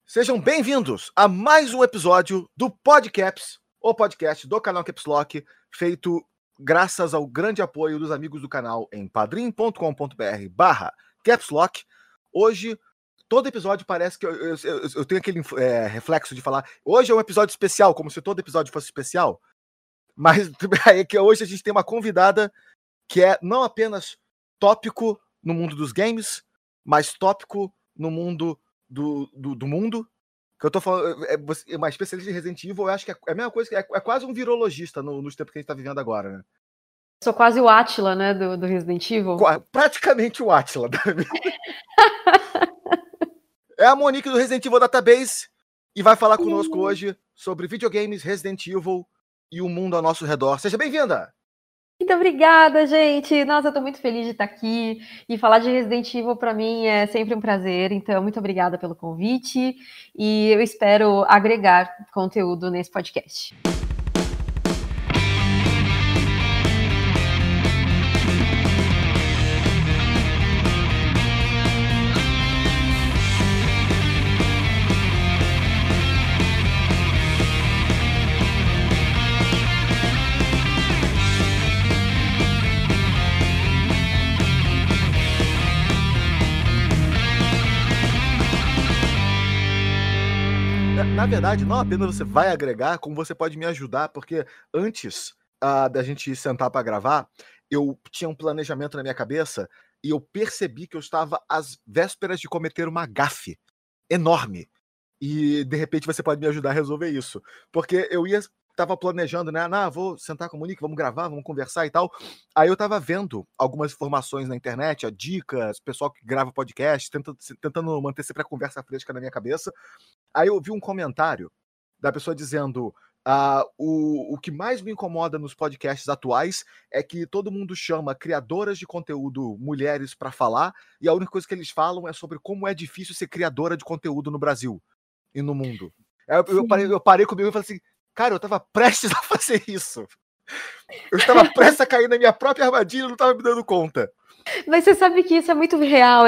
Sejam bem-vindos a mais um episódio do Podcaps, o podcast do canal Caps Lock, feito graças ao grande apoio dos amigos do canal em padrim.com.br/capslock. Hoje, todo episódio parece que eu tenho aquele reflexo de falar, hoje é um episódio especial, como se todo episódio fosse especial, mas é que hoje a gente tem uma convidada que é não apenas tópico no mundo dos games, mas tópico no mundo do mundo, que eu tô falando, é uma especialista em Resident Evil, eu acho que é a mesma coisa, é quase um virologista nos tempos que a gente tá vivendo agora, né? Sou quase o Átila, né, do Resident Evil. Praticamente o Átila. É a Monique do Resident Evil Database e vai falar conosco hoje sobre videogames, Resident Evil e o mundo ao nosso redor. Seja bem-vinda! Muito obrigada, gente! Nossa, eu tô muito feliz de estar aqui e falar de Resident Evil pra mim é sempre um prazer, então muito obrigada pelo convite e eu espero agregar conteúdo nesse podcast. Na verdade, não apenas você vai agregar, como você pode me ajudar, porque antes da gente sentar para gravar, eu tinha um planejamento na minha cabeça e eu percebi que eu estava às vésperas de cometer uma gafe enorme. E, de repente, você pode me ajudar a resolver isso. Porque eu tava planejando, né? Vou sentar com a Monique, vamos gravar, vamos conversar e tal. Aí eu tava vendo algumas informações na internet, dicas, pessoal que grava podcast, tentando manter sempre a conversa fresca na minha cabeça. Aí eu vi um comentário da pessoa dizendo: o que mais me incomoda nos podcasts atuais é que todo mundo chama criadoras de conteúdo mulheres para falar, e a única coisa que eles falam é sobre como é difícil ser criadora de conteúdo no Brasil e no mundo. Eu parei comigo e falei assim, cara, eu tava prestes a fazer isso. Eu estava prestes a cair na minha própria armadilha e não tava me dando conta. Mas você sabe que isso é muito real,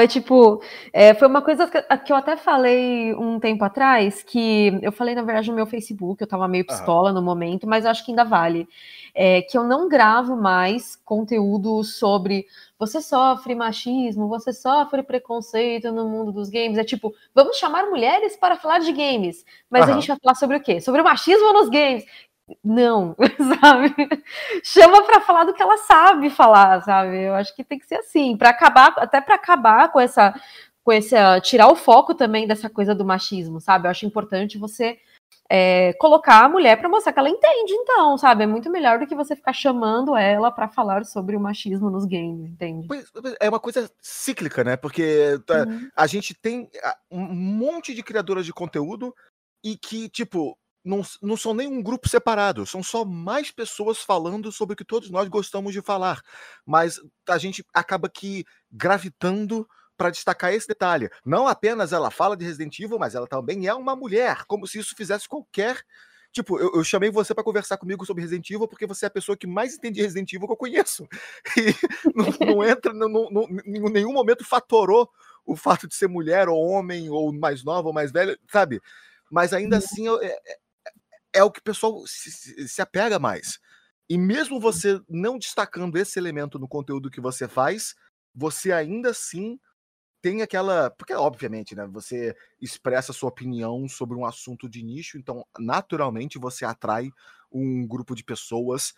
foi uma coisa que eu até falei um tempo atrás, que eu falei, na verdade, no meu Facebook, eu tava meio pistola no momento, mas eu acho que ainda vale, que eu não gravo mais conteúdo sobre você sofre machismo, você sofre preconceito no mundo dos games, vamos chamar mulheres para falar de games, mas a gente vai falar sobre o quê? Sobre o machismo nos games. Não, sabe? Chama para falar do que ela sabe falar, sabe? Eu acho que tem que ser assim, para acabar com essa tirar o foco também dessa coisa do machismo, sabe? Eu acho importante você colocar a mulher para mostrar que ela entende, então, sabe? É muito melhor do que você ficar chamando ela para falar sobre o machismo nos games, entende? É uma coisa cíclica, né? Porque a gente tem um monte de criadoras de conteúdo e que, tipo, não são nem um grupo separado, são só mais pessoas falando sobre o que todos nós gostamos de falar. Mas a gente acaba que gravitando para destacar esse detalhe. Não apenas ela fala de Resident Evil, mas ela também é uma mulher, como se isso fizesse qualquer... Tipo, eu chamei você para conversar comigo sobre Resident Evil porque você é a pessoa que mais entende Resident Evil que eu conheço. E não entra, em nenhum momento fatorou o fato de ser mulher ou homem, ou mais nova ou mais velha, sabe? Mas ainda assim é o que o pessoal se apega mais. E mesmo você não destacando esse elemento no conteúdo que você faz, você ainda assim tem aquela... Porque, obviamente, né, você expressa sua opinião sobre um assunto de nicho, então, naturalmente, você atrai um grupo de pessoas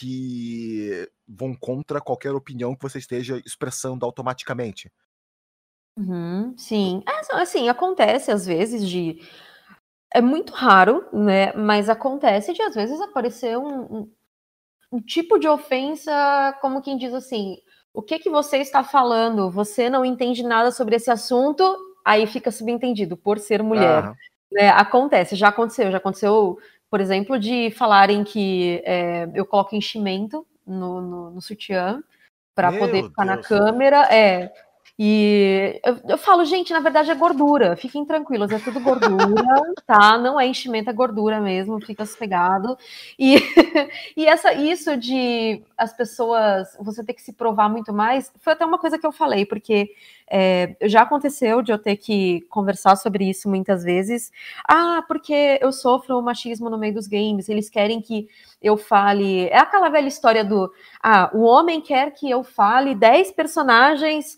que vão contra qualquer opinião que você esteja expressando automaticamente. Sim. Assim, acontece às vezes é muito raro, né? Mas acontece de, às vezes, aparecer um tipo de ofensa, como quem diz assim, o que você está falando? Você não entende nada sobre esse assunto, aí fica subentendido, por ser mulher. Né? Já aconteceu, por exemplo, de falarem que eu coloco enchimento no sutiã para poder ficar na câmera. E eu falo, gente, na verdade é gordura, fiquem tranquilos, é tudo gordura, tá? Não é enchimento, é gordura mesmo, fica sossegado. E isso de as pessoas, você ter que se provar muito mais, foi até uma coisa que eu falei, porque Já aconteceu de eu ter que conversar sobre isso muitas vezes. Porque eu sofro machismo no meio dos games, eles querem que eu fale... É aquela velha história do... o homem quer que eu fale 10 personagens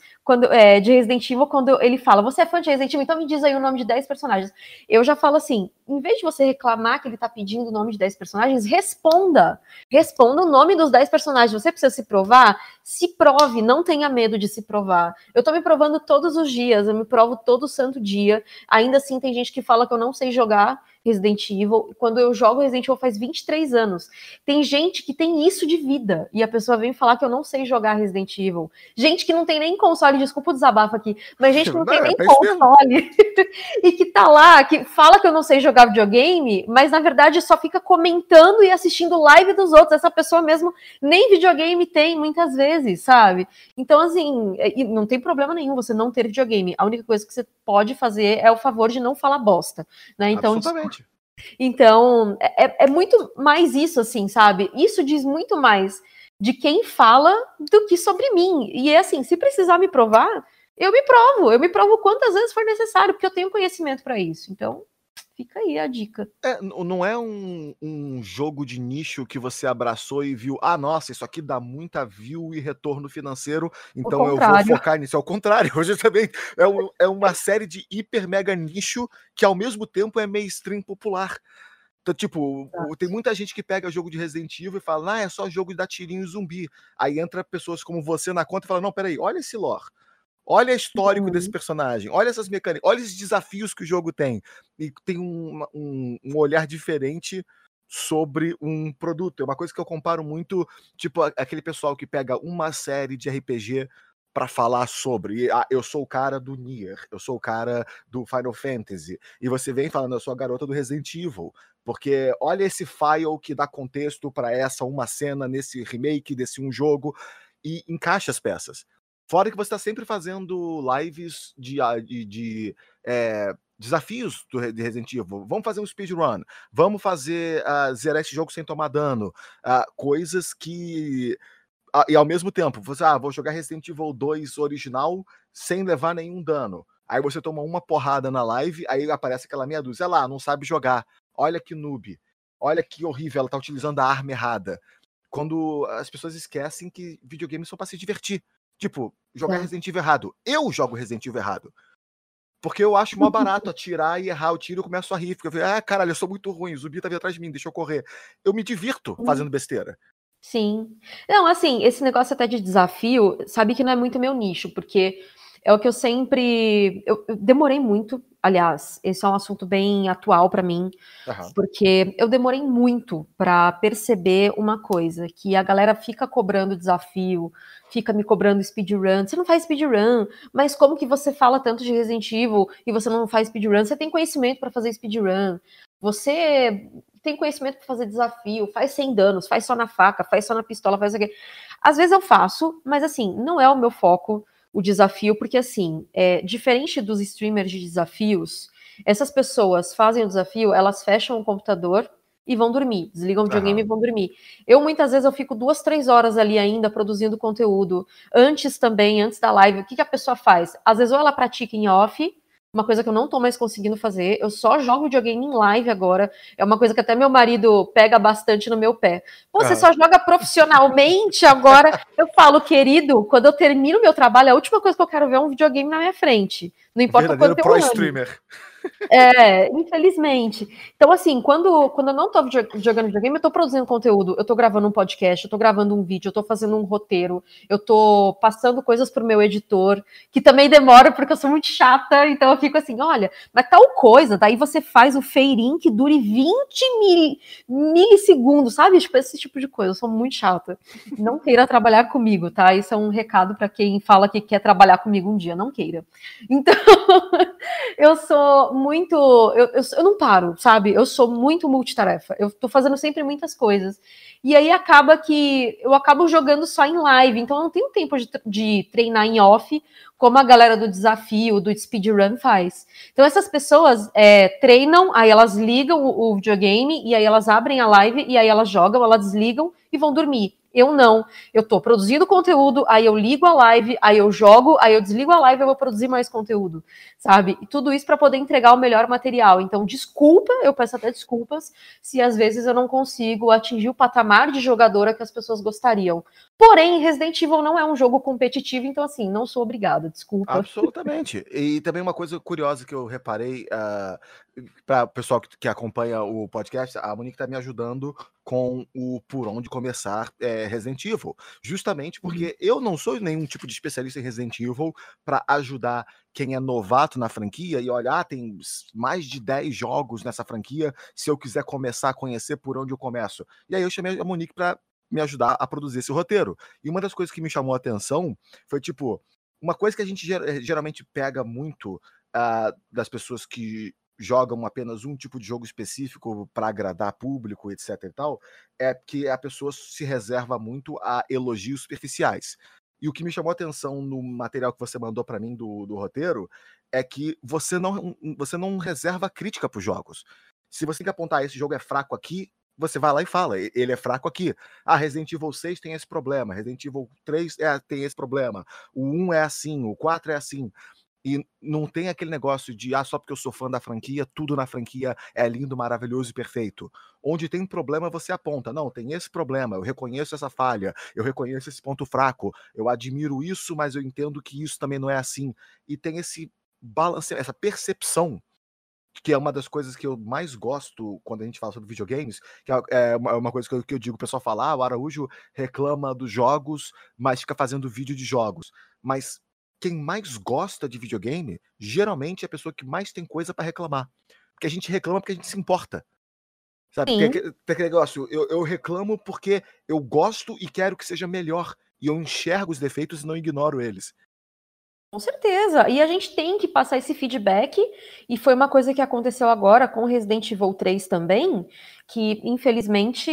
de Resident Evil quando ele fala, você é fã de Resident Evil, então me diz aí o nome de 10 personagens. Eu já falo assim, em vez de você reclamar que ele tá pedindo o nome de 10 personagens, responda o nome dos 10 personagens. Você precisa se provar? Se prove, não tenha medo de se provar. Eu tô me provando todos os dias, eu me provo todo santo dia. Ainda assim, tem gente que fala que eu não sei jogar Resident Evil. Quando eu jogo Resident Evil faz 23 anos. Tem gente que tem isso de vida, e a pessoa vem falar que eu não sei jogar Resident Evil. Gente que não tem nem console, desculpa o desabafo aqui, mas gente que não tem nem console, e que tá lá, que fala que eu não sei jogar videogame, mas na verdade só fica comentando e assistindo live dos outros. Essa pessoa mesmo nem videogame tem, muitas vezes, sabe? Então, assim, não tem problema nenhum você não ter videogame. A única coisa que você pode fazer é o favor de não falar bosta, né? Então, absolutamente. Então, é muito mais isso, assim, sabe? Isso diz muito mais de quem fala do que sobre mim. E é assim, se precisar me provar, eu me provo quantas vezes for necessário, porque eu tenho conhecimento para isso. Então, fica aí a dica. Não é um jogo de nicho que você abraçou e viu, nossa, isso aqui dá muita view e retorno financeiro, então eu vou focar nisso. Ao contrário, hoje também é uma série de hiper mega nicho que ao mesmo tempo é mainstream popular. Então, tipo, tem muita gente que pega jogo de Resident Evil e fala, é só jogo de dar tirinho e zumbi. Aí entra pessoas como você na conta e fala, não, peraí, olha esse lore. Olha o histórico desse personagem, olha essas mecânicas, olha esses desafios que o jogo tem. E tem um olhar diferente sobre um produto. É uma coisa que eu comparo muito, tipo, aquele pessoal que pega uma série de RPG pra falar sobre. Eu sou o cara do Nier, eu sou o cara do Final Fantasy. E você vem falando, eu sou a garota do Resident Evil. Porque olha esse file que dá contexto pra uma cena nesse remake desse um jogo e encaixa as peças. Fora que você está sempre fazendo lives de desafios de Resident Evil. Vamos fazer um speedrun. Vamos fazer zerar esse jogo sem tomar dano. Coisas que... e ao mesmo tempo, você, vou jogar Resident Evil 2 original sem levar nenhum dano. Aí você toma uma porrada na live, aí aparece aquela meia dúzia. Lá, não sabe jogar. Olha que noob. Olha que horrível, ela tá utilizando a arma errada. Quando as pessoas esquecem que videogames são pra se divertir. Tipo, jogar Resident Evil errado. Eu jogo Resident Evil errado. Porque eu acho mó barato atirar e errar o tiro e começo a rir. Porque eu fico, caralho, eu sou muito ruim, o zumbi tá vindo atrás de mim, deixa eu correr. Eu me divirto fazendo besteira. Sim. Não, assim, esse negócio até de desafio, sabe que não é muito meu nicho, porque é o que eu sempre... Eu demorei muito, aliás, esse é um assunto bem atual pra mim, porque eu demorei muito pra perceber uma coisa, que a galera fica cobrando desafio, fica me cobrando speedrun. Você não faz speedrun, mas como que você fala tanto de Resident Evil e você não faz speedrun? Você tem conhecimento pra fazer speedrun, você tem conhecimento pra fazer desafio, faz sem danos, faz só na faca, faz só na pistola, faz aqui. Às vezes eu faço, mas assim, não é o meu foco o desafio, porque assim, diferente dos streamers de desafios, essas pessoas fazem o desafio, elas fecham o computador e vão dormir, desligam o videogame e vão dormir. Muitas vezes, eu fico 2, 3 horas ali ainda produzindo conteúdo. Antes da live, o que a pessoa faz? Às vezes, ou ela pratica em off, uma coisa que eu não tô mais conseguindo fazer, eu só jogo videogame em live agora, é uma coisa que até meu marido pega bastante no meu pé. Você só joga profissionalmente agora? Eu falo, querido, quando eu termino meu trabalho, a última coisa que eu quero ver é um videogame na minha frente. Não importa quanto eu amo. Streamer. Infelizmente. Então, assim, quando eu não tô jogando videogame, eu tô produzindo conteúdo, eu tô gravando um podcast, eu tô gravando um vídeo, eu tô fazendo um roteiro, eu tô passando coisas pro meu editor, que também demora porque eu sou muito chata, então eu fico assim, olha, mas tal coisa, daí você faz o fade-in que dure 20 milissegundos, sabe? Tipo, esse tipo de coisa, eu sou muito chata. Não queira trabalhar comigo, tá? Isso é um recado pra quem fala que quer trabalhar comigo um dia, não queira. Então, eu sou muito... Eu não paro, sabe? Eu sou muito multitarefa. Eu tô fazendo sempre muitas coisas. E aí acaba que eu acabo jogando só em live. Então eu não tenho tempo de treinar em off, como a galera do desafio, do speedrun faz. Então essas pessoas treinam, aí elas ligam o videogame, e aí elas abrem a live, e aí elas jogam, elas desligam e vão dormir. Eu não. Eu tô produzindo conteúdo, aí eu ligo a live, aí eu jogo, aí eu desligo a live e eu vou produzir mais conteúdo, sabe? E tudo isso para poder entregar o melhor material. Então, desculpa, eu peço até desculpas se às vezes eu não consigo atingir o patamar de jogadora que as pessoas gostariam. Porém, Resident Evil não é um jogo competitivo, então assim, não sou obrigada, desculpa. Absolutamente. E também uma coisa curiosa que eu reparei, para o pessoal que acompanha o podcast, a Monique está me ajudando com o por onde começar Resident Evil. Justamente porque eu não sou nenhum tipo de especialista em Resident Evil para ajudar quem é novato na franquia e olhar, tem mais de 10 jogos nessa franquia, se eu quiser começar a conhecer, por onde eu começo? E aí eu chamei a Monique para me ajudar a produzir esse roteiro. E uma das coisas que me chamou a atenção foi, tipo, uma coisa que a gente geralmente pega muito das pessoas que jogam apenas um tipo de jogo específico para agradar público, etc e tal, é que a pessoa se reserva muito a elogios superficiais. E o que me chamou a atenção no material que você mandou para mim do roteiro é que você não reserva crítica para os jogos. Se você tem que apontar, esse jogo é fraco aqui, você vai lá e fala, ele é fraco aqui. Resident Evil 6 tem esse problema, Resident Evil 3 tem esse problema, o 1 é assim, o 4 é assim. E não tem aquele negócio de, só porque eu sou fã da franquia, tudo na franquia é lindo, maravilhoso e perfeito. Onde tem problema, você aponta. Não, tem esse problema, eu reconheço essa falha, eu reconheço esse ponto fraco, eu admiro isso, mas eu entendo que isso também não é assim. E tem esse balance, essa percepção, que é uma das coisas que eu mais gosto quando a gente fala sobre videogames, que é uma coisa que eu digo, o pessoal fala, o Araújo reclama dos jogos, mas fica fazendo vídeo de jogos. Mas quem mais gosta de videogame, geralmente é a pessoa que mais tem coisa para reclamar. Porque a gente reclama porque a gente se importa. Sabe? Tem aquele negócio, eu reclamo porque eu gosto e quero que seja melhor. E eu enxergo os defeitos e não ignoro eles. Com certeza, e a gente tem que passar esse feedback, e foi uma coisa que aconteceu agora com Resident Evil 3 também, que infelizmente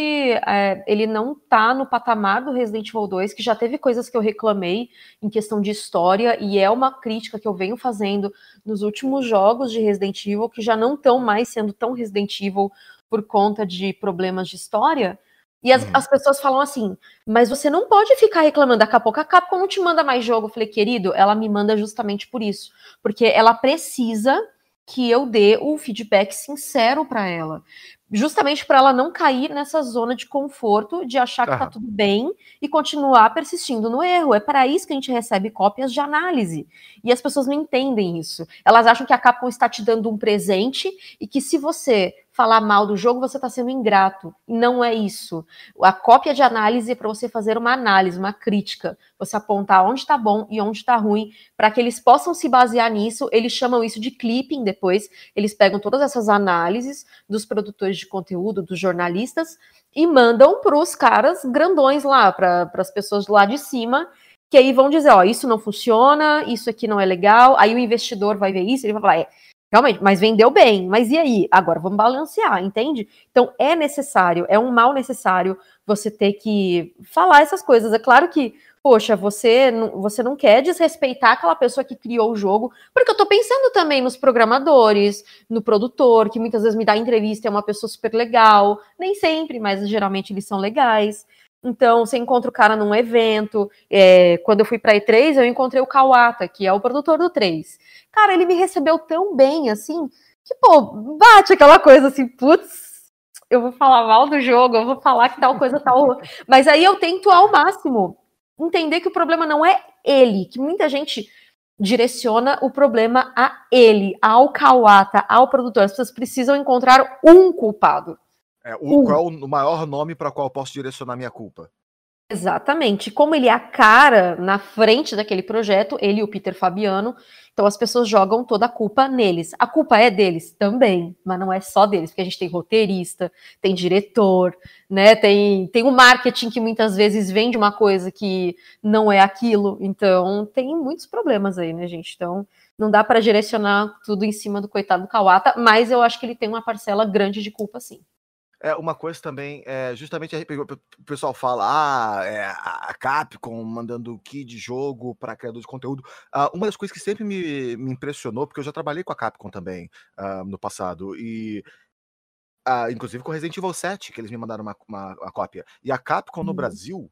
ele não tá no patamar do Resident Evil 2, que já teve coisas que eu reclamei em questão de história, e é uma crítica que eu venho fazendo nos últimos jogos de Resident Evil, que já não estão mais sendo tão Resident Evil por conta de problemas de história. E as pessoas falam assim, mas você não pode ficar reclamando, daqui a pouco a Capcom não te manda mais jogo. Eu falei, querido, ela me manda justamente por isso. Porque ela precisa que eu dê o feedback sincero para ela. Justamente para ela não cair nessa zona de conforto, de achar que tá tudo bem e continuar persistindo no erro. É para isso que a gente recebe cópias de análise. E as pessoas não entendem isso. Elas acham que a Capcom está te dando um presente e que se você falar mal do jogo, você está sendo ingrato. E não é isso. A cópia de análise é para você fazer uma análise, uma crítica. Você apontar onde está bom e onde está ruim, para que eles possam se basear nisso. Eles chamam isso de clipping depois. Eles pegam todas essas análises dos produtores de conteúdo, dos jornalistas, e mandam para os caras grandões lá, para as pessoas lá de cima, que aí vão dizer, isso não funciona, isso aqui não é legal. Aí o investidor vai ver isso, ele vai falar, realmente, mas vendeu bem, mas e aí? Agora vamos balancear, entende? Então é necessário, é um mal necessário você ter que falar essas coisas. É claro que, poxa, você não quer desrespeitar aquela pessoa que criou o jogo, porque eu tô pensando também nos programadores, no produtor, que muitas vezes me dá entrevista, é uma pessoa super legal, nem sempre, mas geralmente eles são legais. Então, você encontra o cara num evento. Quando eu fui pra E3, eu encontrei o Kawata, que é o produtor do 3. Cara, ele me recebeu tão bem, assim, que, pô, bate aquela coisa assim, putz, eu vou falar mal do jogo, eu vou falar que tal coisa tal. Mas aí eu tento ao máximo entender que o problema não é ele, que muita gente direciona o problema a ele, ao Kawata, ao produtor. As pessoas precisam encontrar um culpado. Qual é o maior nome para qual eu posso direcionar minha culpa? Exatamente. Como ele é a cara na frente daquele projeto, ele e o Peter Fabiano, então as pessoas jogam toda a culpa neles. A culpa é deles também, mas não é só deles, porque a gente tem roteirista, tem diretor, né? Tem o marketing que muitas vezes vende uma coisa que não é aquilo. Então tem muitos problemas aí, né, gente? Então não dá para direcionar tudo em cima do coitado do Kawata, mas eu acho que ele tem uma parcela grande de culpa, sim. Uma coisa também, justamente o pessoal fala, a Capcom mandando key de jogo para criador de conteúdo. Uma das coisas que sempre me impressionou, porque eu já trabalhei com a Capcom também no passado, e inclusive com Resident Evil 7, que eles me mandaram uma cópia. E a Capcom no Brasil,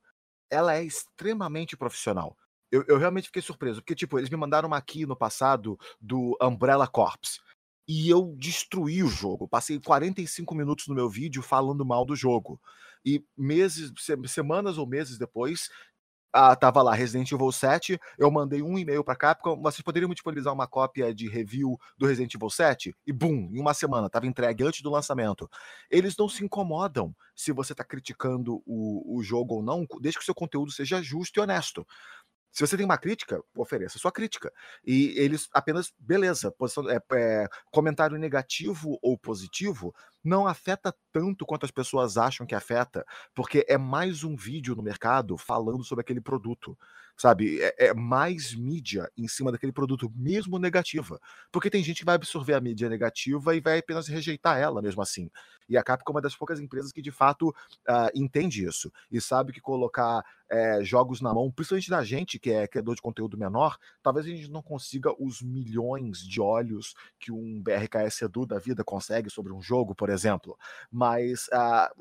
ela é extremamente profissional. Eu realmente fiquei surpreso, porque, tipo, eles me mandaram uma key no passado do Umbrella Corps, e eu destruí o jogo. Passei 45 minutos no meu vídeo falando mal do jogo. E semanas ou meses depois, tava lá Resident Evil 7, eu mandei um e-mail pra Capcom, vocês poderiam me disponibilizar uma cópia de review do Resident Evil 7? E bum, em uma semana, tava entregue antes do lançamento. Eles não se incomodam se você tá criticando o jogo ou não, desde que o seu conteúdo seja justo e honesto. Se você tem uma crítica, ofereça sua crítica. E eles apenas, beleza, comentário negativo ou positivo não afeta tanto quanto as pessoas acham que afeta, porque é mais um vídeo no mercado falando sobre aquele produto, sabe? É mais mídia em cima daquele produto, mesmo negativa. Porque tem gente que vai absorver a mídia negativa e vai apenas rejeitar ela mesmo assim. E a Capcom é uma das poucas empresas que de fato entende isso e sabe que colocar jogos na mão, principalmente da gente que é criador de conteúdo menor, talvez a gente não consiga os milhões de olhos que um BRKS Edu da vida consegue sobre um jogo, por exemplo. Mas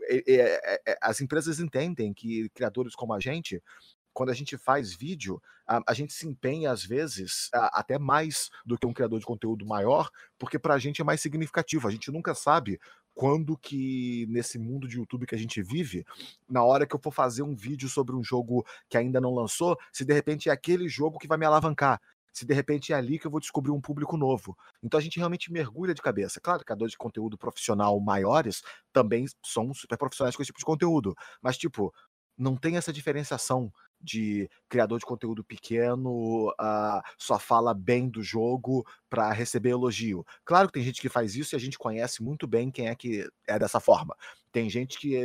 as empresas entendem que criadores como a gente, quando a gente faz vídeo, a gente se empenha, às vezes, até mais do que um criador de conteúdo maior, porque pra gente é mais significativo. A gente nunca sabe quando que, nesse mundo de YouTube que a gente vive, na hora que eu for fazer um vídeo sobre um jogo que ainda não lançou, se de repente é aquele jogo que vai me alavancar. Se de repente é ali que eu vou descobrir um público novo. Então a gente realmente mergulha de cabeça. Claro, criadores de conteúdo profissional maiores também são super profissionais com esse tipo de conteúdo. Mas, tipo, não tem essa diferenciação de criador de conteúdo pequeno, só fala bem do jogo para receber elogio. Claro que tem gente que faz isso e a gente conhece muito bem quem é que é dessa forma. Tem gente que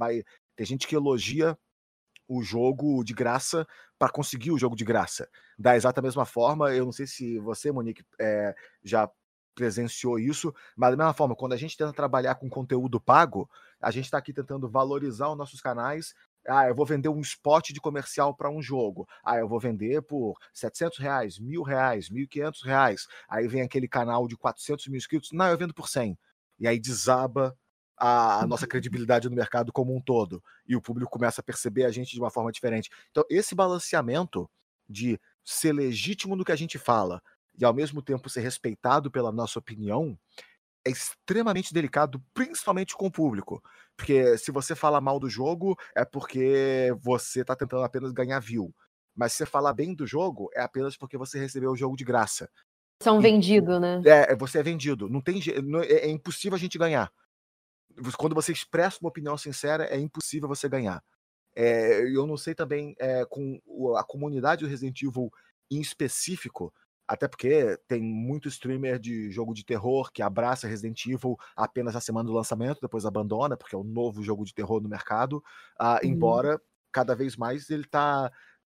elogia o jogo de graça para conseguir o jogo de graça. Da exata mesma forma, eu não sei se você, Monique, já presenciou isso, mas da mesma forma, quando a gente tenta trabalhar com conteúdo pago, a gente está aqui tentando valorizar os nossos canais. Eu vou vender um spot de comercial para um jogo. Eu vou vender por R$700, R$1.000, R$1.500. Aí vem aquele canal de 400 mil inscritos. Não, eu vendo por 100. E aí desaba a nossa credibilidade no mercado como um todo. E o público começa a perceber a gente de uma forma diferente. Então, esse balanceamento de ser legítimo no que a gente fala e, ao mesmo tempo, ser respeitado pela nossa opinião é extremamente delicado, principalmente com o público. Porque se você fala mal do jogo, é porque você tá tentando apenas ganhar view. Mas se você falar bem do jogo, é apenas porque você recebeu o jogo de graça. São vendido, né? Você é vendido. Não tem é impossível a gente ganhar. Quando você expressa uma opinião sincera, é impossível você ganhar. Eu não sei também com a comunidade do Resident Evil em específico, até porque tem muito streamer de jogo de terror que abraça Resident Evil apenas na semana do lançamento, depois abandona, porque é o novo jogo de terror no mercado, embora cada vez mais ele tá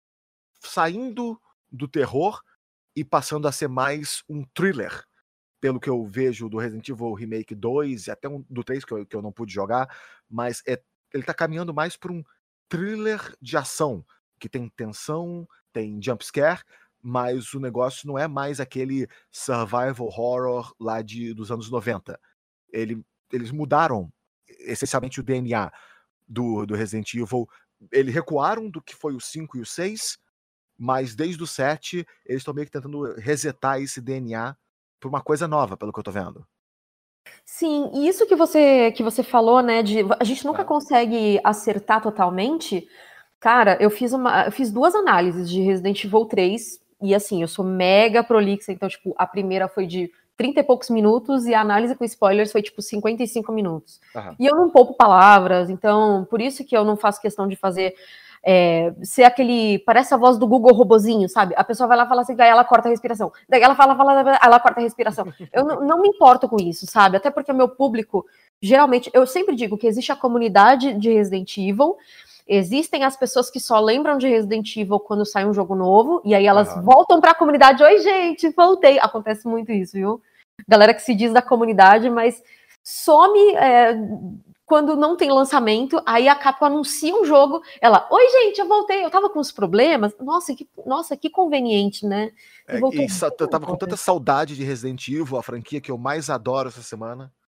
saindo do terror e passando a ser mais um thriller, pelo que eu vejo do Resident Evil Remake 2 e até do 3 que eu não pude jogar, mas ele tá caminhando mais para um thriller de ação, que tem tensão, tem jumpscare, mas o negócio não é mais aquele survival horror lá dos anos 90. Eles mudaram essencialmente o DNA do Resident Evil. Eles recuaram do que foi o 5 e o 6, mas desde o 7 eles estão meio que tentando resetar esse DNA por uma coisa nova, pelo que eu tô vendo. Sim, e isso que você falou, né, de a gente nunca consegue acertar totalmente. Cara, eu fiz 2 análises de Resident Evil 3, e assim, eu sou mega prolixa, então, tipo, a primeira foi de 30 e poucos minutos, e a análise com spoilers foi, tipo, 55 minutos. E eu não poupo palavras, então, por isso que eu não faço questão de fazer ser aquele, parece a voz do Google robozinho, sabe? A pessoa vai lá falar assim, daí ela corta a respiração, daí ela fala, ela corta a respiração. Eu não me importo com isso, sabe? Até porque o meu público, geralmente, eu sempre digo que existe a comunidade de Resident Evil, existem as pessoas que só lembram de Resident Evil quando sai um jogo novo, e aí elas voltam pra comunidade, oi gente, voltei. Acontece muito isso, viu? Galera que se diz da comunidade, mas some quando não tem lançamento, aí a Capcom anuncia um jogo, ela, oi gente, eu voltei, eu tava com uns problemas, nossa, que conveniente, né? Eu tava com tanta saudade de Resident Evil, a franquia que eu mais adoro essa semana.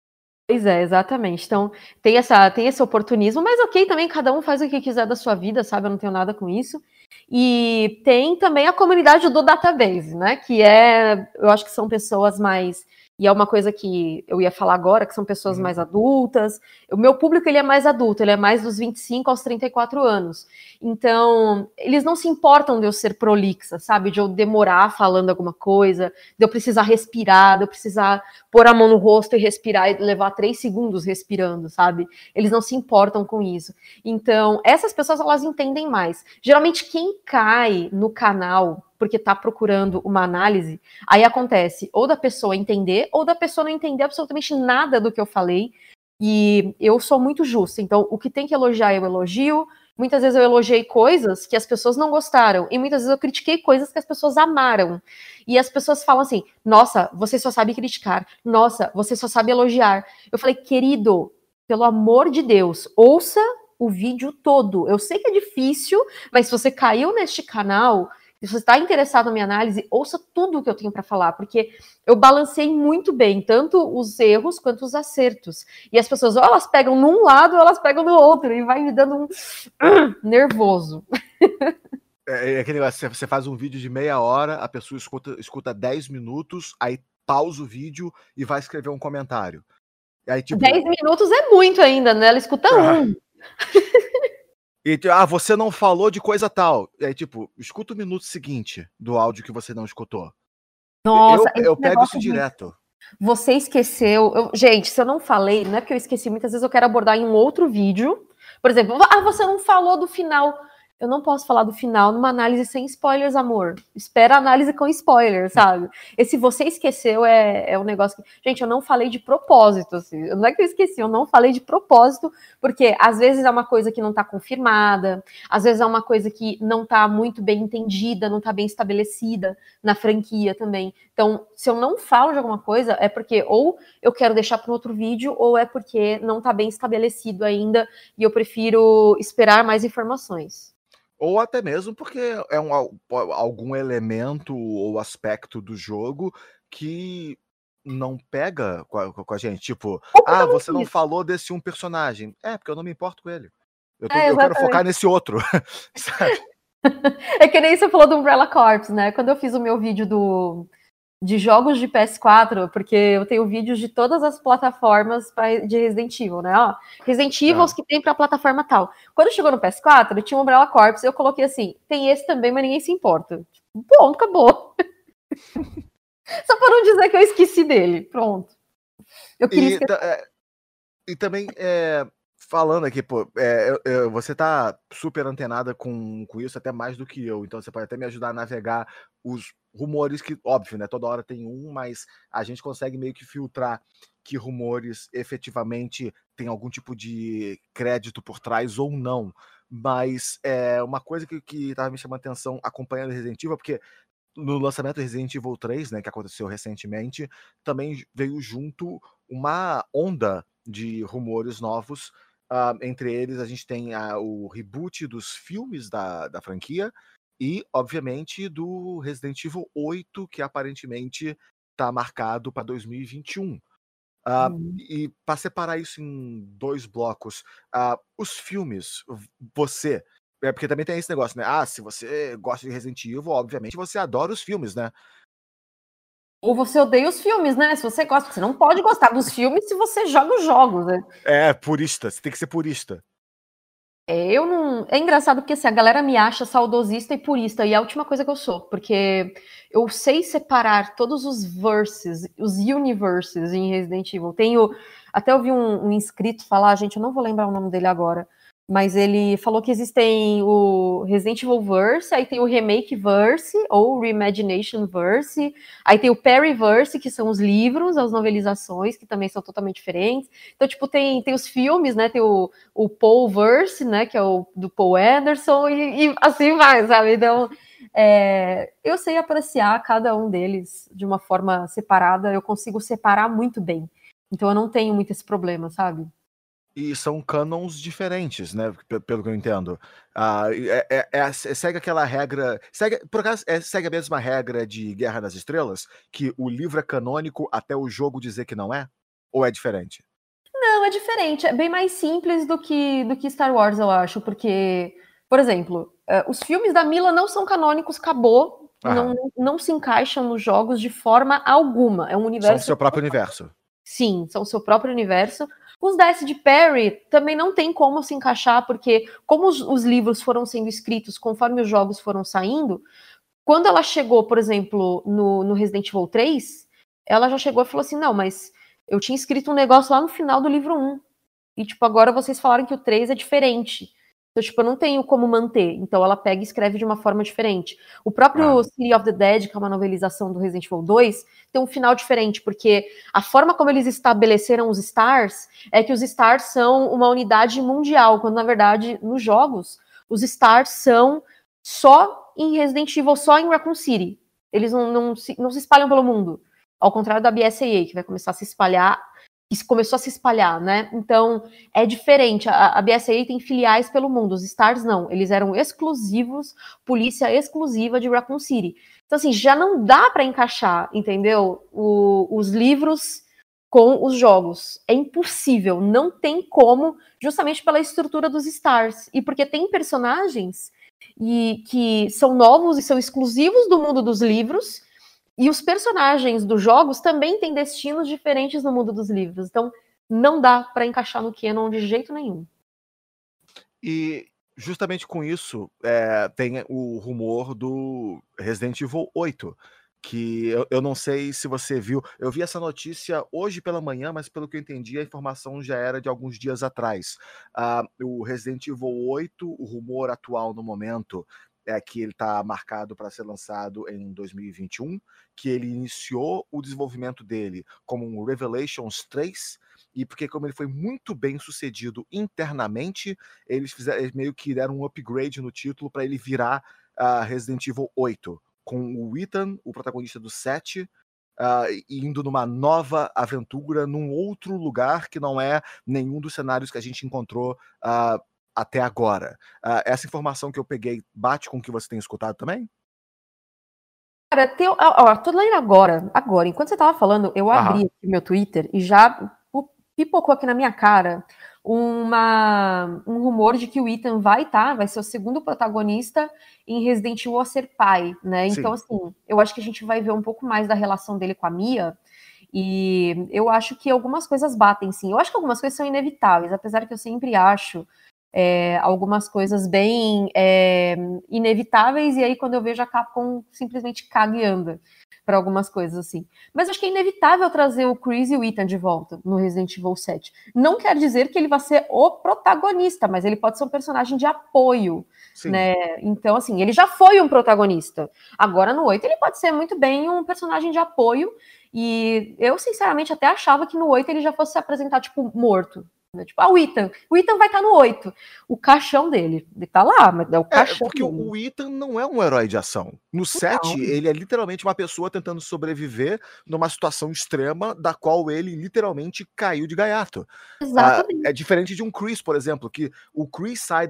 Pois é, exatamente. Então, tem esse oportunismo, mas ok, também cada um faz o que quiser da sua vida, sabe? Eu não tenho nada com isso. E tem também a comunidade do database, né? Que eu acho que são pessoas mais. E é uma coisa que eu ia falar agora, que são pessoas mais adultas. O meu público, ele é mais adulto, ele é mais dos 25 aos 34 anos. Então, eles não se importam de eu ser prolixa, sabe? De eu demorar falando alguma coisa, de eu precisar respirar, de eu precisar pôr a mão no rosto e respirar e levar 3 segundos respirando, sabe? Eles não se importam com isso. Então, essas pessoas, elas entendem mais. Geralmente, quem cai no canal porque está procurando uma análise, aí acontece ou da pessoa entender ou da pessoa não entender absolutamente nada do que eu falei. E eu sou muito justa, então o que tem que elogiar eu elogio. Muitas vezes eu elogiei coisas que as pessoas não gostaram, e muitas vezes eu critiquei coisas que as pessoas amaram. E as pessoas falam assim: nossa, você só sabe criticar, nossa, você só sabe elogiar. Eu falei: querido, pelo amor de Deus, ouça o vídeo todo. Eu sei que é difícil, mas se você caiu neste canal, se você está interessado na minha análise, ouça tudo o que eu tenho para falar, porque eu balancei muito bem, tanto os erros quanto os acertos. E as pessoas, ou elas pegam num lado, ou elas pegam no outro, e vai me dando um nervoso. É aquele negócio, você faz um vídeo de meia hora, a pessoa escuta 10 minutos, aí pausa o vídeo e vai escrever um comentário. Aí, tipo, 10 minutos é muito ainda, né? Ela escuta um. E você não falou de coisa tal. E aí, tipo, escuta o minuto seguinte do áudio que você não escutou. Nossa, eu pego isso direto. Você esqueceu. Gente, se eu não falei, não é porque eu esqueci, muitas vezes eu quero abordar em um outro vídeo. Por exemplo, você não falou do final. Eu não posso falar do final numa análise sem spoilers, amor. Espera a análise com spoilers, sabe? Esse você esqueceu é um negócio que... Gente, eu não falei de propósito, assim. Não é que eu esqueci, eu não falei de propósito, porque às vezes é uma coisa que não tá confirmada, às vezes é uma coisa que não tá muito bem entendida, não tá bem estabelecida na franquia também. Então, se eu não falo de alguma coisa, é porque ou eu quero deixar para um outro vídeo, ou é porque não tá bem estabelecido ainda e eu prefiro esperar mais informações. Ou até mesmo porque é algum elemento ou aspecto do jogo que não pega com a gente. Tipo, você não falou desse um personagem. Porque eu não me importo com ele. Eu quero focar nesse outro, sabe? É que nem você falou do Umbrella Corps, né? Quando eu fiz o meu vídeo de jogos de PS4, porque eu tenho vídeos de todas as plataformas de Resident Evil, né? Ó, Resident Evil que tem pra plataforma tal. Quando chegou no PS4, tinha o Umbrella Corps, eu coloquei assim, tem esse também, mas ninguém se importa. Pronto, acabou. Só para não dizer que eu esqueci dele. Pronto. Eu queria esquecer. E também, falando aqui, pô, você tá super antenada com isso, até mais do que eu, então você pode até me ajudar a navegar os rumores que, óbvio, né, toda hora tem um, mas a gente consegue meio que filtrar que rumores efetivamente tem algum tipo de crédito por trás ou não. Mas uma coisa que tava me chamando a atenção acompanhando Resident Evil, porque no lançamento do Resident Evil 3, né, que aconteceu recentemente, também veio junto uma onda de rumores novos. Entre eles, a gente tem o reboot dos filmes da franquia e, obviamente, do Resident Evil 8, que aparentemente está marcado para 2021. E para separar isso em 2 blocos, os filmes, você... porque também tem esse negócio, né? Se você gosta de Resident Evil, obviamente você adora os filmes, né? Ou você odeia os filmes, né? Se você gosta, você não pode gostar dos filmes se você joga os jogos, né? Purista, você tem que ser purista. Eu não. É engraçado porque assim, a galera me acha saudosista e purista, e é a última coisa que eu sou, porque eu sei separar todos os verses, os universes em Resident Evil. Até ouvi um inscrito falar, gente, eu não vou lembrar o nome dele agora, mas ele falou que existem o Resident Evil Verse, aí tem o Remake Verse, ou Reimagination Verse, aí tem o Perryverse, que são os livros, as novelizações, que também são totalmente diferentes. Então, tipo, tem os filmes, né, tem o Paulverse, né, que é o do Paul Anderson, e assim vai, sabe? Então, eu sei apreciar cada um deles de uma forma separada, eu consigo separar muito bem. Então, eu não tenho muito esse problema, sabe? E são canons diferentes, né? Pelo que eu entendo. Segue aquela regra. Por acaso, segue a mesma regra de Guerra nas Estrelas? Que o livro é canônico até o jogo dizer que não é? Ou é diferente? Não, é diferente. É bem mais simples do que Star Wars, eu acho. Porque, por exemplo, os filmes da Mila não são canônicos, acabou. Não se encaixam nos jogos de forma alguma. É um universo... São o seu próprio universo. Sim, são o seu próprio universo. Os da S.D. Perry também não tem como se encaixar, porque como os livros foram sendo escritos conforme os jogos foram saindo, quando ela chegou, por exemplo, no Resident Evil 3, ela já chegou e falou assim, não, mas eu tinha escrito um negócio lá no final do livro 1, e, tipo, agora vocês falaram que o 3 é diferente. Então, tipo, eu não tenho como manter. Então, ela pega e escreve de uma forma diferente. O próprio City of the Dead, que é uma novelização do Resident Evil 2, tem um final diferente, porque a forma como eles estabeleceram os Stars é que os Stars são uma unidade mundial, quando, na verdade, nos jogos, os Stars são só em Resident Evil, só em Raccoon City. Eles não se espalham pelo mundo. Ao contrário da BSAA, que vai começar a se espalhar, que começou a se espalhar, né? Então, é diferente. A BSAA tem filiais pelo mundo, os Stars não. Eles eram exclusivos, polícia exclusiva de Raccoon City. Então, assim, já não dá para encaixar, entendeu? Os livros com os jogos. É impossível, não tem como, justamente pela estrutura dos Stars. E porque tem personagens que são novos e são exclusivos do mundo dos livros, e os personagens dos jogos também têm destinos diferentes no mundo dos livros. Então, não dá para encaixar no canon de jeito nenhum. E justamente com isso, tem o rumor do Resident Evil 8, que eu não sei se você viu. Eu vi essa notícia hoje pela manhã, mas pelo que eu entendi, a informação já era de alguns dias atrás. O Resident Evil 8, o rumor atual no momento é que ele está marcado para ser lançado em 2021, que ele iniciou o desenvolvimento dele como um Revelations 3, e porque como ele foi muito bem sucedido internamente, eles meio que deram um upgrade no título para ele virar Resident Evil 8, com o Ethan, o protagonista do 7, indo numa nova aventura num outro lugar que não é nenhum dos cenários que a gente encontrou até agora. Essa informação que eu peguei bate com o que você tem escutado também? Cara, tô lendo agora, enquanto você tava falando, eu abri aqui o meu Twitter e já pipocou aqui na minha cara um rumor de que o Ethan vai ser o segundo protagonista em Resident Evil a ser pai, né? Sim. Então, assim, eu acho que a gente vai ver um pouco mais da relação dele com a Mia, e eu acho que algumas coisas batem, sim. Eu acho que algumas coisas são inevitáveis, apesar que eu sempre acho algumas coisas bem inevitáveis, e aí quando eu vejo a Capcom simplesmente caga e anda para algumas coisas assim. Mas acho que é inevitável trazer o Chris e o Ethan de volta no Resident Evil 7. Não quer dizer que ele vai ser o protagonista, mas ele pode ser um personagem de apoio, né? Então, assim, ele já foi um protagonista. Agora no 8 ele pode ser muito bem um personagem de apoio, e eu sinceramente até achava que no 8 ele já fosse se apresentar tipo morto. Tipo, o Ethan vai estar no 8. O caixão dele, ele tá lá, mas é o caixão porque dele. o Ethan não é um herói de ação. No 7, ele é literalmente uma pessoa tentando sobreviver numa situação extrema da qual ele literalmente caiu de gaiato. Exatamente. É diferente de um Chris, por exemplo, que o Chris sai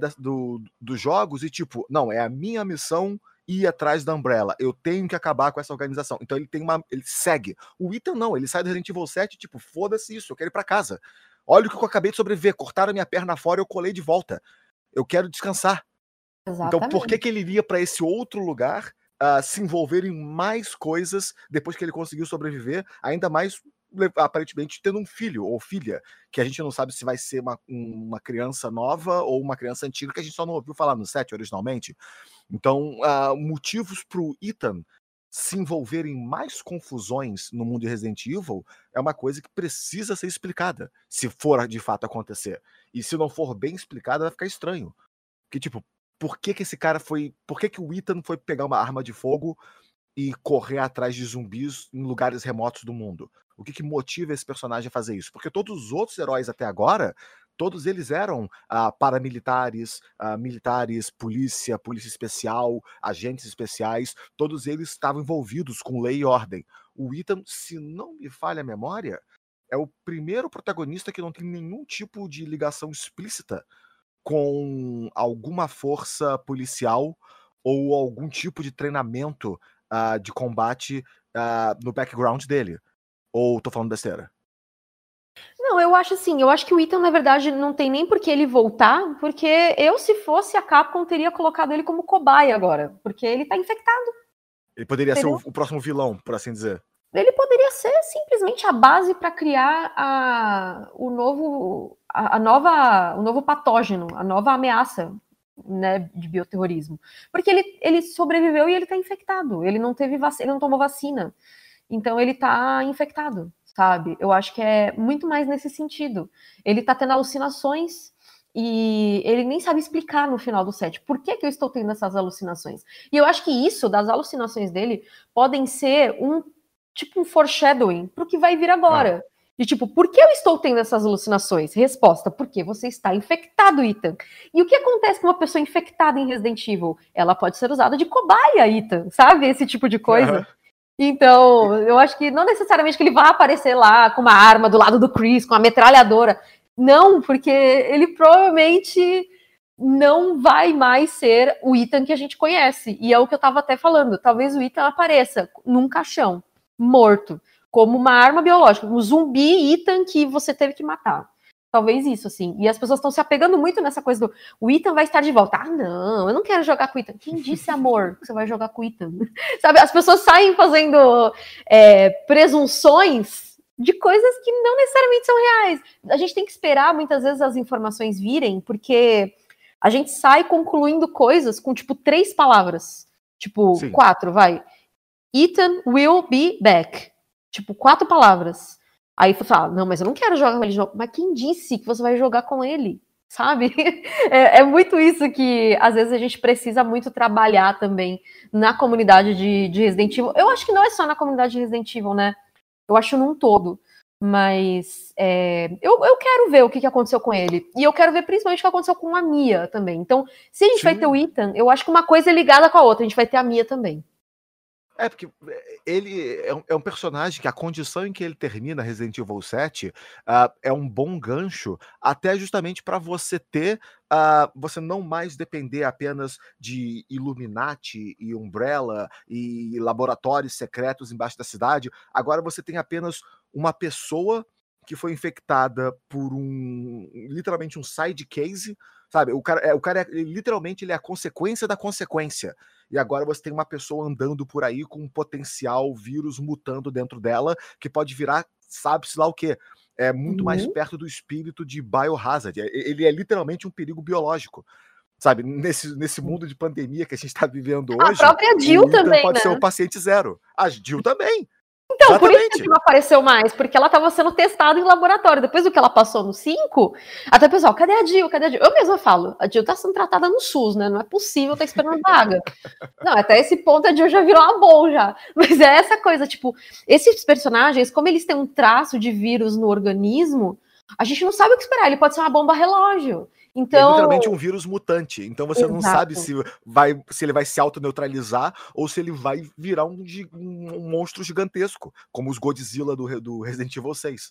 dos jogos e tipo, não, é a minha missão ir atrás da Umbrella. Eu tenho que acabar com essa organização. Então ele segue. O Ethan não, ele sai do Resident Evil 7, tipo, foda-se isso, eu quero ir pra casa. Olha o que eu acabei de sobreviver, cortaram minha perna fora e eu colei de volta. Eu quero descansar. Exatamente. Então por que ele iria para esse outro lugar se envolver em mais coisas depois que ele conseguiu sobreviver, ainda mais aparentemente tendo um filho ou filha, que a gente não sabe se vai ser uma criança nova ou uma criança antiga, que a gente só não ouviu falar no 7 originalmente. Então, motivos para o Ethan se envolver em mais confusões no mundo de Resident Evil é uma coisa que precisa ser explicada, se for de fato acontecer. E se não for bem explicada, vai ficar estranho. Porque, tipo, por que esse cara foi... Por que o Ethan foi pegar uma arma de fogo e correr atrás de zumbis em lugares remotos do mundo? O que motiva esse personagem a fazer isso? Porque todos os outros heróis até agora, todos eles eram paramilitares, militares, polícia especial, agentes especiais, todos eles estavam envolvidos com lei e ordem. O Ethan, se não me falha a memória, é o primeiro protagonista que não tem nenhum tipo de ligação explícita com alguma força policial ou algum tipo de treinamento de combate no background dele. Ou tô falando besteira? Não, Não, eu acho assim, eu acho que o Ethan, na verdade, não tem nem por que ele voltar, porque eu, se fosse a Capcom, teria colocado ele como cobaia agora, porque ele tá infectado. Ele poderia ser Entendeu? o próximo vilão, por assim dizer. Ele poderia ser simplesmente a base para criar o novo patógeno, a nova ameaça, né, de bioterrorismo. Porque ele sobreviveu e ele tá infectado. Ele não teve vacina, ele não tomou vacina. Então ele tá infectado, sabe? Eu acho que é muito mais nesse sentido. Ele tá tendo alucinações e ele nem sabe explicar no final do set por que eu estou tendo essas alucinações. E eu acho que isso, das alucinações dele, podem ser um foreshadowing pro que vai vir agora. De tipo, por que eu estou tendo essas alucinações? Resposta, porque você está infectado, Ethan. E o que acontece com uma pessoa infectada em Resident Evil? Ela pode ser usada de cobaia, Ethan, sabe? Esse tipo de coisa. Então, eu acho que não necessariamente que ele vá aparecer lá com uma arma do lado do Chris, com uma metralhadora. Não, porque ele provavelmente não vai mais ser o Ethan que a gente conhece. E é o que eu tava até falando. Talvez o Ethan apareça num caixão, morto, como uma arma biológica, um zumbi Ethan que você teve que matar. Talvez isso, assim. E as pessoas estão se apegando muito nessa coisa do o Ethan vai estar de volta. Ah, não, eu não quero jogar com o Ethan. Quem disse, amor, que você vai jogar com o Ethan? Sabe, as pessoas saem fazendo presunções de coisas que não necessariamente são reais. A gente tem que esperar, muitas vezes, as informações virem, porque a gente sai concluindo coisas com, tipo, 3 palavras. Tipo, Sim. 4, vai. Ethan will be back. Tipo, 4 palavras. Aí você fala, não, mas eu não quero jogar com ele de novo. Mas quem disse que você vai jogar com ele? Sabe? É muito isso que, às vezes, a gente precisa muito trabalhar também na comunidade de Resident Evil. Eu acho que não é só na comunidade de Resident Evil, né? Eu acho num todo. Mas eu quero ver o que aconteceu com ele. E eu quero ver principalmente o que aconteceu com a Mia também. Então, se a gente vai ter o Ethan, eu acho que uma coisa é ligada com a outra. A gente vai ter a Mia também. Porque ele é um personagem que a condição em que ele termina Resident Evil 7 é um bom gancho, até justamente para você ter, você não mais depender apenas de Illuminati e Umbrella e laboratórios secretos embaixo da cidade. Agora você tem apenas uma pessoa que foi infectada por literalmente um side case, sabe? O cara literalmente ele é a consequência da consequência. E agora você tem uma pessoa andando por aí com um potencial vírus mutando dentro dela, que pode virar, sabe-se lá o quê. É muito mais perto do espírito de Biohazard. Ele é literalmente um perigo biológico. Sabe, nesse mundo de pandemia que a gente tá vivendo hoje, a própria Jill também, pode né? ser o paciente zero. A Jill também. Então, exatamente. Por isso que não apareceu mais, porque ela estava sendo testada em laboratório. Depois do que ela passou no 5, até o pessoal, cadê a Jill? Cadê a Jill? Eu mesma falo, a Jill tá sendo tratada no SUS, né? Não é possível estar esperando vaga. Não, até esse ponto a Jill já virou uma bom já. Mas é essa coisa, tipo, esses personagens, como eles têm um traço de vírus no organismo, a gente não sabe o que esperar. Ele pode ser uma bomba relógio. Então... É literalmente um vírus mutante. Então você não sabe se ele vai se autoneutralizar ou se ele vai virar um monstro gigantesco, como os Godzilla do Resident Evil 6.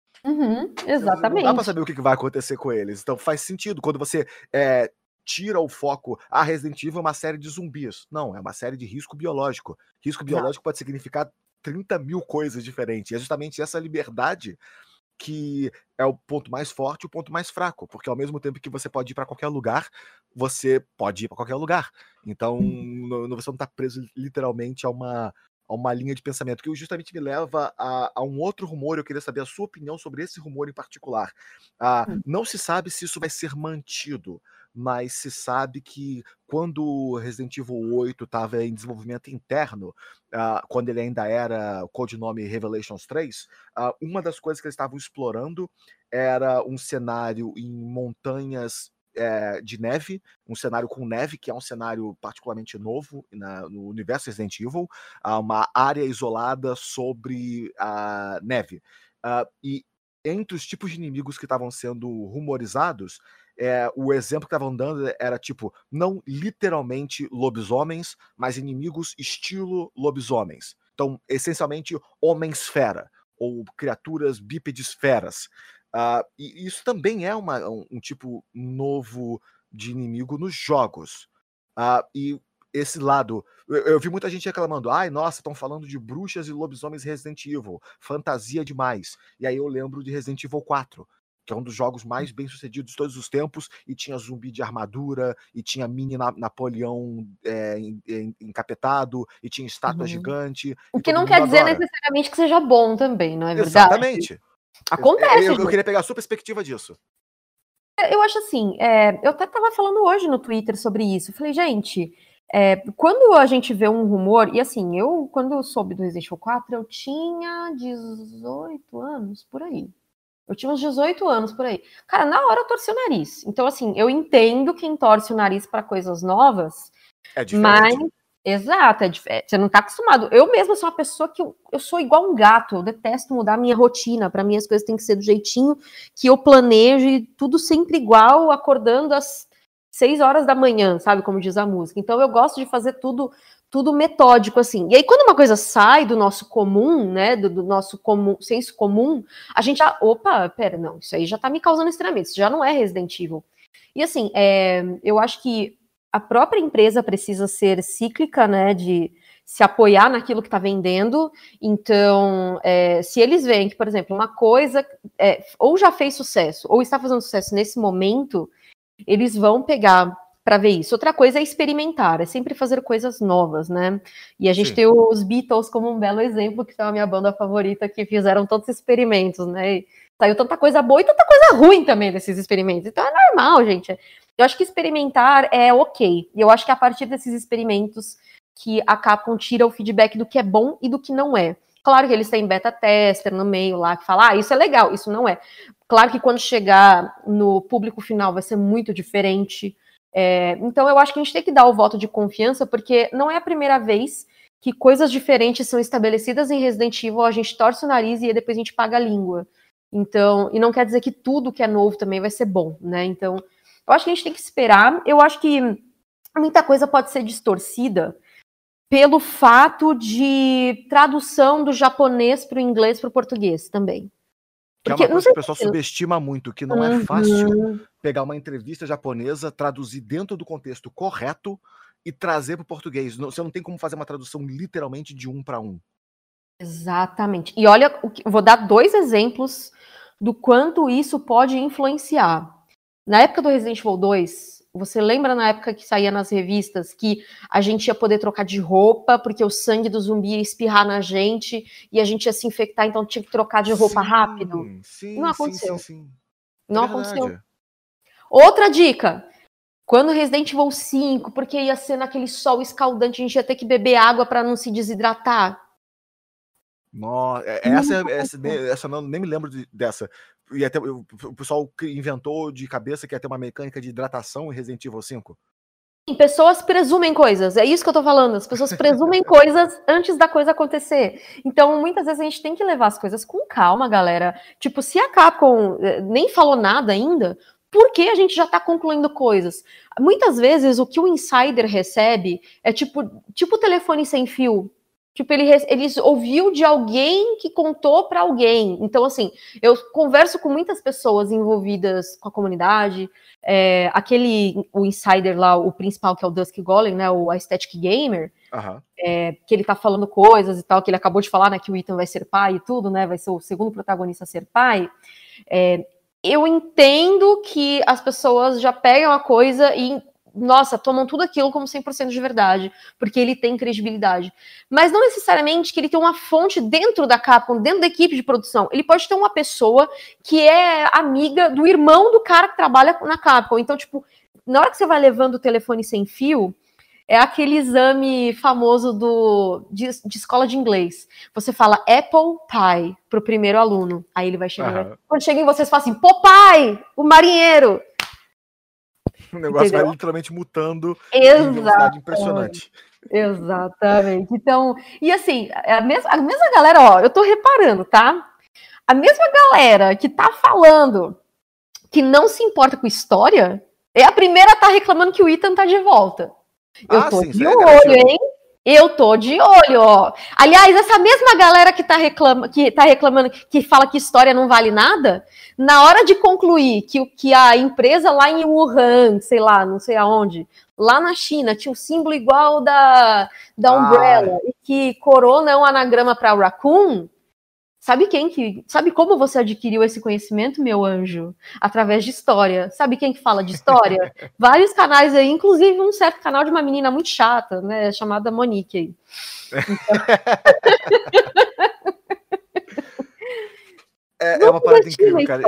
Exatamente. Não dá pra saber o que vai acontecer com eles. Então faz sentido quando você tira o foco. A Resident Evil é uma série de zumbis. Não, é uma série de risco biológico. Risco biológico pode significar 30 mil coisas diferentes. E é justamente essa liberdade que é o ponto mais forte e o ponto mais fraco, porque ao mesmo tempo que você pode ir para qualquer lugar, você pode ir para qualquer lugar. Então, você não tá preso literalmente a uma linha de pensamento, que justamente me leva a um outro rumor. Eu queria saber a sua opinião sobre esse rumor em particular. Não se sabe se isso vai ser mantido, mas se sabe que quando Resident Evil 8 estava em desenvolvimento interno, quando ele ainda era o codinome Revelations 3, uma das coisas que eles estavam explorando era um cenário em montanhas de neve, um cenário com neve, que é um cenário particularmente novo no universo Resident Evil, uma área isolada sobre a neve. E entre os tipos de inimigos que estavam sendo rumorizados, o exemplo que estavam dando era tipo, não literalmente lobisomens, mas inimigos estilo lobisomens. Então, essencialmente, homem-esfera, ou criaturas bípedes feras. E isso também é um tipo novo de inimigo nos jogos. E esse lado. Eu vi muita gente reclamando, ai, nossa, estão falando de bruxas e lobisomens Resident Evil, fantasia demais. E aí eu lembro de Resident Evil 4, que é um dos jogos mais bem sucedidos de todos os tempos, e tinha zumbi de armadura, e tinha mini Napoleão encapetado, e tinha estátua gigante. O que não quer dizer necessariamente que seja bom também, não é verdade? Exatamente. Acontece. Eu queria pegar a sua perspectiva disso. Eu acho assim, eu até estava falando hoje no Twitter sobre isso. Eu falei, gente, quando a gente vê um rumor, e assim, quando eu soube do Resident Evil 4, eu tinha 18 anos, por aí. Eu tinha uns 18 anos, por aí. Cara, na hora eu torci o nariz. Então, assim, eu entendo quem torce o nariz para coisas novas. É diferente. Mas, exato, você não tá acostumado. Eu mesma sou uma pessoa que eu sou igual um gato. Eu detesto mudar a minha rotina. Para mim, as coisas têm que ser do jeitinho que eu planejo e tudo sempre igual, acordando às 6 horas da manhã, sabe? Como diz a música. Então, eu gosto de fazer tudo metódico, assim. E aí, quando uma coisa sai do nosso comum, né, do nosso senso comum, a gente já, opa, pera, não, isso aí já tá me causando estranhamento, isso já não é Resident Evil. E assim, eu acho que a própria empresa precisa ser cíclica, né, de se apoiar naquilo que tá vendendo. Então, se eles veem que, por exemplo, uma coisa ou já fez sucesso, ou está fazendo sucesso nesse momento, eles vão pegar para ver isso. Outra coisa é experimentar, é sempre fazer coisas novas, né? E a gente tem os Beatles como um belo exemplo, que são a minha banda favorita, que fizeram todos os experimentos, né? E saiu tanta coisa boa e tanta coisa ruim também desses experimentos. Então é normal, gente. Eu acho que experimentar é ok. E eu acho que é a partir desses experimentos que a Capcom tira o feedback do que é bom e do que não é. Claro que eles têm beta tester no meio lá, que fala, isso é legal, isso não é. Claro que quando chegar no público final vai ser muito diferente. Então eu acho que a gente tem que dar o voto de confiança, porque não é a primeira vez que coisas diferentes são estabelecidas em Resident Evil, a gente torce o nariz e depois a gente paga a língua. Então, e não quer dizer que tudo que é novo também vai ser bom, né? Então, eu acho que a gente tem que esperar. Eu acho que muita coisa pode ser distorcida pelo fato de tradução do japonês para o inglês para o português também. Que é uma coisa que o pessoal subestima muito, que não é fácil pegar uma entrevista japonesa, traduzir dentro do contexto correto e trazer para o português. Você não tem como fazer uma tradução literalmente de 1 para 1. Exatamente. E olha, vou dar 2 exemplos do quanto isso pode influenciar. Na época do Resident Evil 2, você lembra na época que saía nas revistas que a gente ia poder trocar de roupa porque o sangue do zumbi ia espirrar na gente e a gente ia se infectar, então tinha que trocar de roupa rápido? Não aconteceu. Não aconteceu. Outra dica. Quando Resident Evil 5, porque ia ser naquele sol escaldante, a gente ia ter que beber água para não se desidratar. Nossa, essa não, nem me lembro dessa. E até o pessoal inventou de cabeça que ia ter uma mecânica de hidratação em Resident Evil 5. Pessoas presumem coisas, é isso que eu tô falando. As pessoas presumem coisas antes da coisa acontecer. Então, muitas vezes a gente tem que levar as coisas com calma, galera. Tipo, se a Capcom nem falou nada ainda, por que a gente já tá concluindo coisas? Muitas vezes o que o insider recebe é tipo telefone sem fio. Tipo, ele ouviu de alguém que contou para alguém. Então, assim, eu converso com muitas pessoas envolvidas com a comunidade. O insider lá, o principal, que é o Dusk Golem, né, o Aesthetic Gamer, que ele tá falando coisas e tal, que ele acabou de falar, né, que o Ethan vai ser pai e tudo, né, vai ser o segundo protagonista a ser pai. Eu entendo que as pessoas já pegam a coisa e nossa, tomam tudo aquilo como 100% de verdade, porque ele tem credibilidade. Mas não necessariamente que ele tem uma fonte dentro da Capcom, dentro da equipe de produção. Ele pode ter uma pessoa que é amiga do irmão do cara que trabalha na Capcom. Então, tipo, na hora que você vai levando o telefone sem fio, é aquele exame famoso de escola de inglês. Você fala Apple Pie pro primeiro aluno. Aí ele vai chegar. Quando chega em vocês, fala assim, Popeye, o marinheiro. O negócio vai literalmente mutando em velocidade impressionante. Exatamente. Então, e assim, a mesma galera, ó, eu tô reparando, tá? A mesma galera que tá falando que não se importa com história é a primeira a tá reclamando que o Ethan tá de volta. Eu tô de olho, hein? Eu tô de olho, ó. Aliás, essa mesma galera que tá reclamando, que fala que história não vale nada, na hora de concluir que a empresa lá em Wuhan, sei lá, não sei aonde, lá na China, tinha um símbolo igual da Umbrella, e que Corona é um anagrama para Raccoon, sabe como você adquiriu esse conhecimento, meu anjo? Através de história. Sabe quem que fala de história? Vários canais aí, inclusive um certo canal de uma menina muito chata, né, chamada Monique aí. É uma parada incrível, cara.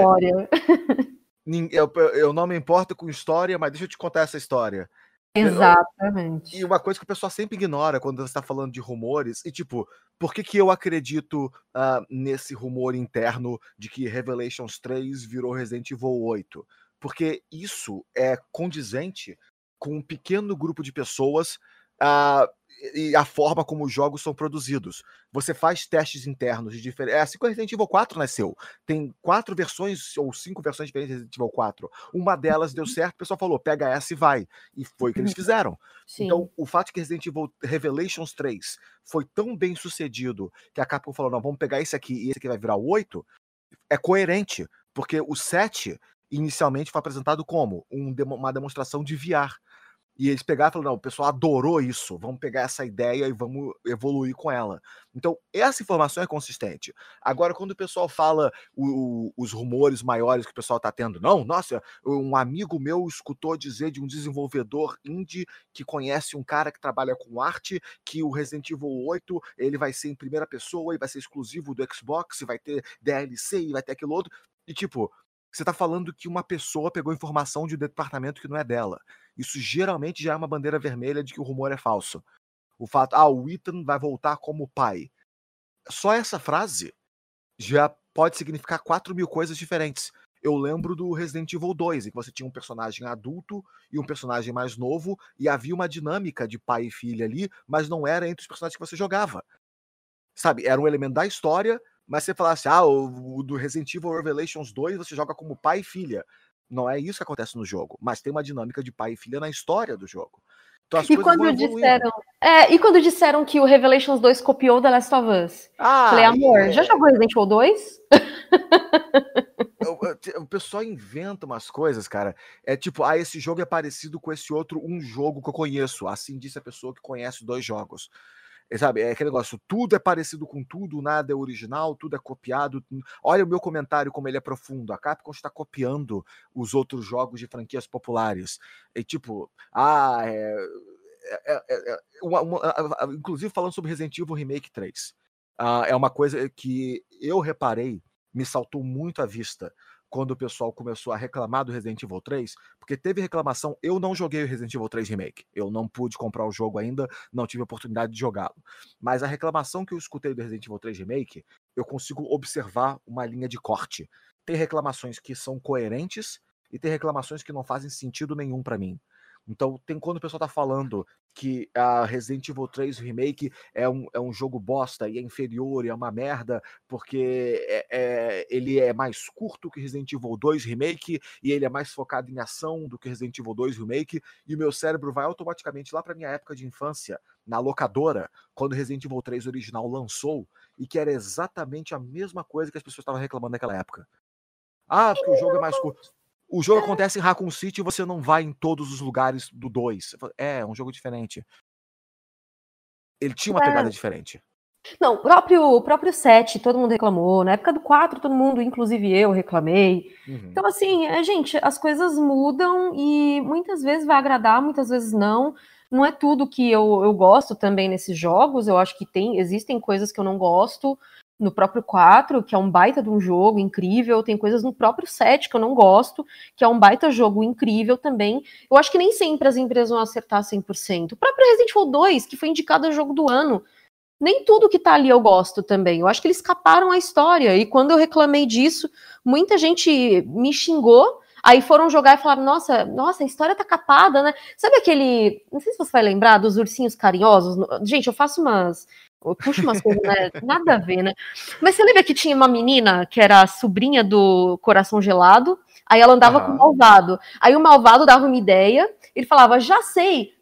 Eu não me importo com história, mas deixa eu te contar essa história. Exatamente. E uma coisa que o pessoal sempre ignora quando você está falando de rumores, e tipo, por que eu acredito nesse rumor interno de que Revelations 3 virou Resident Evil 8? Porque isso é condizente com um pequeno grupo de pessoas e a forma como os jogos são produzidos. Você faz testes internos de diferentes. É assim que o Resident Evil 4 nasceu. Tem 4 versões ou 5 versões diferentes de Resident Evil 4. Uma delas deu certo, o pessoal falou, pega essa e vai. E foi o que eles fizeram. Sim. Então, o fato de que Resident Evil Revelations 3 foi tão bem sucedido que a Capcom falou, não, vamos pegar esse aqui e esse aqui vai virar o 8, é coerente. Porque o 7, inicialmente, foi apresentado como uma demonstração de VR. E eles pegaram e falaram, não, o pessoal adorou isso, vamos pegar essa ideia e vamos evoluir com ela. Então, essa informação é consistente. Agora, quando o pessoal fala os rumores maiores que o pessoal está tendo, não, nossa, um amigo meu escutou dizer de um desenvolvedor indie que conhece um cara que trabalha com arte, que o Resident Evil 8, ele vai ser em primeira pessoa e vai ser exclusivo do Xbox, vai ter DLC e vai ter aquilo outro. E tipo, você tá falando que uma pessoa pegou informação de um departamento que não é dela. Isso geralmente já é uma bandeira vermelha de que o rumor é falso. O fato, o Ethan vai voltar como pai. Só essa frase já pode significar 4.000 coisas diferentes. Eu lembro do Resident Evil 2, em que você tinha um personagem adulto e um personagem mais novo, e havia uma dinâmica de pai e filha ali, mas não era entre os personagens que você jogava. Sabe, era um elemento da história, mas você falasse, o do Resident Evil Revelations 2 você joga como pai e filha. Não é isso que acontece no jogo, mas tem uma dinâmica de pai e filha na história do jogo. Então as coisas vão evoluindo. E quando disseram que o Revelations 2 copiou The Last of Us? Falei, amor, já jogou Resident Evil 2? O pessoal inventa umas coisas, cara. É tipo, esse jogo é parecido com esse outro, um jogo que eu conheço. Assim disse a pessoa que conhece 2 jogos. Sabe, é aquele negócio, tudo é parecido com tudo, nada é original, tudo é copiado. Olha o meu comentário como ele é profundo. A Capcom está copiando os outros jogos de franquias populares. E tipo, inclusive falando sobre Resident Evil Remake 3. É uma coisa que eu reparei, me saltou muito à vista quando o pessoal começou a reclamar do Resident Evil 3, porque teve reclamação, eu não joguei o Resident Evil 3 Remake, eu não pude comprar o jogo ainda, não tive a oportunidade de jogá-lo, mas a reclamação que eu escutei do Resident Evil 3 Remake, eu consigo observar uma linha de corte. Tem reclamações que são coerentes e tem reclamações que não fazem sentido nenhum pra mim. Então, quando o pessoal tá falando que a Resident Evil 3 Remake é um jogo bosta e é inferior e é uma merda, porque ele é mais curto que Resident Evil 2 Remake e ele é mais focado em ação do que Resident Evil 2 Remake, e o meu cérebro vai automaticamente lá pra minha época de infância, na locadora, quando Resident Evil 3 original lançou, e que era exatamente a mesma coisa que as pessoas estavam reclamando naquela época. Porque o jogo é mais curto. O jogo acontece em Raccoon City e você não vai em todos os lugares do 2. É um jogo diferente. Ele tinha uma pegada diferente. Não, o próprio 7, todo mundo reclamou. Na época do 4, todo mundo, inclusive eu, reclamei. Então, assim, gente, as coisas mudam e muitas vezes vai agradar, muitas vezes não. Não é tudo que eu gosto também nesses jogos. Eu acho que existem coisas que eu não gosto. No próprio 4, que é um baita de um jogo incrível, tem coisas no próprio 7 que eu não gosto, que é um baita jogo incrível também. Eu acho que nem sempre as empresas vão acertar 100%. O próprio Resident Evil 2, que foi indicado a jogo do ano, nem tudo que tá ali eu gosto também. Eu acho que eles escaparam a história, e quando eu reclamei disso, muita gente me xingou, aí foram jogar e falaram, nossa, a história tá capada, né? Sabe aquele, não sei se você vai lembrar, dos ursinhos carinhosos? Gente, eu faço Puxa umas coisas, né? Nada a ver, né? Mas você lembra que tinha uma menina que era a sobrinha do Coração Gelado? Aí ela andava com o Malvado. Aí o Malvado dava uma ideia, ele falava, já sei,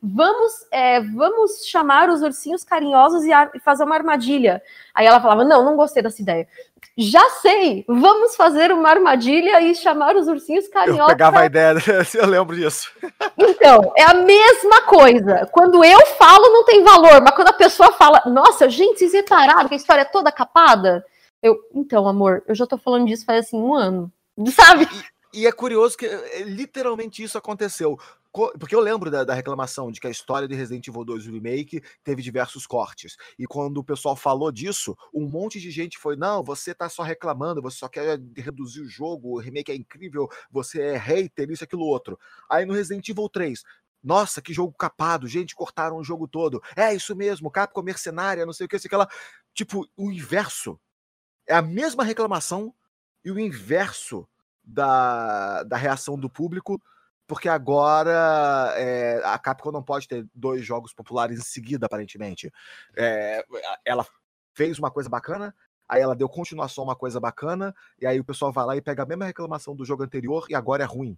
vamos chamar os ursinhos carinhosos e fazer uma armadilha. Aí ela falava, não gostei dessa ideia. Já sei, vamos fazer uma armadilha e chamar os ursinhos carinhosos. Eu pegava a ideia, eu lembro disso. Então, é a mesma coisa. Quando eu falo, não tem valor, mas quando a pessoa fala, nossa, gente, vocês repararam que a história é toda capada? Então, amor, eu já tô falando disso faz assim 1 ano, sabe? E é curioso que literalmente isso aconteceu. Porque eu lembro da reclamação de que a história de Resident Evil 2 Remake teve diversos cortes. E quando o pessoal falou disso, um monte de gente foi, não, você tá só reclamando, você só quer reduzir o jogo, o remake é incrível, você é hater, isso, aquilo, outro. Aí no Resident Evil 3, nossa, que jogo capado, gente, cortaram o jogo todo. É isso mesmo, Capcom mercenária, não sei o que, sei que lá. Tipo, o inverso. É a mesma reclamação e o inverso da reação do público, porque agora a Capcom não pode ter 2 jogos populares em seguida, aparentemente. Ela fez uma coisa bacana, aí ela deu continuação a uma coisa bacana, e aí o pessoal vai lá e pega a mesma reclamação do jogo anterior e agora é ruim.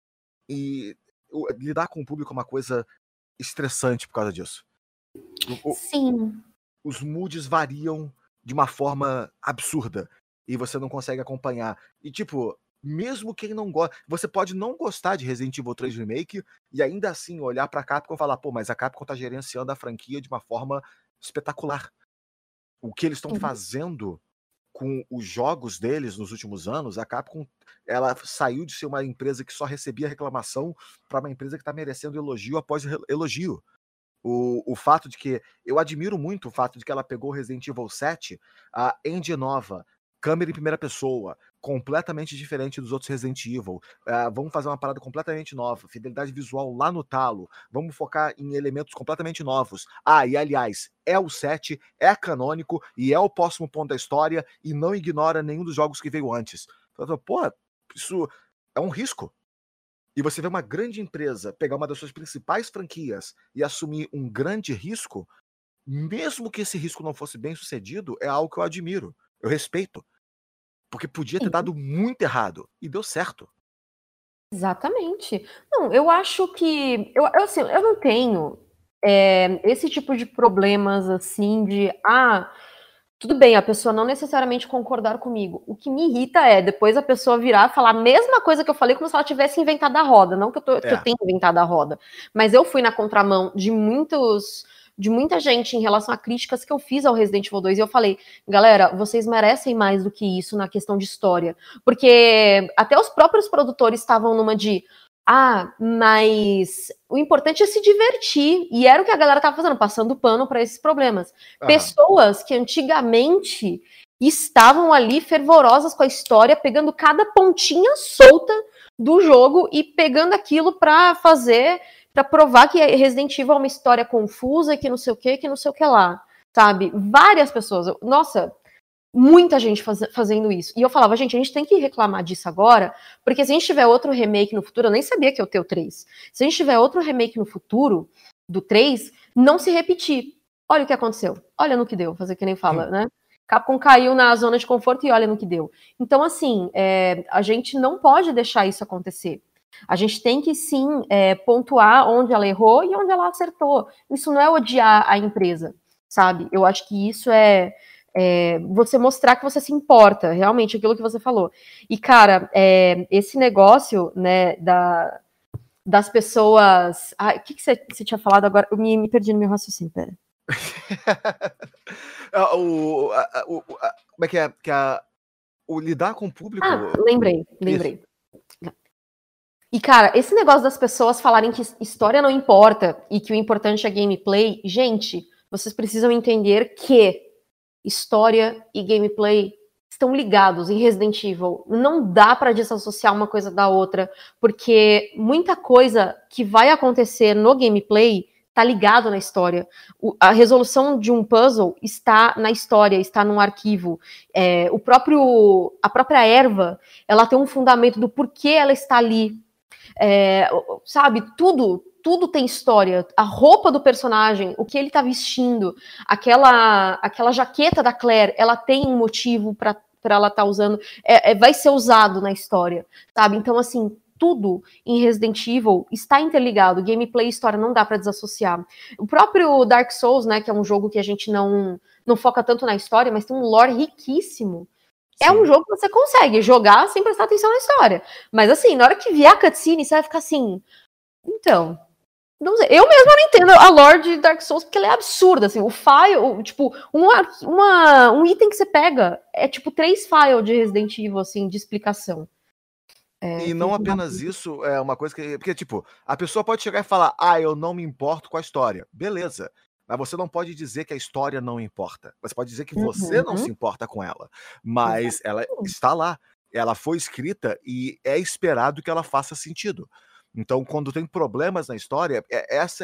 E lidar com o público é uma coisa estressante por causa disso. Sim. Os moods variam de uma forma absurda e você não consegue acompanhar. E tipo, mesmo quem não gosta, você pode não gostar de Resident Evil 3 Remake e ainda assim olhar pra Capcom e falar, pô, mas a Capcom tá gerenciando a franquia de uma forma espetacular. O que eles estão fazendo com os jogos deles nos últimos anos, a Capcom, ela saiu de ser uma empresa que só recebia reclamação para uma empresa que tá merecendo elogio após elogio. O fato de que, eu admiro muito o fato de que ela pegou Resident Evil 7, a engine nova, câmera em primeira pessoa, completamente diferente dos outros Resident Evil. Vamos fazer uma parada completamente nova, fidelidade visual lá no talo, vamos focar em elementos completamente novos. E aliás, é o 7, é canônico e é o próximo ponto da história e não ignora nenhum dos jogos que veio antes. Porra, isso é um risco. E você vê uma grande empresa pegar uma das suas principais franquias e assumir um grande risco, mesmo que esse risco não fosse bem sucedido, é algo que eu admiro, eu respeito. Porque podia ter dado muito errado, e deu certo. Exatamente. Não, eu acho que... assim, eu não tenho esse tipo de problemas, assim, de... tudo bem, a pessoa não necessariamente concordar comigo. O que me irrita é depois a pessoa virar e falar a mesma coisa que eu falei, como se ela tivesse inventado a roda. Não que eu tenha inventado a roda, mas eu fui na contramão de muita gente em relação a críticas que eu fiz ao Resident Evil 2, e eu falei, galera, vocês merecem mais do que isso na questão de história. Porque até os próprios produtores estavam numa de... mas o importante é se divertir. E era o que a galera tava fazendo, passando pano para esses problemas. Pessoas que antigamente estavam ali fervorosas com a história, pegando cada pontinha solta do jogo e pegando aquilo para provar que Resident Evil é uma história confusa, que não sei o que lá, sabe? Várias pessoas, nossa... muita gente fazendo isso. E eu falava, gente, a gente tem que reclamar disso agora, porque se a gente tiver outro remake no futuro, eu nem sabia que ia ter o 3. Se a gente tiver outro remake no futuro, do 3, não se repetir. Olha o que aconteceu. Olha no que deu, fazer que nem fala, né? Capcom caiu na zona de conforto e olha no que deu. Então, assim, a gente não pode deixar isso acontecer. A gente tem que, sim, pontuar onde ela errou e onde ela acertou. Isso não é odiar a empresa, sabe? Eu acho que isso você mostrar que você se importa, realmente, aquilo que você falou. E, cara, esse negócio, né, das pessoas... o que você tinha falado agora? Eu me perdi no meu raciocínio, pera. Como é que é? O lidar com o público... lembrei. E, cara, esse negócio das pessoas falarem que história não importa e que o importante é gameplay, gente, vocês precisam entender que história e gameplay estão ligados em Resident Evil. Não dá para desassociar uma coisa da outra, porque muita coisa que vai acontecer no gameplay está ligado na história. A resolução de um puzzle está na história, está num arquivo. A própria erva, ela tem um fundamento do porquê ela está ali. Sabe, tudo tudo tem história. A roupa do personagem, o que ele tá vestindo, aquela jaqueta da Claire, ela tem um motivo para ela estar usando, vai ser usado na história, sabe? Então, assim, tudo em Resident Evil está interligado. Gameplay e história não dá para desassociar. O próprio Dark Souls, né, que é um jogo que a gente não foca tanto na história, mas tem um lore riquíssimo. Sim. É um jogo que você consegue jogar sem prestar atenção na história. Mas assim, na hora que vier a cutscene, você vai ficar assim... Então... Não sei. Eu mesma não entendo a lore de Dark Souls, porque ela é absurda, assim, o file, tipo, um item que você pega é tipo 3 files de Resident Evil, assim, de explicação. E não apenas isso, é uma coisa que... Porque, tipo, a pessoa pode chegar e falar, eu não me importo com a história. Beleza. Mas você não pode dizer que a história não importa. Você pode dizer que você não se importa com ela. Mas ela está lá. Ela foi escrita e é esperado que ela faça sentido. Então, quando tem problemas na história, essa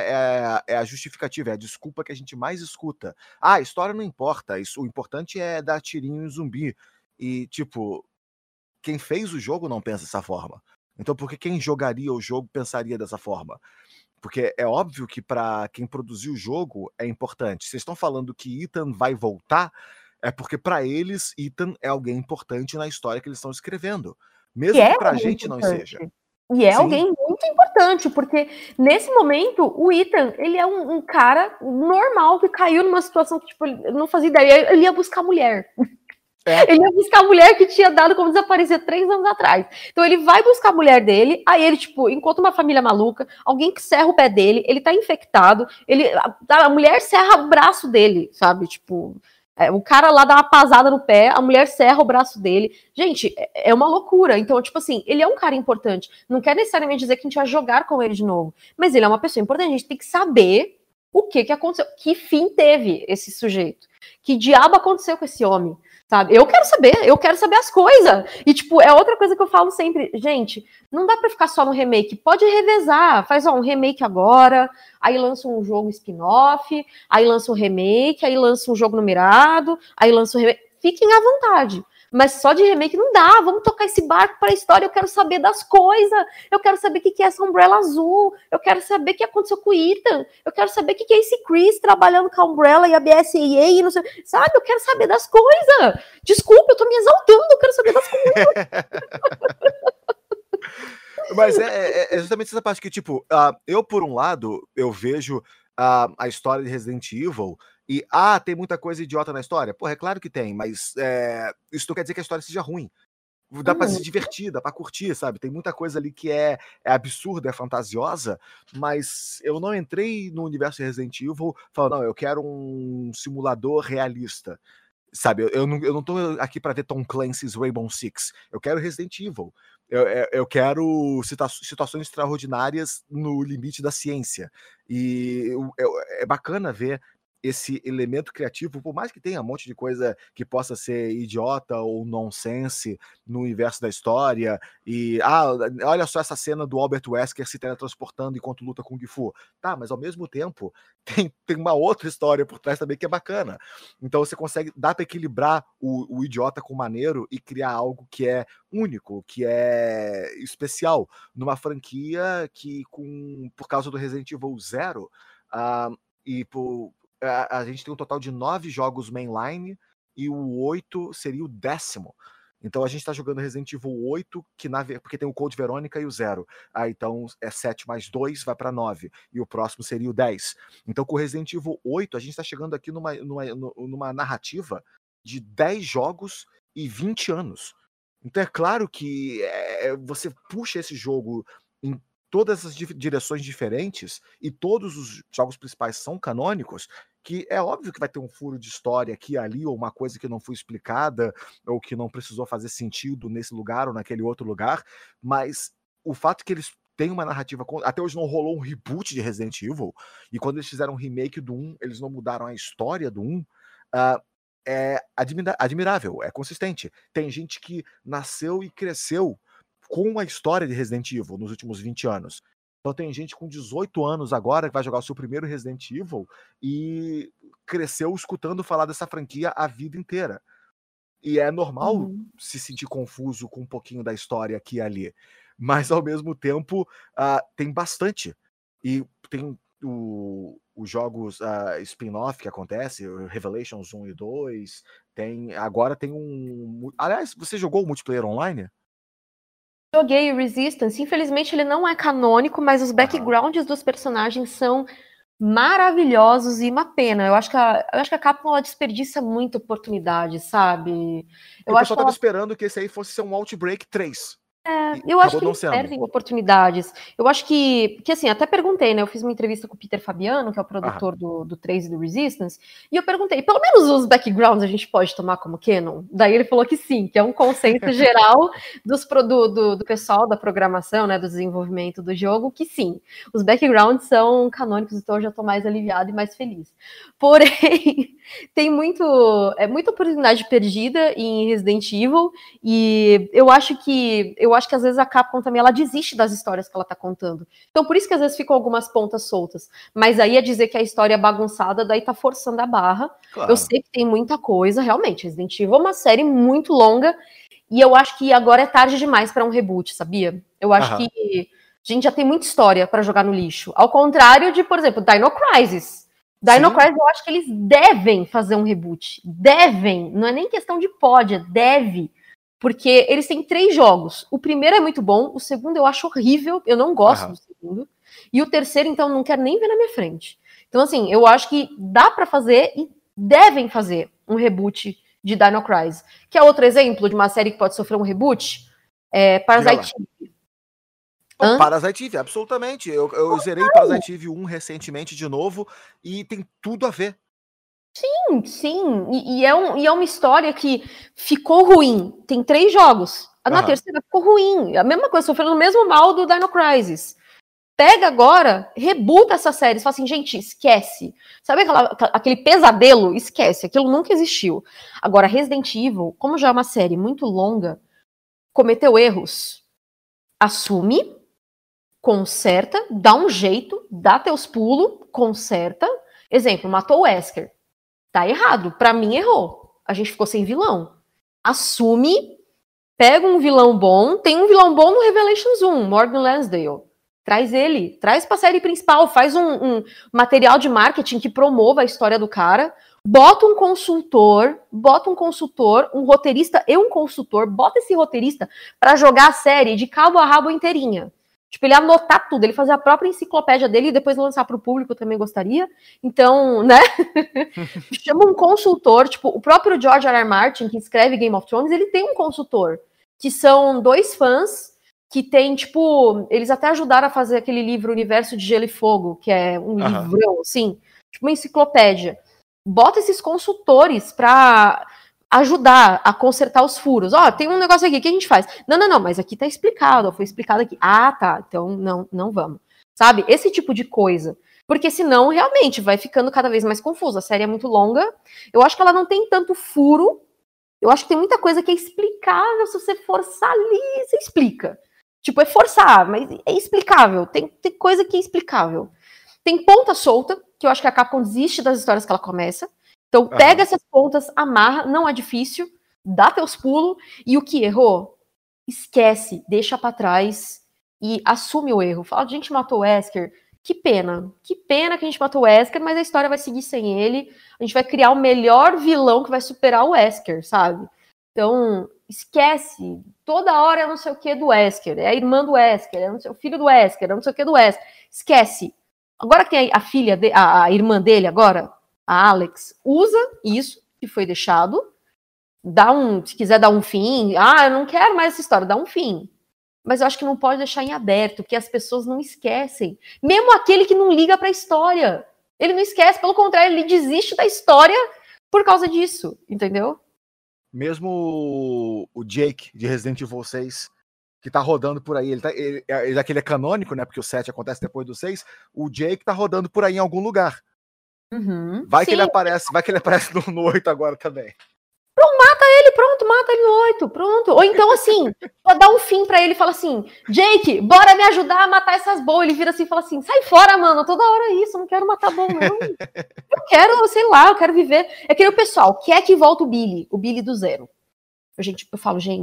é a justificativa, é a desculpa que a gente mais escuta. A história não importa, o importante é dar tirinho em zumbi. E, tipo, quem fez o jogo não pensa dessa forma. Então, por que quem jogaria o jogo pensaria dessa forma? Porque é óbvio que para quem produziu o jogo é importante. Vocês estão falando que Ethan vai voltar, é porque para eles, Ethan é alguém importante na história que eles estão escrevendo. Mesmo que pra gente não seja. E é alguém muito importante, porque nesse momento o Ethan, ele é um cara normal que caiu numa situação que, tipo, ele não fazia ideia, ele ia buscar mulher. Ele ia buscar a mulher que tinha dado como desaparecer 3 anos atrás. Então ele vai buscar a mulher dele, aí ele, tipo, encontra uma família maluca, alguém que serra o pé dele, ele tá infectado, a mulher serra o braço dele, sabe? Tipo... o cara lá dá uma pasada no pé, a mulher serra o braço dele. Gente, é uma loucura. Então, tipo assim, ele é um cara importante. Não quer necessariamente dizer que a gente vai jogar com ele de novo. Mas ele é uma pessoa importante. A gente tem que saber o que aconteceu. Que fim teve esse sujeito? Que diabo aconteceu com esse homem? Sabe? Eu quero saber as coisas. E, tipo, é outra coisa que eu falo sempre. Gente, não dá pra ficar só no remake. Pode revezar. Faz, um remake agora, aí lança um jogo spin-off, aí lança um remake, aí lança um jogo numerado, aí lança um remake. Fiquem à vontade. Mas só de remake não dá. Vamos tocar esse barco para a história. Eu quero saber das coisas. Eu quero saber o que é essa Umbrella azul. Eu quero saber o que aconteceu com o Ethan. Eu quero saber o que é esse Chris trabalhando com a Umbrella e a BSAA. E não sei, sabe? Eu quero saber das coisas. Desculpa, eu tô me exaltando. Eu quero saber das coisas. Mas é justamente essa parte que, tipo, eu, por um lado, eu vejo a história de Resident Evil e, tem muita coisa idiota na história. Porra, é claro que tem, mas isso não quer dizer que a história seja ruim. Dá pra se divertir, dá pra curtir, sabe? Tem muita coisa ali que é absurda, é fantasiosa, mas eu não entrei no universo de Resident Evil falando, não, eu quero um simulador realista. Sabe, eu não tô aqui para ver Tom Clancy's Rainbow Six. Eu quero Resident Evil. Eu quero situações extraordinárias no limite da ciência. E é bacana ver esse elemento criativo, por mais que tenha um monte de coisa que possa ser idiota ou nonsense no universo da história, e olha só essa cena do Albert Wesker se teletransportando enquanto luta com o Gifu. Tá, mas ao mesmo tempo tem uma outra história por trás também que é bacana. Então você consegue, dá para equilibrar o idiota com o maneiro e criar algo que é único, que é especial, numa franquia que, por causa do Resident Evil 0, a gente tem um total de 9 jogos mainline e o 8 seria o 10º. Então a gente tá jogando Resident Evil 8, porque tem o Code Verônica e o 0. Então é 7 mais 2, vai para 9. E o próximo seria o 10. Então com o Resident Evil 8, a gente tá chegando aqui numa narrativa de 10 jogos e 20 anos. Então é claro que você puxa esse jogo em todas essas direções diferentes, e todos os jogos principais são canônicos, que é óbvio que vai ter um furo de história aqui e ali, ou uma coisa que não foi explicada, ou que não precisou fazer sentido nesse lugar ou naquele outro lugar, mas o fato que eles têm uma narrativa... Até hoje não rolou um reboot de Resident Evil, e quando eles fizeram um remake do 1, eles não mudaram a história do 1, é admirável, é consistente. Tem gente que nasceu e cresceu com a história de Resident Evil nos últimos 20 anos. Então tem gente com 18 anos agora que vai jogar o seu primeiro Resident Evil e cresceu escutando falar dessa franquia a vida inteira. E é normal se sentir confuso com um pouquinho da história aqui e ali. Mas, ao mesmo tempo, tem bastante. E tem os jogos spin-off que acontece, Revelations 1 e 2, agora tem Aliás, você jogou o multiplayer online? Joguei o Resistance, infelizmente ele não é canônico, mas os backgrounds dos personagens são maravilhosos e uma pena. Eu acho que a Capcom ela desperdiça muita oportunidade, sabe? O pessoal tava esperando que esse aí fosse ser um Outbreak 3. Eu acho que eles perdem oportunidades. Eu acho que assim, até perguntei, né? Eu fiz uma entrevista com o Peter Fabiano, que é o produtor do 3 e do Resistance, e eu perguntei, pelo menos os backgrounds a gente pode tomar como canon? Daí ele falou que sim, que é um consenso geral do pessoal da programação, né, do desenvolvimento do jogo, que sim, os backgrounds são canônicos, então eu já tô mais aliviada e mais feliz. Porém, tem muita oportunidade perdida em Resident Evil, e eu acho que às vezes a Capcom também ela desiste das histórias que ela tá contando. Então por isso que às vezes ficam algumas pontas soltas. Mas aí é dizer que a história é bagunçada, daí tá forçando a barra. Claro. Eu sei que tem muita coisa, realmente. Resident Evil é uma série muito longa e eu acho que agora é tarde demais para um reboot, sabia? Eu acho que a gente já tem muita história para jogar no lixo. Ao contrário de, por exemplo, Dino Crisis. Dino Crisis, eu acho que eles devem fazer um reboot. Devem. Não é nem questão de pode, deve. Porque eles têm 3 jogos. O primeiro é muito bom, o segundo eu acho horrível, eu não gosto do segundo. E o terceiro, então, não quero nem ver na minha frente. Então, assim, eu acho que dá pra fazer e devem fazer um reboot de Dino Crisis. Que é outro exemplo de uma série que pode sofrer um reboot? Parasite Eve. Parasite Eve, absolutamente. Eu zerei Parasite Eve 1 recentemente de novo e tem tudo a ver. Sim. E é uma história que ficou ruim. Tem 3 jogos. Na terceira ficou ruim. A mesma coisa, sofrendo o mesmo mal do Dino Crisis. Pega agora, rebuta essa série. Você fala assim, gente, esquece. Sabe aquele pesadelo? Esquece. Aquilo nunca existiu. Agora, Resident Evil, como já é uma série muito longa, cometeu erros. Assume, conserta, dá um jeito, dá teus pulos, conserta. Exemplo, matou o Wesker. Tá errado. Pra mim, errou. A gente ficou sem vilão. Assume, pega um vilão bom. Tem um vilão bom no Revelations 1, Morgan Lansdale. Traz ele. Traz pra série principal. Faz um material de marketing que promova a história do cara. Bota um consultor, um roteirista e um consultor. Bota esse roteirista pra jogar a série de cabo a rabo inteirinha. Tipo, ele anotar tudo, ele fazer a própria enciclopédia dele e depois lançar para o público, também gostaria. Então, né? Chama um consultor, tipo, o próprio George R. R. Martin, que escreve Game of Thrones, ele tem um consultor, que são 2 fãs que tem, tipo, eles até ajudaram a fazer aquele livro Universo de Gelo e Fogo, que é um livrão, assim, tipo uma enciclopédia. Bota esses consultores pra ajudar a consertar os furos. Tem um negócio aqui, o que a gente faz? Não, mas aqui tá explicado, foi explicado aqui. Tá, então não vamos. Sabe? Esse tipo de coisa. Porque senão, realmente, vai ficando cada vez mais confuso. A série é muito longa. Eu acho que ela não tem tanto furo. Eu acho que tem muita coisa que é explicável. Se você forçar ali, você explica. Tipo, é forçar, mas é explicável. Tem coisa que é explicável. Tem ponta solta, que eu acho que a Capcom desiste das histórias que ela começa. Então, pega essas pontas, amarra, não é difícil, dá teus pulos, e o que errou, esquece, deixa pra trás e assume o erro. Fala, a gente matou o Wesker, que pena que a gente matou o Wesker, mas a história vai seguir sem ele, a gente vai criar o melhor vilão que vai superar o Wesker, sabe? Então, esquece, toda hora é não sei o que do Wesker, é a irmã do Wesker, é o filho do Wesker, é não sei o que do Wesker, esquece. Agora que tem a filha, a irmã dele agora, a Alex, usa isso que foi deixado, se quiser dar um fim, eu não quero mais essa história, dá um fim. Mas eu acho que não pode deixar em aberto, porque as pessoas não esquecem. Mesmo aquele que não liga pra história. Ele não esquece, pelo contrário, ele desiste da história por causa disso, entendeu? Mesmo o Jake, de Resident Evil 6, que tá rodando por aí, ele é canônico, né, porque o 7 acontece depois do 6, o Jake tá rodando por aí em algum lugar. Vai que ele aparece no 8 agora também. Mata ele no 8, pronto. Ou então, assim, dá um fim pra ele e fala assim, Jake, bora me ajudar a matar essas boas. Ele vira assim e fala assim, sai fora, mano, toda hora isso, eu não quero matar bom, não. Eu quero, sei lá, eu quero viver. É que o pessoal quer que volte o Billy do 0. Eu falo, gente,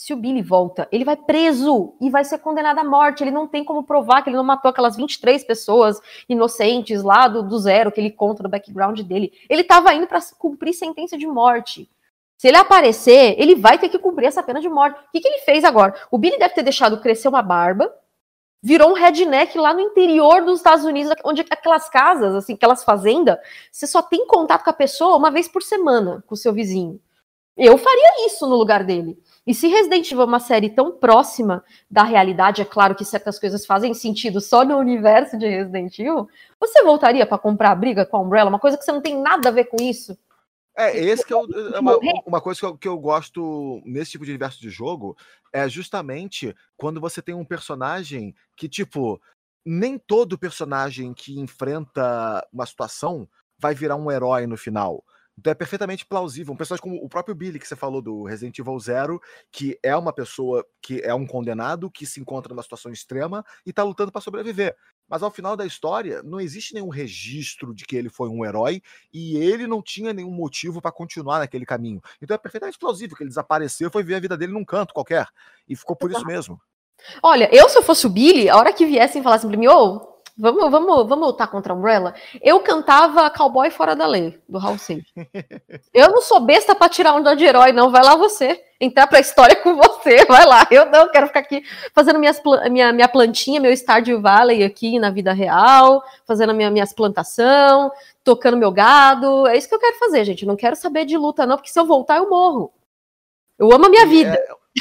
Se o Billy volta, ele vai preso e vai ser condenado à morte. Ele não tem como provar que ele não matou aquelas 23 pessoas inocentes lá do zero, que ele conta do background dele. Ele tava indo para cumprir sentença de morte. Se ele aparecer, ele vai ter que cumprir essa pena de morte. O que ele fez agora? O Billy deve ter deixado crescer uma barba, virou um redneck lá no interior dos Estados Unidos, onde aquelas casas, assim, aquelas fazendas, você só tem contato com a pessoa uma vez por semana, com o seu vizinho. Eu faria isso no lugar dele. E se Resident Evil é uma série tão próxima da realidade, é claro que certas coisas fazem sentido só no universo de Resident Evil, você voltaria para comprar a briga com a Umbrella? Uma coisa que você não tem nada a ver com isso? Esse que é uma coisa que eu gosto nesse tipo de universo de jogo, é justamente quando você tem um personagem que, tipo, nem todo personagem que enfrenta uma situação vai virar um herói no final. Então é perfeitamente plausível. Um personagem como o próprio Billy, que você falou do Resident Evil Zero, que é uma pessoa que é um condenado, que se encontra numa situação extrema e tá lutando para sobreviver. Mas ao final da história, não existe nenhum registro de que ele foi um herói e ele não tinha nenhum motivo para continuar naquele caminho. Então é perfeitamente plausível que ele desapareceu e foi ver a vida dele num canto qualquer. E ficou por isso mesmo. Olha, se eu fosse o Billy, a hora que viessem e falassem pra mim, vamos lutar contra a Umbrella, eu cantava Cowboy Fora da Lei, do Raul Seixas. Eu não sou besta pra tirar onda de herói, não. Vai lá você. Entrar pra história com você, vai lá. Eu não quero ficar aqui fazendo minha plantinha, meu Stardew Valley aqui na vida real, fazendo minhas plantação, tocando meu gado. É isso que eu quero fazer, gente. Eu não quero saber de luta, não, porque se eu voltar, eu morro. Eu amo a minha vida.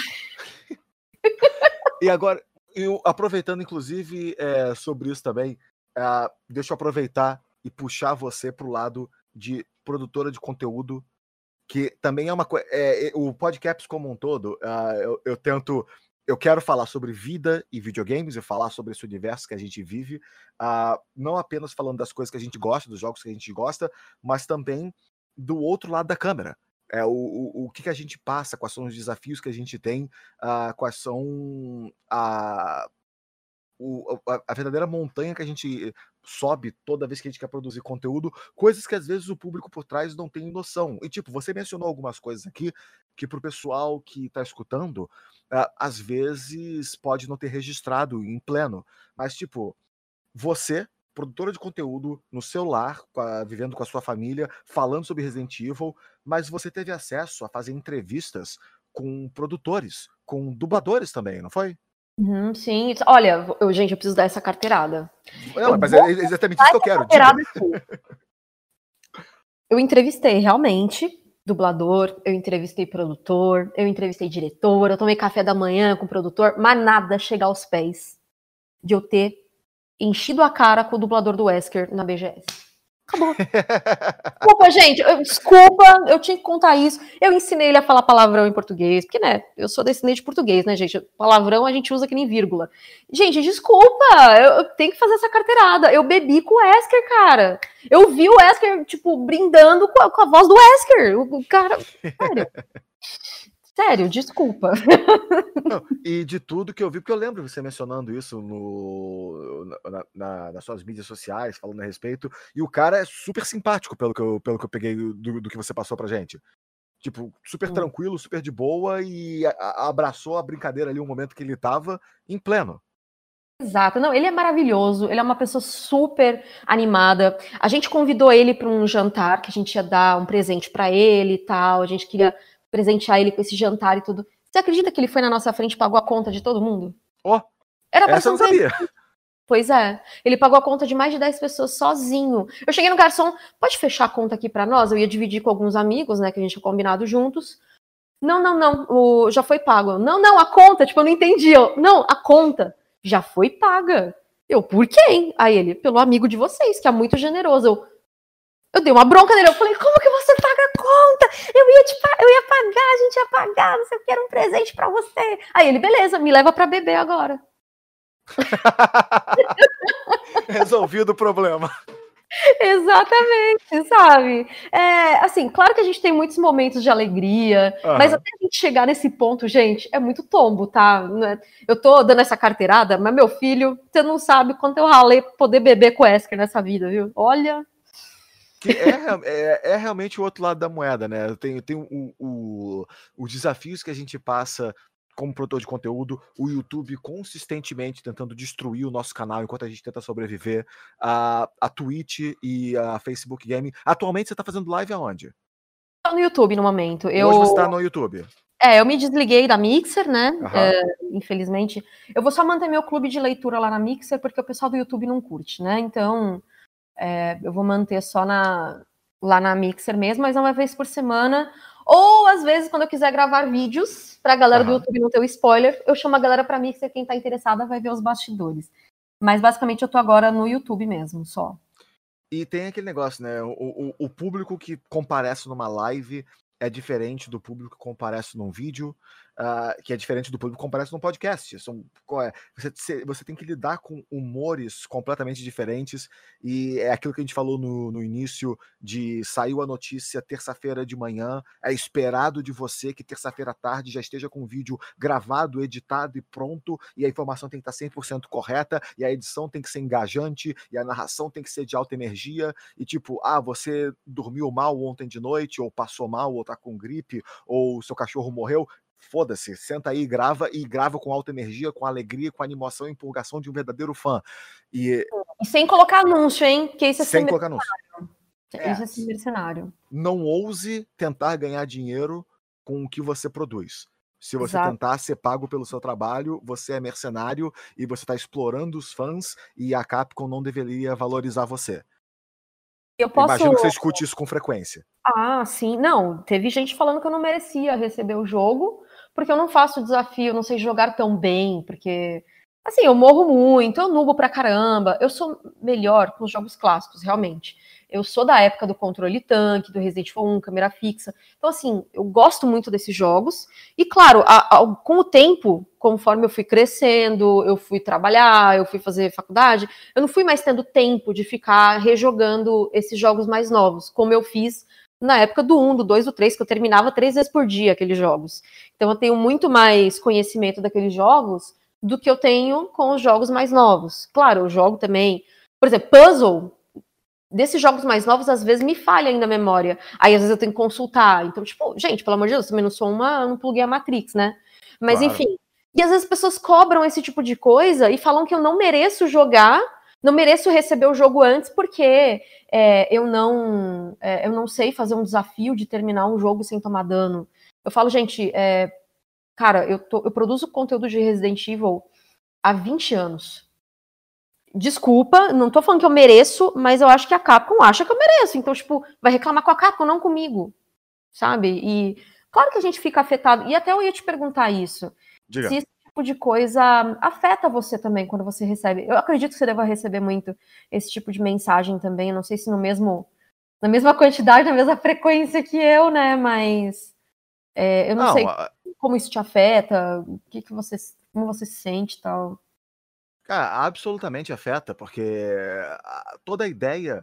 E agora, aproveitando, inclusive, sobre isso também, deixa eu aproveitar e puxar você pro lado de produtora de conteúdo, que também é uma coisa. O Podcaps como um todo, eu quero falar sobre vida e videogames e falar sobre esse universo que a gente vive, não apenas falando das coisas que a gente gosta, dos jogos que a gente gosta, mas também do outro lado da câmera. O que a gente passa, quais são os desafios que a gente tem, quais são a verdadeira montanha que a gente sobe toda vez que a gente quer produzir conteúdo, coisas que às vezes o público por trás não tem noção. E tipo, você mencionou algumas coisas aqui que pro pessoal que tá escutando, às vezes pode não ter registrado em pleno, mas tipo, você, produtora de conteúdo no seu lar, vivendo com a sua família, falando sobre Resident Evil, mas você teve acesso a fazer entrevistas com produtores, com dubladores também, não foi? Sim. Olha, gente, eu preciso dar essa carteirada. Não, mas é exatamente isso que eu quero. Eu entrevistei realmente dublador, eu entrevistei produtor, eu entrevistei diretor, eu tomei café da manhã com o produtor, mas nada chega aos pés de eu ter enchido a cara com o dublador do Wesker na BGS. Acabou. Desculpa, gente. Desculpa, eu tinha que contar isso. Eu ensinei ele a falar palavrão em português, porque, né, eu sou descendente de português, né, gente? Palavrão a gente usa que nem vírgula. Gente, desculpa, eu tenho que fazer essa carteirada. Eu bebi com o Wesker, cara. Eu vi o Wesker, tipo, brindando com a voz do Wesker. O cara, sério, desculpa. Não, e de tudo que eu vi, porque eu lembro você mencionando isso nas suas mídias sociais, falando a respeito, e o cara é super simpático, pelo que eu peguei do que você passou pra gente. Tipo, super tranquilo, super de boa, e abraçou a brincadeira ali, um momento que ele tava em pleno. Exato, não, ele é maravilhoso, ele é uma pessoa super animada. A gente convidou ele para um jantar, que a gente ia dar um presente para ele e tal, a gente queria presentear ele com esse jantar e tudo. Você acredita que ele foi na nossa frente e pagou a conta de todo mundo? Era pra essa eu não sabia. Pois é, ele pagou a conta de mais de 10 pessoas sozinho. Eu cheguei no garçom, pode fechar a conta aqui para nós? Eu ia dividir com alguns amigos, né, que a gente tinha combinado juntos. Não, já foi pago. Não, a conta, tipo, eu não entendi. Não, a conta já foi paga. Eu, por quem? Aí ele, pelo amigo de vocês, que é muito generoso. Eu dei uma bronca nele, eu falei, como que você paga a conta? Eu ia pagar, a gente ia pagar, não sei o que, era um presente pra você. Aí ele, beleza, me leva pra beber agora. Resolvido o problema. Exatamente, sabe? Assim, claro que a gente tem muitos momentos de alegria, mas até a gente chegar nesse ponto, gente, é muito tombo, tá? Eu tô dando essa carteirada, mas meu filho, você não sabe quanto eu ralei poder beber com o Wesker nessa vida, viu? Olha... Que é realmente o outro lado da moeda, né? Tem os desafios que a gente passa como produtor de conteúdo, o YouTube consistentemente tentando destruir o nosso canal enquanto a gente tenta sobreviver, a Twitch e a Facebook Gaming. Atualmente você tá fazendo live aonde? Tô no YouTube no momento. Hoje você tá no YouTube. Eu me desliguei da Mixer, né? Uhum. Infelizmente. Eu vou só manter meu clube de leitura lá na Mixer, porque o pessoal do YouTube não curte, né? Então, eu vou manter só lá na Mixer mesmo, mas uma vez por semana. Ou, às vezes, quando eu quiser gravar vídeos pra galera do YouTube não ter o spoiler, eu chamo a galera pra Mixer, quem tá interessada vai ver os bastidores. Mas, basicamente, eu tô agora no YouTube mesmo, só. E tem aquele negócio, né? O público que comparece numa live é diferente do público que comparece num vídeo, que é diferente do público que comparece num podcast. Você tem que lidar com humores completamente diferentes, e é aquilo que a gente falou no início, de saiu a notícia terça-feira de manhã, é esperado de você que terça-feira à tarde já esteja com o vídeo gravado, editado e pronto, e a informação tem que estar 100% correta, e a edição tem que ser engajante, e a narração tem que ser de alta energia, e tipo, você dormiu mal ontem de noite, ou passou mal, ou tá com gripe, ou seu cachorro morreu, foda-se, senta aí e grava com alta energia, com alegria, com animação e empolgação de um verdadeiro fã. E sem colocar anúncio, hein? Que isso é sem colocar anúncio. Isso é ser mercenário. Não ouse tentar ganhar dinheiro com o que você produz. Se você tentar ser pago pelo seu trabalho, você é mercenário e você está explorando os fãs, e a Capcom não deveria valorizar você. Imagino que você escute isso com frequência. Sim. Não, teve gente falando que eu não merecia receber o jogo, porque eu não faço desafio, eu não sei jogar tão bem, porque, assim, eu morro muito, eu nubo pra caramba. Eu sou melhor com os jogos clássicos, realmente. Eu sou da época do controle tanque, do Resident Evil 1, câmera fixa. Então, assim, eu gosto muito desses jogos. E, claro, com o tempo, conforme eu fui crescendo, eu fui trabalhar, eu fui fazer faculdade, eu não fui mais tendo tempo de ficar rejogando esses jogos mais novos, como eu fiz na época do 1, do 2, do 3, que eu terminava 3 vezes por dia aqueles jogos. Então eu tenho muito mais conhecimento daqueles jogos do que eu tenho com os jogos mais novos. Claro, eu jogo também, por exemplo, puzzle, desses jogos mais novos, às vezes me falha ainda a memória. Aí, às vezes, eu tenho que consultar. Então, tipo, gente, pelo amor de Deus, também não pluguei a Matrix, né? Mas, claro. Enfim. E, às vezes, as pessoas cobram esse tipo de coisa e falam que eu não mereço jogar, não mereço receber o jogo antes, porque eu não sei fazer um desafio de terminar um jogo sem tomar dano. Eu falo, gente, cara, eu produzo conteúdo de Resident Evil há 20 anos. Desculpa, não tô falando que eu mereço, mas eu acho que a Capcom acha que eu mereço. Então, tipo, vai reclamar com a Capcom, não comigo. Sabe? E claro que a gente fica afetado. E até eu ia te perguntar isso. Diga. Se esse tipo de coisa afeta você também quando você recebe. Eu acredito que você deva receber muito esse tipo de mensagem também. Eu não sei se na mesma quantidade, na mesma frequência que eu, né? Mas eu não sei como isso te afeta, como você se sente e tal. Cara, absolutamente afeta, porque toda a ideia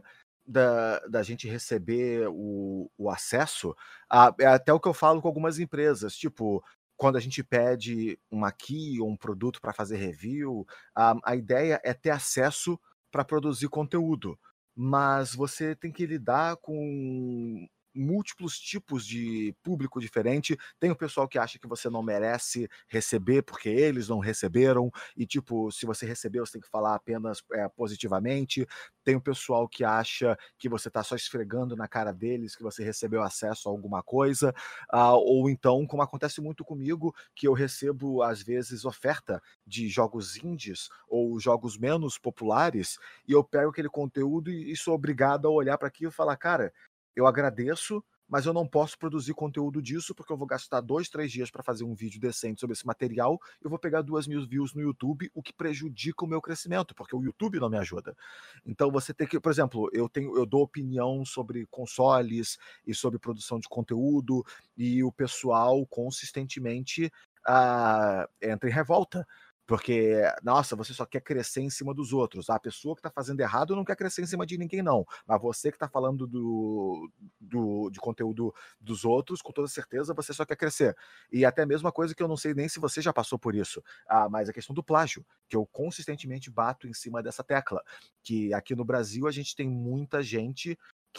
da gente receber o acesso, é até o que eu falo com algumas empresas, tipo, quando a gente pede uma key ou um produto para fazer review, a ideia é ter acesso para produzir conteúdo, mas você tem que lidar com múltiplos tipos de público diferente. Tem o pessoal que acha que você não merece receber porque eles não receberam, e tipo, se você recebeu, você tem que falar apenas positivamente. Tem o pessoal que acha que você tá só esfregando na cara deles que você recebeu acesso a alguma coisa, ou então, como acontece muito comigo, que eu recebo às vezes oferta de jogos indies ou jogos menos populares, e eu pego aquele conteúdo e sou obrigado a olhar para aquilo e falar, cara, eu agradeço, mas eu não posso produzir conteúdo disso porque eu vou gastar 2, 3 dias para fazer um vídeo decente sobre esse material, eu vou pegar 2.000 views no YouTube, o que prejudica o meu crescimento, porque o YouTube não me ajuda. Então você tem que, por exemplo, eu dou opinião sobre consoles e sobre produção de conteúdo, e o pessoal consistentemente entra em revolta. Porque, nossa, você só quer crescer em cima dos outros. A pessoa que está fazendo errado não quer crescer em cima de ninguém, não. Mas você que está falando de conteúdo dos outros, com toda certeza você só quer crescer. E até mesmo uma coisa que eu não sei nem se você já passou por isso, mas a questão do plágio, que eu consistentemente bato em cima dessa tecla. Que aqui no Brasil a gente tem muita gente que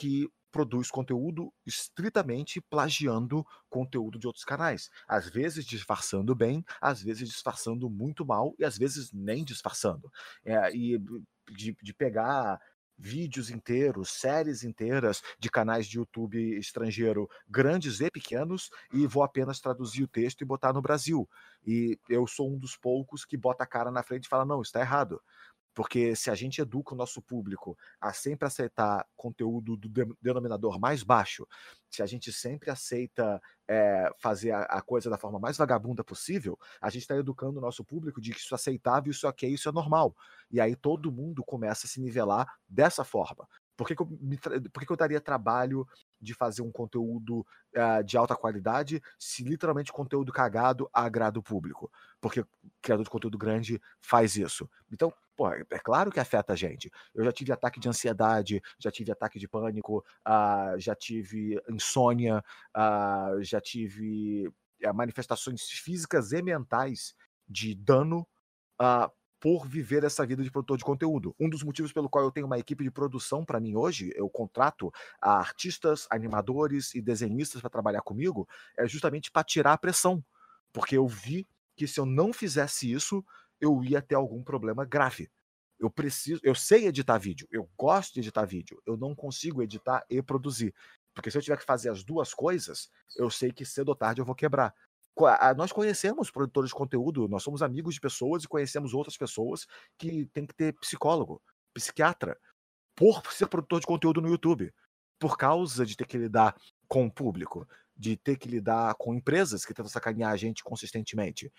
produz conteúdo estritamente plagiando conteúdo de outros canais. Às vezes disfarçando bem, às vezes disfarçando muito mal e às vezes nem disfarçando. E de pegar vídeos inteiros, séries inteiras de canais de YouTube estrangeiro, grandes e pequenos, e vou apenas traduzir o texto e botar no Brasil. E eu sou um dos poucos que bota a cara na frente e fala, não, está errado. Porque se a gente educa o nosso público a sempre aceitar conteúdo do denominador mais baixo, se a gente sempre aceita fazer a coisa da forma mais vagabunda possível, a gente está educando o nosso público de que isso é aceitável, isso é ok, isso é normal. E aí todo mundo começa a se nivelar dessa forma. Por que eu daria trabalho de fazer um conteúdo de alta qualidade se literalmente conteúdo cagado agrada o público? Porque criador de conteúdo grande faz isso. Então, pô, é claro que afeta a gente. Eu já tive ataque de ansiedade, já tive ataque de pânico, já tive insônia, já tive manifestações físicas e mentais de dano por viver essa vida de produtor de conteúdo. Um dos motivos pelo qual eu tenho uma equipe de produção para mim hoje, eu contrato artistas, animadores e desenhistas para trabalhar comigo, é justamente para tirar a pressão. Porque eu vi que se eu não fizesse isso, eu ia ter algum problema grave. Eu sei editar vídeo, eu gosto de editar vídeo, eu não consigo editar e produzir. Porque se eu tiver que fazer as duas coisas, eu sei que cedo ou tarde eu vou quebrar. Nós conhecemos produtores de conteúdo, nós somos amigos de pessoas e conhecemos outras pessoas que tem que ter psicólogo, psiquiatra, por ser produtor de conteúdo no YouTube, por causa de ter que lidar com o público, de ter que lidar com empresas que tentam sacanear a gente consistentemente.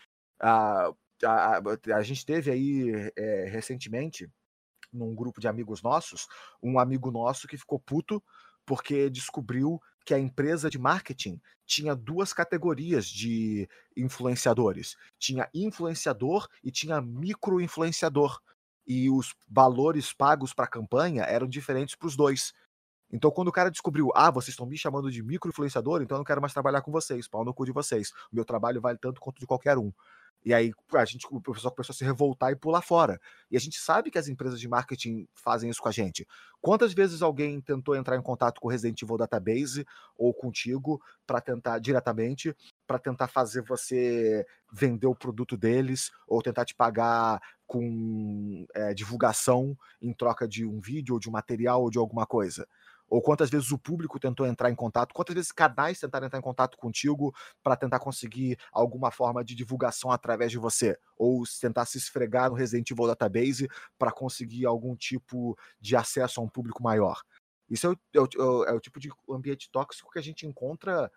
A gente teve aí recentemente, num grupo de amigos nossos, um amigo nosso que ficou puto porque descobriu que a empresa de marketing tinha duas categorias de influenciadores. Tinha influenciador e tinha micro-influenciador. E os valores pagos para a campanha eram diferentes para os dois. Então, quando o cara descobriu, vocês estão me chamando de micro-influenciador, então eu não quero mais trabalhar com vocês, pau no cu de vocês. O meu trabalho vale tanto quanto de qualquer um. E aí o pessoal começou a se revoltar e pular fora. E a gente sabe que as empresas de marketing fazem isso com a gente. Quantas vezes alguém tentou entrar em contato com o Resident Evil Database ou contigo para tentar diretamente, para tentar fazer você vender o produto deles ou tentar te pagar com divulgação em troca de um vídeo ou de um material ou de alguma coisa? Ou quantas vezes o público tentou entrar em contato, quantas vezes canais tentaram entrar em contato contigo para tentar conseguir alguma forma de divulgação através de você, ou tentar se esfregar no Resident Evil Database para conseguir algum tipo de acesso a um público maior. Isso é o tipo de ambiente tóxico que a gente encontra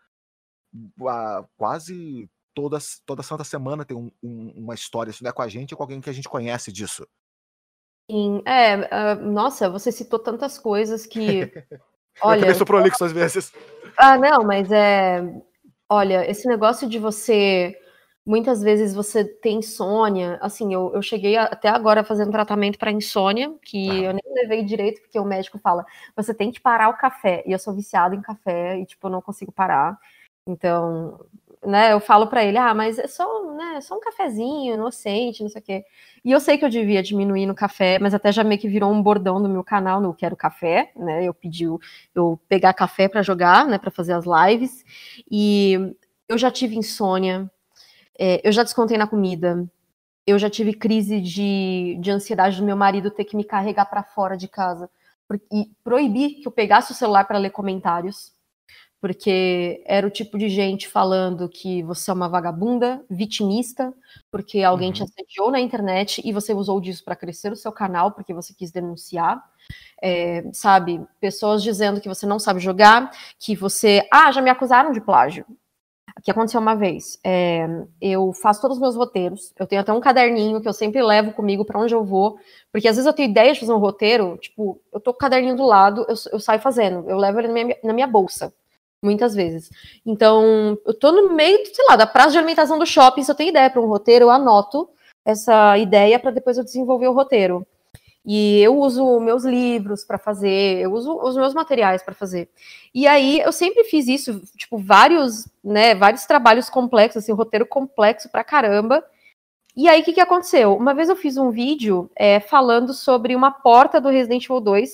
quase toda santa semana. Tem uma história, isso não é com a gente, é com alguém que a gente conhece disso. Sim, nossa, você citou tantas coisas que, olha... Eu também sou prolixo às vezes. Não, mas olha, esse negócio de você, muitas vezes você tem insônia, assim, eu cheguei até agora fazendo tratamento para insônia, que eu nem levei direito, porque o médico fala, você tem que parar o café, e eu sou viciada em café, e tipo, eu não consigo parar, então... Né, eu falo pra ele, mas é só um cafezinho, inocente, não sei o quê. E eu sei que eu devia diminuir no café, mas até já meio que virou um bordão no meu canal, no Quero Café, né, eu pegar café pra jogar, né, pra fazer as lives, e eu já tive insônia, eu já descontei na comida, eu já tive crise de ansiedade do meu marido ter que me carregar pra fora de casa, e proibir que eu pegasse o celular pra ler comentários, porque era o tipo de gente falando que você é uma vagabunda, vitimista, porque alguém te assediou na internet e você usou disso para crescer o seu canal, porque você quis denunciar, sabe? Pessoas dizendo que você não sabe jogar, que você... já me acusaram de plágio. O que aconteceu uma vez? Eu faço todos os meus roteiros, eu tenho até um caderninho que eu sempre levo comigo para onde eu vou, porque às vezes eu tenho ideia de fazer um roteiro, tipo, eu tô com o caderninho do lado, eu saio fazendo, eu levo ele na minha bolsa. Muitas vezes. Então, eu tô no meio, sei lá, da praça de alimentação do shopping, se eu tenho ideia para um roteiro, eu anoto essa ideia para depois eu desenvolver o roteiro. E eu uso meus livros para fazer, eu uso os meus materiais para fazer. E aí, eu sempre fiz isso, tipo, vários trabalhos complexos, assim, um roteiro complexo pra caramba. E aí, o que aconteceu? Uma vez eu fiz um vídeo falando sobre uma porta do Resident Evil 2,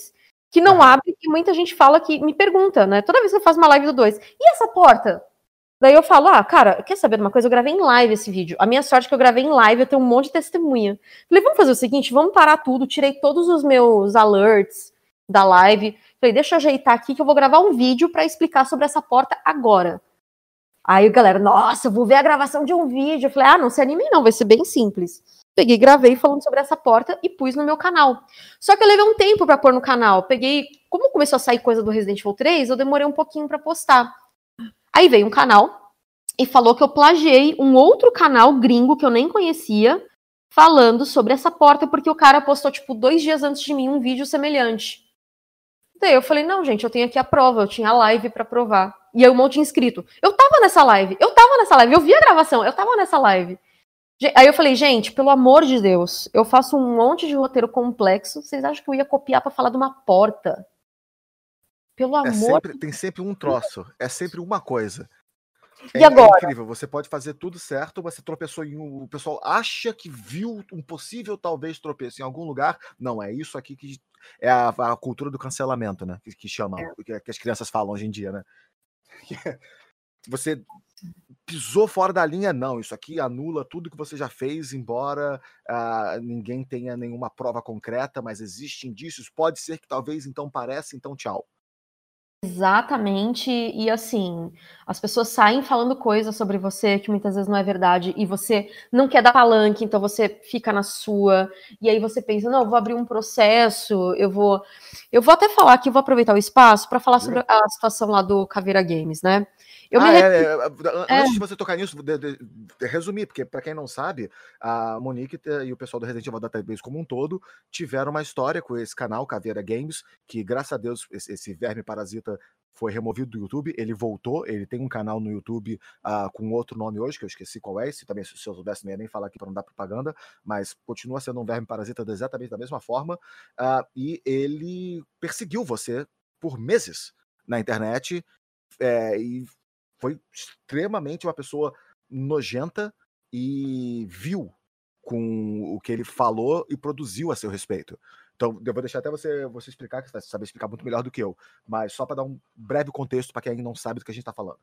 que não abre, e muita gente fala que me pergunta, né? Toda vez que eu faço uma live do 2, e essa porta? Daí eu falo, cara, quer saber de uma coisa? Eu gravei em live esse vídeo. A minha sorte é que eu gravei em live, eu tenho um monte de testemunha. Falei, vamos fazer o seguinte, vamos parar tudo. Tirei todos os meus alerts da live. Falei, deixa eu ajeitar aqui que eu vou gravar um vídeo pra explicar sobre essa porta agora. Aí a galera, nossa, eu vou ver a gravação de um vídeo. Eu falei, não se animem não, vai ser bem simples. Peguei, gravei falando sobre essa porta e pus no meu canal. Só que eu levei um tempo pra pôr no canal. Peguei, como começou a sair coisa do Resident Evil 3, eu demorei um pouquinho pra postar. Aí veio um canal e falou que eu plagiei um outro canal gringo que eu nem conhecia, falando sobre essa porta, porque o cara postou, 2 dias antes de mim, um vídeo semelhante. Daí eu falei, não, gente, eu tenho aqui a prova, eu tinha a live pra provar. E aí um monte de inscrito. Eu tava nessa live, eu vi a gravação, eu tava nessa live. Aí eu falei, gente, pelo amor de Deus, eu faço um monte de roteiro complexo, vocês acham que eu ia copiar pra falar de uma porta? Pelo amor de Deus. Tem sempre um troço, é sempre uma coisa. E agora? É incrível, você pode fazer tudo certo, você tropeçou em o pessoal acha que viu um possível, talvez, tropeço em algum lugar. Não, é isso aqui que é a cultura do cancelamento, né? Que chamam, que as crianças falam hoje em dia, né? Você pisou fora da linha, não, isso aqui anula tudo que você já fez, embora ninguém tenha nenhuma prova concreta, mas existem indícios, pode ser que talvez, então pareça, então tchau. Exatamente, e assim, as pessoas saem falando coisas sobre você que muitas vezes não é verdade, e você não quer dar palanque, então você fica na sua, e aí você pensa, não, eu vou abrir um processo, eu vou até falar aqui, eu vou aproveitar o espaço para falar sobre a situação lá do Caveira Games, né? Antes de você tocar nisso, resumir, porque para quem não sabe, a Monique e o pessoal do Resident Evil Database como um todo tiveram uma história com esse canal, Caveira Games, que graças a Deus esse verme parasita foi removido do YouTube, ele voltou, ele tem um canal no YouTube com outro nome hoje, que eu esqueci qual é, se também se eu soubesse não ia nem falar aqui para não dar propaganda, mas continua sendo um verme parasita exatamente da mesma forma, e ele perseguiu você por meses na internet, e foi extremamente uma pessoa nojenta e vil com o que ele falou e produziu a seu respeito. Então, eu vou deixar até você explicar, que você sabe explicar muito melhor do que eu, mas só para dar um breve contexto para quem não sabe do que a gente está falando.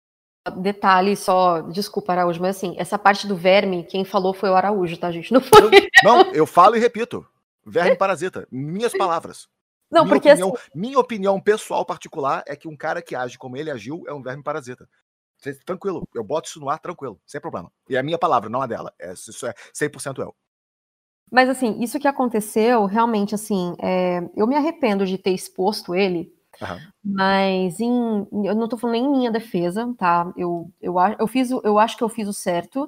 Detalhe só, desculpa, Araújo, mas assim, essa parte do verme, quem falou foi o Araújo, tá, gente? Não foi. Não, eu falo e repito. Verme parasita, minhas palavras. Não, Minha opinião pessoal particular é que um cara que age como ele agiu é um verme parasita. Tranquilo, eu boto isso no ar tranquilo, sem problema. E é a minha palavra, não a dela. Isso é 100% eu. Mas assim, isso que aconteceu, realmente, assim, eu me arrependo de ter exposto ele, mas eu não tô falando nem em minha defesa, tá? Eu acho que eu fiz o certo.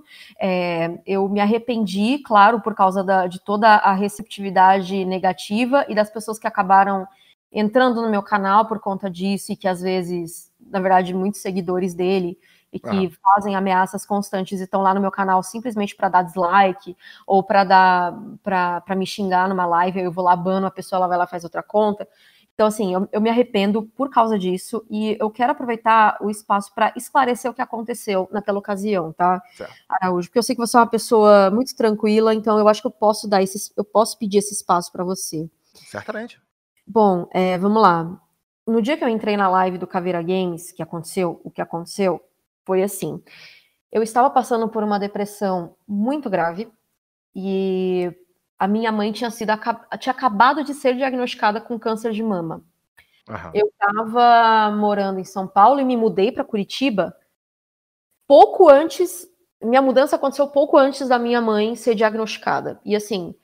Eu me arrependi, claro, por causa de toda a receptividade negativa e das pessoas que acabaram entrando no meu canal por conta disso e que às vezes, na verdade, muitos seguidores dele e que fazem ameaças constantes e estão lá no meu canal simplesmente para dar dislike ou para me xingar numa live, eu vou lá, bano a pessoa, ela vai lá e faz outra conta. Então, assim, eu me arrependo por causa disso e eu quero aproveitar o espaço para esclarecer o que aconteceu naquela ocasião, tá, Araújo? Porque eu sei que você é uma pessoa muito tranquila, então eu acho que eu posso pedir esse espaço para você. Certamente. Bom, vamos lá. No dia que eu entrei na live do Caveira Games, o que aconteceu foi assim. Eu estava passando por uma depressão muito grave e a minha mãe tinha acabado de ser diagnosticada com câncer de mama. Eu estava morando em São Paulo e me mudei para Curitiba pouco antes. Minha mudança aconteceu pouco antes da minha mãe ser diagnosticada. E assim,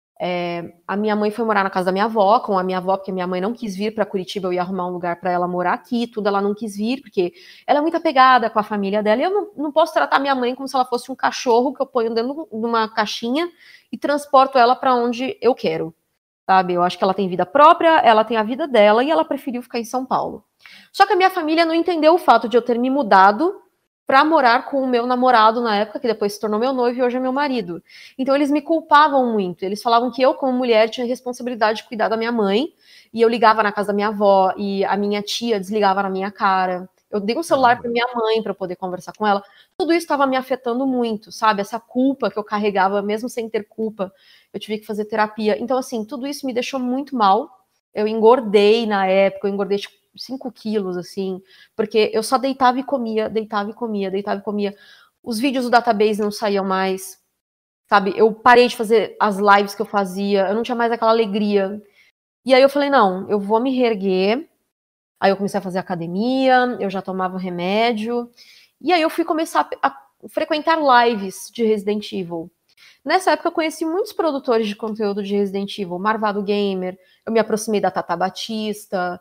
a minha mãe foi morar na casa da minha avó, com a minha avó, porque minha mãe não quis vir para Curitiba, eu ia arrumar um lugar para ela morar aqui, tudo, ela não quis vir, porque ela é muito apegada com a família dela, e eu não posso tratar minha mãe como se ela fosse um cachorro que eu ponho dentro de uma caixinha e transporto ela para onde eu quero, sabe? Eu acho que ela tem vida própria, ela tem a vida dela, e ela preferiu ficar em São Paulo. Só que a minha família não entendeu o fato de eu ter me mudado para morar com o meu namorado na época, que depois se tornou meu noivo e hoje é meu marido. Então eles me culpavam muito, eles falavam que eu, como mulher, tinha responsabilidade de cuidar da minha mãe, e eu ligava na casa da minha avó, e a minha tia desligava na minha cara, eu dei um celular para minha mãe para poder conversar com ela, tudo isso estava me afetando muito, sabe, essa culpa que eu carregava, mesmo sem ter culpa, eu tive que fazer terapia, então assim, tudo isso me deixou muito mal, Eu engordei na época, eu engordei tipo 5 quilos, assim, porque eu só deitava e comia, deitava e comia, deitava e comia. Os vídeos do database não saíam mais, sabe? Eu parei de fazer as lives que eu fazia, eu não tinha mais aquela alegria. E aí eu falei, não, eu vou me reerguer. Aí eu comecei a fazer academia, eu já tomava remédio. E aí eu fui começar a frequentar lives de Resident Evil. Nessa época eu conheci muitos produtores de conteúdo de Resident Evil, Marvado Gamer, eu me aproximei da Tata Batista,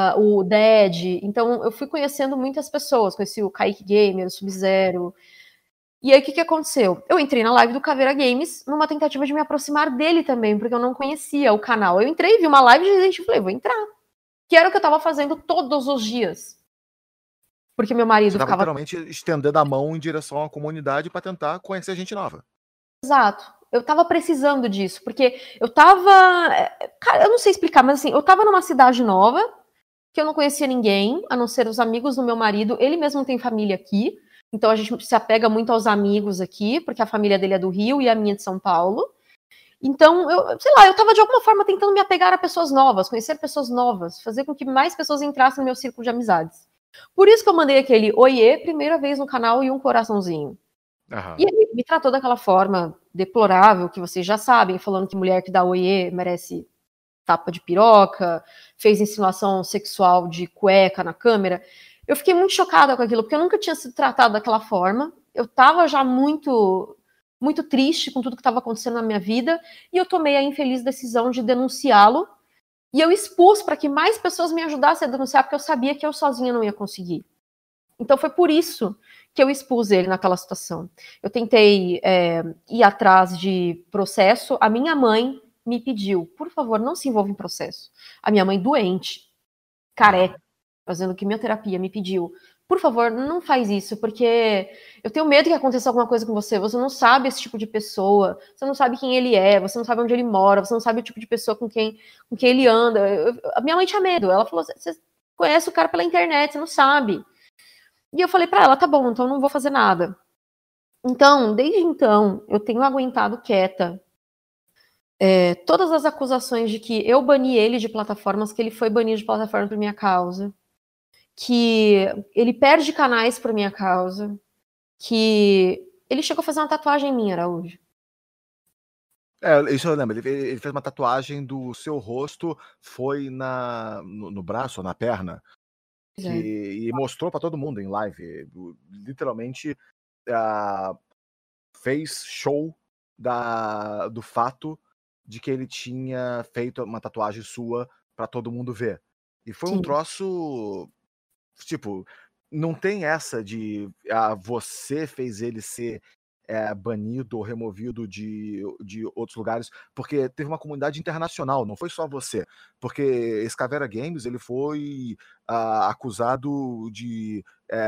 o Dead, então eu fui conhecendo muitas pessoas, conheci o Kaique Gamer, o Sub-Zero. E aí o que aconteceu? Eu entrei na live do Caveira Games numa tentativa de me aproximar dele também, porque eu não conhecia o canal. Eu entrei, vi uma live de Resident Evil e falei, vou entrar. Que era o que eu tava fazendo todos os dias. Porque meu marido Você tava ficava... literalmente estendendo a mão em direção à comunidade para tentar conhecer gente nova. Exato. Eu tava precisando disso, porque eu tava... Cara, eu não sei explicar, mas assim, eu tava numa cidade nova, que eu não conhecia ninguém, a não ser os amigos do meu marido. Ele mesmo tem família aqui, então a gente se apega muito aos amigos aqui, porque a família dele é do Rio e a minha é de São Paulo. Então, sei lá, eu tava de alguma forma tentando me apegar a pessoas novas, conhecer pessoas novas, fazer com que mais pessoas entrassem no meu círculo de amizades. Por isso que eu mandei aquele oiê, primeira vez no canal e um coraçãozinho. Aham. E ele me tratou daquela forma deplorável, que vocês já sabem, falando que mulher que dá oiê merece tapa de piroca, fez insinuação sexual de cueca na câmera. Eu fiquei muito chocada com aquilo, porque eu nunca tinha sido tratada daquela forma. Eu tava já muito triste com tudo que estava acontecendo na minha vida, e eu tomei a infeliz decisão de denunciá-lo, e eu expus para que mais pessoas me ajudassem a denunciar, porque eu sabia que eu sozinha não ia conseguir. Então foi por isso que eu expus ele naquela situação. Eu tentei ir atrás de processo. A minha mãe me pediu, por favor, não se envolva em processo. A minha mãe doente, careca, fazendo quimioterapia, me pediu, por favor, não faz isso, porque eu tenho medo que aconteça alguma coisa com você. Você não sabe esse tipo de pessoa, você não sabe quem ele é, você não sabe onde ele mora, você não sabe o tipo de pessoa com quem ele anda. A minha mãe tinha medo, ela falou, você conhece o cara pela internet, você não sabe. E eu falei pra ela, tá bom, então eu não vou fazer nada. Então, desde então, eu tenho aguentado quieta todas as acusações de que eu bani ele de plataformas, que ele foi banido de plataforma por minha causa, que ele perde canais por minha causa, que ele chegou a fazer uma tatuagem minha, Araújo. Isso eu lembro. Ele fez uma tatuagem do seu rosto, foi no braço ou na perna, e mostrou para todo mundo em live. Literalmente fez show do fato de que ele tinha feito uma tatuagem sua para todo mundo ver. E foi um troço, tipo, não tem essa de você fez ele ser banido ou removido de outros lugares, porque teve uma comunidade internacional, não foi só você. Porque esse Caveira Games, ele foi acusado de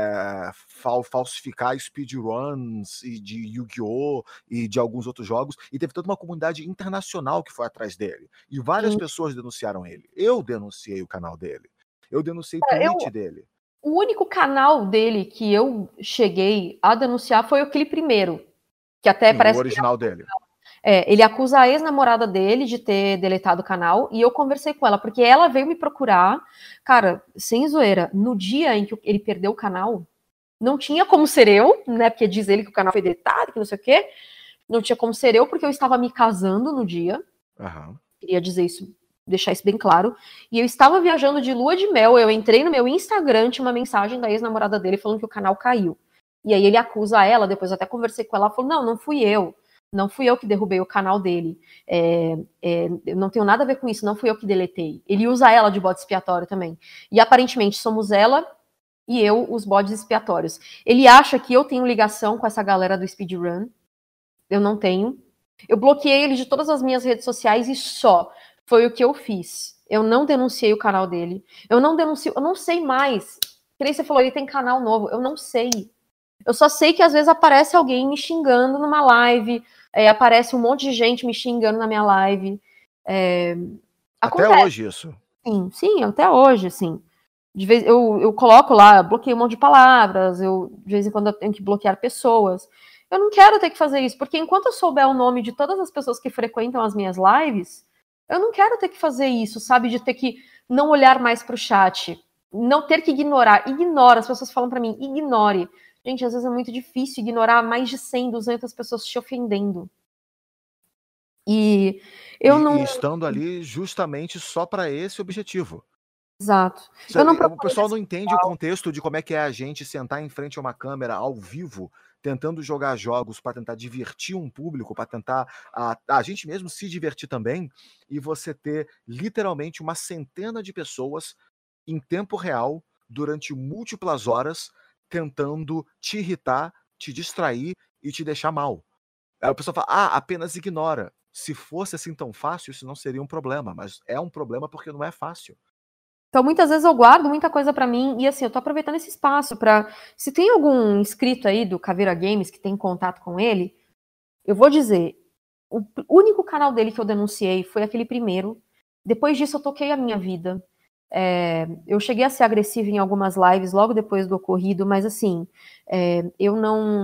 falsificar speedruns e de Yu-Gi-Oh! E de alguns outros jogos, e teve toda uma comunidade internacional que foi atrás dele. E várias pessoas denunciaram ele. Eu denunciei o canal dele. Eu denunciei o tweet dele. O único canal dele que eu cheguei a denunciar foi aquele primeiro. Que até Sim, parece o original dele. Ele acusa a ex-namorada dele de ter deletado o canal, e eu conversei com ela, porque ela veio me procurar, cara, sem zoeira, no dia em que ele perdeu o canal, não tinha como ser eu, né, porque diz ele que o canal foi deletado, que não sei o quê, não tinha como ser eu, porque eu estava me casando no dia, queria dizer isso, deixar isso bem claro, e eu estava viajando de lua de mel, eu entrei no meu Instagram, tinha uma mensagem da ex-namorada dele falando que o canal caiu, e aí ele acusa ela, depois eu até conversei com ela, ela falou, não fui eu que derrubei o canal dele, eu não tenho nada a ver com isso, não fui eu que deletei. Ele usa ela de bode expiatório também. E aparentemente somos ela e eu os bodes expiatórios. Ele acha que eu tenho ligação com essa galera do speedrun, eu não tenho. Eu bloqueei ele de todas as minhas redes sociais e só foi o que eu fiz. Eu não denunciei o canal dele, eu não sei mais. Que nem você falou, ele tem canal novo, eu não sei. Eu só sei que às vezes aparece alguém me xingando numa live, aparece um monte de gente me xingando na minha live. Até hoje isso. Sim, até hoje, assim. De vez eu coloco lá, bloqueio um monte de palavras, de vez em quando eu tenho que bloquear pessoas. Eu não quero ter que fazer isso, porque enquanto eu souber o nome de todas as pessoas que frequentam as minhas lives, Eu não quero ter que fazer isso, sabe? De ter que não olhar mais pro chat, não ter que ignorar. Ignora, as pessoas falam pra mim, ignore. Gente, às vezes é muito difícil ignorar mais de 100, 200 pessoas te ofendendo. E eu não... E estando ali justamente só para esse objetivo. Exato. Eu não O pessoal não entende o contexto de como é que é a gente sentar em frente a uma câmera ao vivo, tentando jogar jogos para tentar divertir um público, para tentar a gente mesmo se divertir também, e você ter literalmente uma centena de pessoas em tempo real, durante múltiplas horas, tentando te irritar, te distrair e te deixar mal. Aí a pessoa fala, apenas ignora. Se fosse assim tão fácil, isso não seria um problema, mas é um problema porque não é fácil. Então, muitas vezes eu guardo muita coisa pra mim e, assim, eu tô aproveitando esse espaço pra... Se tem algum inscrito aí do Caveira Games que tem contato com ele, eu vou dizer, o único canal dele que eu denunciei foi aquele primeiro. Depois disso, eu toquei a minha vida. Eu cheguei a ser agressiva em algumas lives logo depois do ocorrido, mas, assim, eu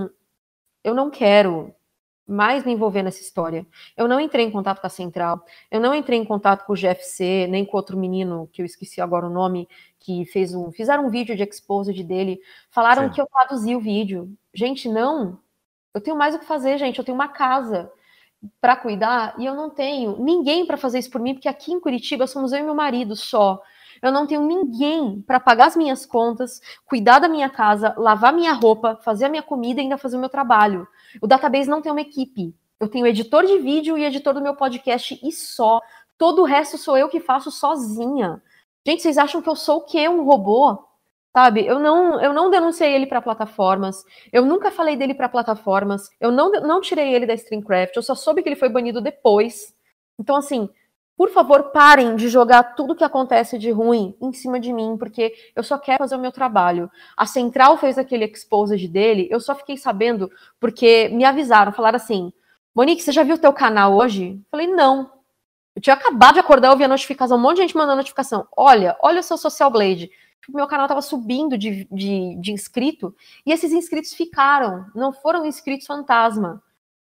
não quero mais me envolver nessa história. Eu não entrei em contato com a Central, eu não entrei em contato com o GFC, nem com outro menino, que eu esqueci agora o nome, que fizeram um vídeo de exposed dele, falaram Sim. que eu traduzi o vídeo. Gente, não. Eu tenho mais o que fazer, gente. Eu tenho uma casa para cuidar e eu não tenho ninguém para fazer isso por mim, porque aqui em Curitiba somos eu e meu marido só. Eu não tenho ninguém para pagar as minhas contas, cuidar da minha casa, lavar minha roupa, fazer a minha comida e ainda fazer o meu trabalho. O Database não tem uma equipe. Eu tenho editor de vídeo e editor do meu podcast e só. Todo o resto sou eu que faço sozinha. Gente, vocês acham que eu sou o quê? Um robô? Sabe? Eu não denunciei ele para plataformas. Eu nunca falei dele para plataformas. Eu não tirei ele da Streamcraft. Eu só soube que ele foi banido depois. Então, assim, por favor, parem de jogar tudo que acontece de ruim em cima de mim, porque eu só quero fazer o meu trabalho. A Central fez aquele exposed dele, eu só fiquei sabendo porque me avisaram, falaram assim, Monique, você já viu o teu canal hoje? Eu falei, não. Eu tinha acabado de acordar, eu vi a notificação, um monte de gente mandando notificação. Olha o seu Social Blade. O meu canal tava subindo de inscrito, e esses inscritos ficaram, não foram inscritos fantasma.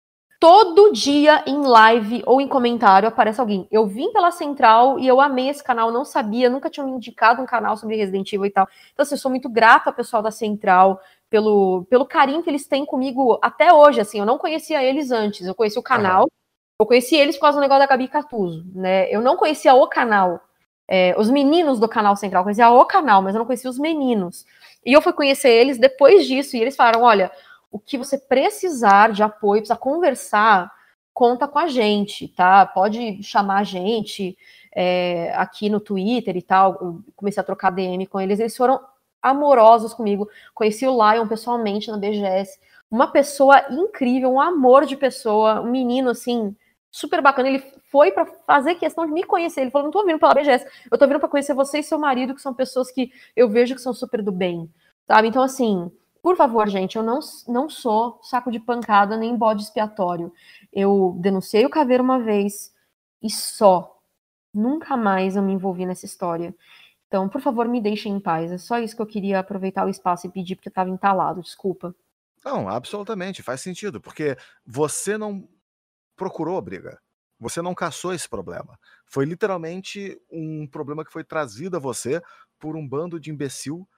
Todo dia em live ou em comentário aparece alguém. Eu vim pela Central e eu amei esse canal, não sabia, nunca tinha me indicado um canal sobre Resident Evil e tal. Então, assim, eu sou muito grata ao pessoal da Central pelo carinho que eles têm comigo até hoje. Assim, eu não conhecia eles antes, eu conheci o canal, eu conheci eles por causa do negócio da Gabi Catuso, né? Eu não conhecia o canal, os meninos do canal Central, eu conhecia o canal, mas eu não conhecia os meninos. E eu fui conhecer eles depois disso, e eles falaram, olha, o que você precisar de apoio, precisa conversar, conta com a gente, tá? Pode chamar a gente aqui no Twitter e tal. Eu comecei a trocar DM com eles, eles foram amorosos comigo. Conheci o Lion pessoalmente na BGS. Uma pessoa incrível, um amor de pessoa, um menino assim, super bacana. Ele foi para fazer questão de me conhecer. Ele falou: não tô vindo pela BGS, eu tô vindo para conhecer você e seu marido, que são pessoas que eu vejo que são super do bem, sabe? Então, assim, por favor, gente, eu não sou saco de pancada nem bode expiatório. Eu denunciei o Caveira uma vez e só. Nunca mais eu me envolvi nessa história. Então, por favor, me deixem em paz. É só isso que eu queria aproveitar o espaço e pedir, porque eu estava entalado. Desculpa. Não, absolutamente, faz sentido, porque você não procurou briga. Você não caçou esse problema. Foi literalmente um problema que foi trazido a você por um bando de imbecil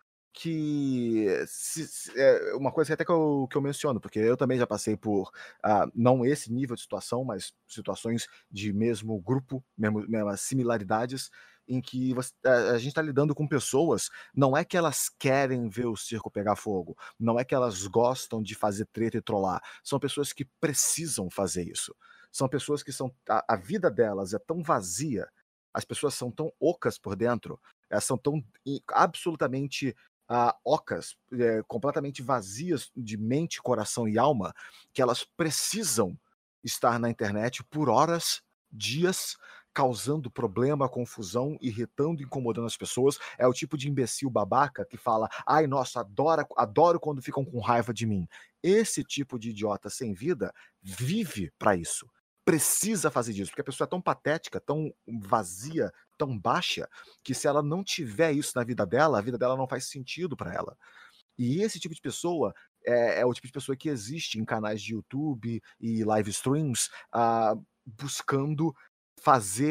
que é uma coisa até que eu menciono, porque eu também já passei por não esse nível de situação, mas situações de mesmo grupo, mesmas similaridades, em que a gente está lidando com pessoas, não é que elas querem ver o circo pegar fogo, não é que elas gostam de fazer treta e trollar, são pessoas que precisam fazer isso. São pessoas que são. A vida delas é tão vazia, as pessoas são tão ocas por dentro, elas são tão absolutamente ocas, completamente vazias de mente, coração e alma, que elas precisam estar na internet por horas, dias, causando problema, confusão, irritando, incomodando as pessoas. É o tipo de imbecil babaca que fala: ai, nossa, adoro quando ficam com raiva de mim. Esse tipo de idiota sem vida vive para isso. Precisa fazer disso, porque a pessoa é tão patética, tão vazia, tão baixa, que se ela não tiver isso na vida dela, a vida dela não faz sentido para ela. E esse tipo de pessoa é o tipo de pessoa que existe em canais de YouTube e live streams buscando fazer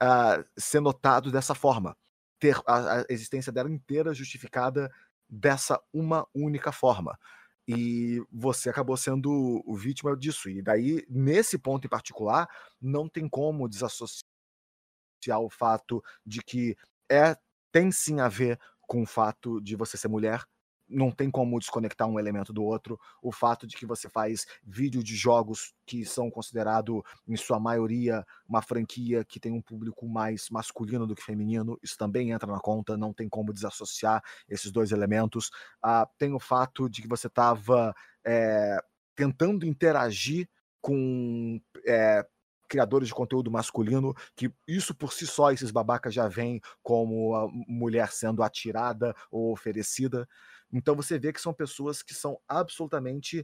ser notado dessa forma, ter a existência dela inteira justificada dessa uma única forma. E você acabou sendo vítima disso. E daí, nesse ponto em particular, não tem como desassociar o fato de que tem sim a ver com o fato de você ser mulher. Não tem como desconectar um elemento do outro. O fato de que você faz vídeo de jogos que são considerados, em sua maioria, uma franquia que tem um público mais masculino do que feminino, isso também entra na conta, não tem como desassociar esses dois elementos. Tem o fato de que você estava tentando interagir com criadores de conteúdo masculino, que isso por si só, esses babacas já vêm como a mulher sendo atirada ou oferecida. Então você vê que são pessoas que são absolutamente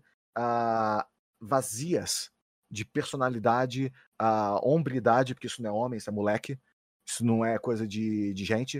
vazias de personalidade, hombridade, porque isso não é homem, isso é moleque, isso não é coisa de gente,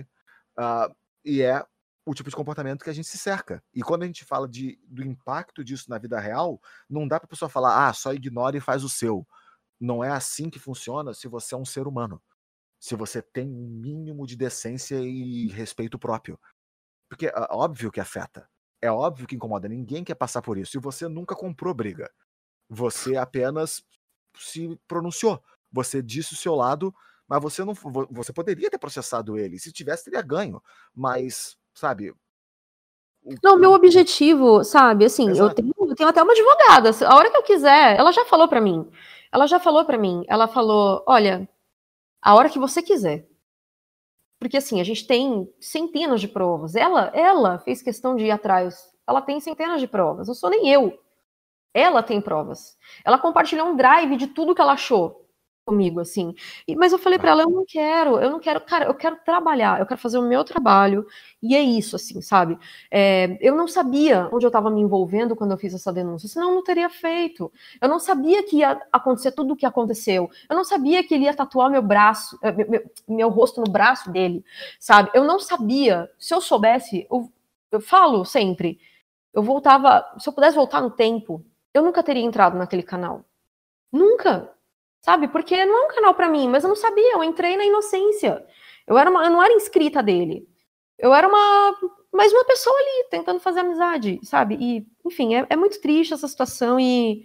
e é o tipo de comportamento que a gente se cerca. E quando a gente fala do impacto disso na vida real, não dá pra pessoa falar, só ignora e faz o seu. Não é assim que funciona se você é um ser humano. Se você tem um mínimo de decência e respeito próprio. Porque é óbvio que afeta. É óbvio que incomoda. Ninguém quer passar por isso. E você nunca comprou briga. Você apenas se pronunciou. Você disse o seu lado, mas você poderia ter processado ele. Se tivesse, teria ganho. Mas, sabe... Não, meu objetivo, sabe, assim, eu tenho até uma advogada. A hora que eu quiser, ela já falou pra mim. Ela falou, olha, a hora que você quiser. Porque, assim, a gente tem centenas de provas. Ela fez questão de ir atrás. Ela tem centenas de provas. Não sou nem eu. Ela tem provas. Ela compartilhou um drive de tudo que ela achou comigo, assim. Mas eu falei pra ela, eu não quero, cara, eu quero trabalhar, eu quero fazer o meu trabalho, e é isso, assim, sabe? Eu não sabia onde eu tava me envolvendo quando eu fiz essa denúncia, senão eu não teria feito. Eu não sabia que ia acontecer tudo o que aconteceu. Eu não sabia que ele ia tatuar meu braço, meu rosto no braço dele, sabe? Eu não sabia. Se eu soubesse, eu falo sempre, se eu pudesse voltar no tempo, eu nunca teria entrado naquele canal. Nunca. Sabe? Porque não é um canal pra mim, mas eu não sabia, eu entrei na inocência. Eu não era inscrita dele. Eu era mais uma pessoa ali, tentando fazer amizade, sabe? E, enfim, é muito triste essa situação e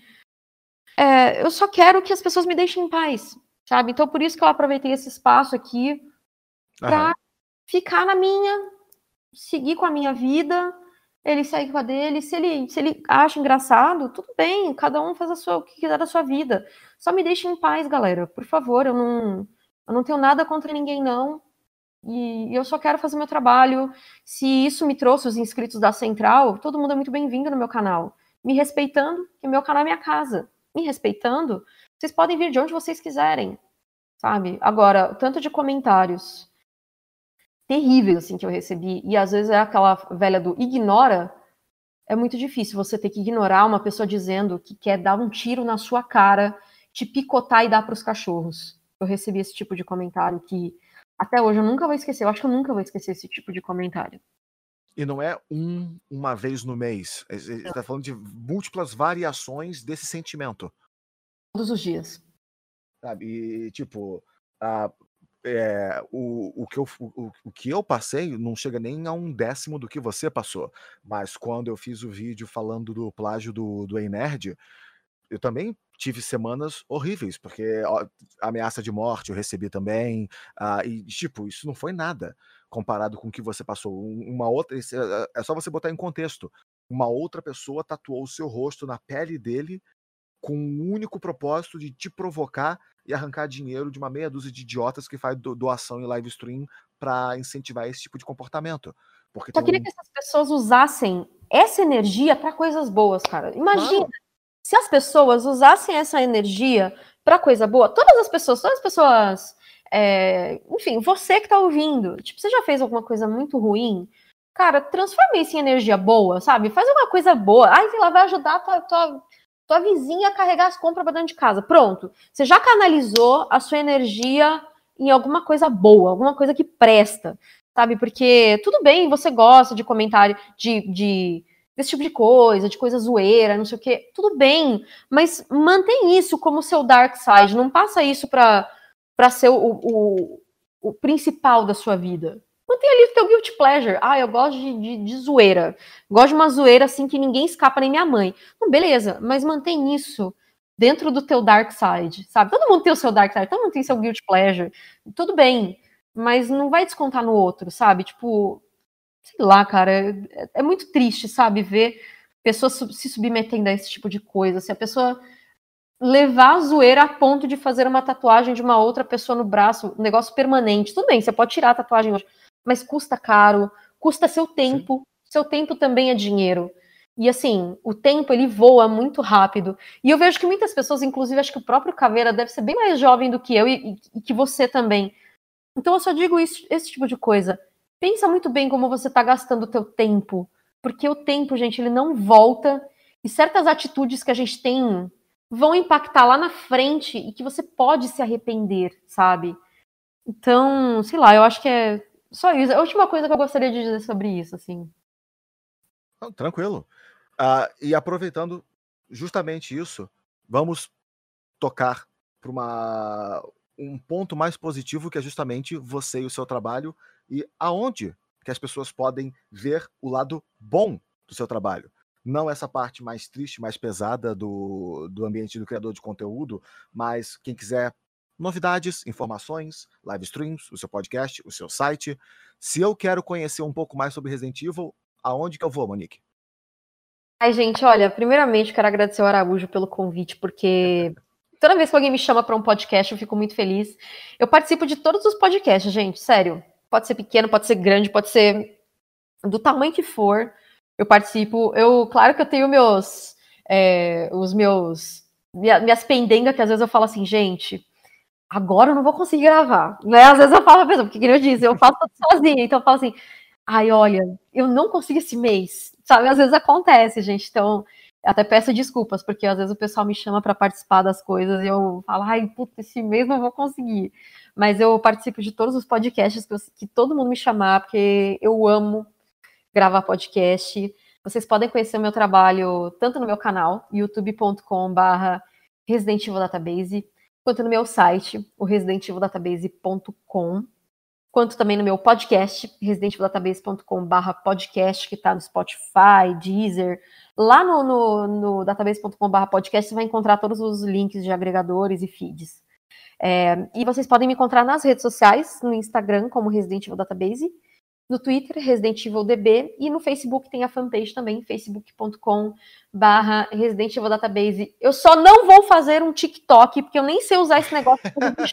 eu só quero que as pessoas me deixem em paz, sabe? Então, por isso que eu aproveitei esse espaço aqui pra ficar na minha, seguir com a minha vida, ele segue com a dele, se ele acha engraçado, tudo bem, cada um faz o que quiser da sua vida. Só me deixem em paz, galera, por favor, eu não tenho nada contra ninguém, não. E eu só quero fazer meu trabalho. Se isso me trouxe os inscritos da Central, todo mundo é muito bem-vindo no meu canal. Me respeitando, que meu canal é minha casa. Me respeitando, vocês podem vir de onde vocês quiserem, sabe? Agora, o tanto de comentários terríveis, assim, que eu recebi, e às vezes é aquela velha do ignora, é muito difícil você ter que ignorar uma pessoa dizendo que quer dar um tiro na sua cara, te picotar e dar para os cachorros. Eu recebi esse tipo de comentário que até hoje eu nunca vou esquecer. Eu acho que eu nunca vou esquecer esse tipo de comentário. E não é uma vez no mês. Você está falando de múltiplas variações desse sentimento. Todos os dias. Sabe? E, tipo, o que eu passei não chega nem a 1/10 do que você passou. Mas quando eu fiz o vídeo falando do plágio do Ei Nerd, eu também tive semanas horríveis, porque ameaça de morte eu recebi também, e tipo, isso não foi nada comparado com o que você passou. Uma outra, é só você botar em contexto. Uma outra pessoa tatuou o seu rosto na pele dele com o único propósito de te provocar e arrancar dinheiro de uma meia dúzia de idiotas que faz doação em live stream para incentivar esse tipo de comportamento. Porque só queria que essas pessoas usassem essa energia para coisas boas, cara. Imagina, claro, se as pessoas usassem essa energia para coisa boa, todas as pessoas, enfim, você que tá ouvindo, tipo, você já fez alguma coisa muito ruim? Cara, transforma isso em energia boa, sabe? Faz alguma coisa boa. Ai, sei lá, vai ajudar tua vizinha a carregar as compras para dentro de casa. Pronto. Você já canalizou a sua energia em alguma coisa boa, alguma coisa que presta, sabe? Porque tudo bem, você gosta de comentário desse tipo de coisa zoeira, não sei o quê. Tudo bem, mas mantém isso como seu dark side. Não passa isso pra ser o principal da sua vida. Mantém ali o teu guilty pleasure. Eu gosto de zoeira. Gosto de uma zoeira assim que ninguém escapa, nem minha mãe. Então, beleza, mas mantém isso dentro do teu dark side, sabe? Todo mundo tem o seu dark side, todo mundo tem seu guilty pleasure. Tudo bem, mas não vai descontar no outro, sabe? Tipo, sei lá, cara, é muito triste, sabe? Ver pessoas se submetendo a esse tipo de coisa. Se a pessoa levar a zoeira a ponto de fazer uma tatuagem de uma outra pessoa no braço, um negócio permanente. Tudo bem, você pode tirar a tatuagem hoje, mas custa caro, custa seu tempo. Sim. Seu tempo também é dinheiro. E assim, o tempo, ele voa muito rápido. E eu vejo que muitas pessoas, inclusive, acho que o próprio Caveira deve ser bem mais jovem do que eu e que você também. Então eu só digo isso, esse tipo de coisa. Pensa muito bem como você está gastando o teu tempo. Porque o tempo, gente, ele não volta. E certas atitudes que a gente tem vão impactar lá na frente e que você pode se arrepender, sabe? Então, sei lá, eu acho que é só isso. A última coisa que eu gostaria de dizer sobre isso, assim. Tranquilo. E aproveitando justamente isso, vamos tocar para um ponto mais positivo, que é justamente você e o seu trabalho, e aonde que as pessoas podem ver o lado bom do seu trabalho. Não essa parte mais triste, mais pesada do ambiente do criador de conteúdo, mas quem quiser novidades, informações, live streams, o seu podcast, o seu site. Se eu quero conhecer um pouco mais sobre Resident Evil, aonde que eu vou, Monique? Gente, olha, primeiramente quero agradecer ao Araújo pelo convite, porque toda vez que alguém me chama para um podcast, eu fico muito feliz. Eu participo de todos os podcasts, gente, sério. Pode ser pequeno, pode ser grande, pode ser do tamanho que for. Eu participo. Claro que eu tenho minhas pendengas, que às vezes eu falo assim, gente, agora eu não vou conseguir gravar, né? Às vezes eu falo, porque como eu disse, eu faço tudo sozinha, então eu falo assim, olha, eu não consigo esse mês, sabe? Às vezes acontece, gente, então até peço desculpas, porque às vezes o pessoal me chama para participar das coisas e eu falo, puta, esse mês não vou conseguir. Mas eu participo de todos os podcasts que todo mundo me chamar, porque eu amo gravar podcast. Vocês podem conhecer o meu trabalho tanto no meu canal, youtube.com/Resident Evil Database, quanto no meu site, o residentivildatabase.com, quanto também no meu podcast, residentivildatabase.com/podcast, que está no Spotify, Deezer. Lá no database.com/podcast você vai encontrar todos os links de agregadores e feeds. E vocês podem me encontrar nas redes sociais, no Instagram como Resident Evil Database, no Twitter, Resident Evil DB, e no Facebook tem a fanpage também, facebook.com/Resident Evil Database. Eu só não vou fazer um TikTok, porque eu nem sei usar esse negócio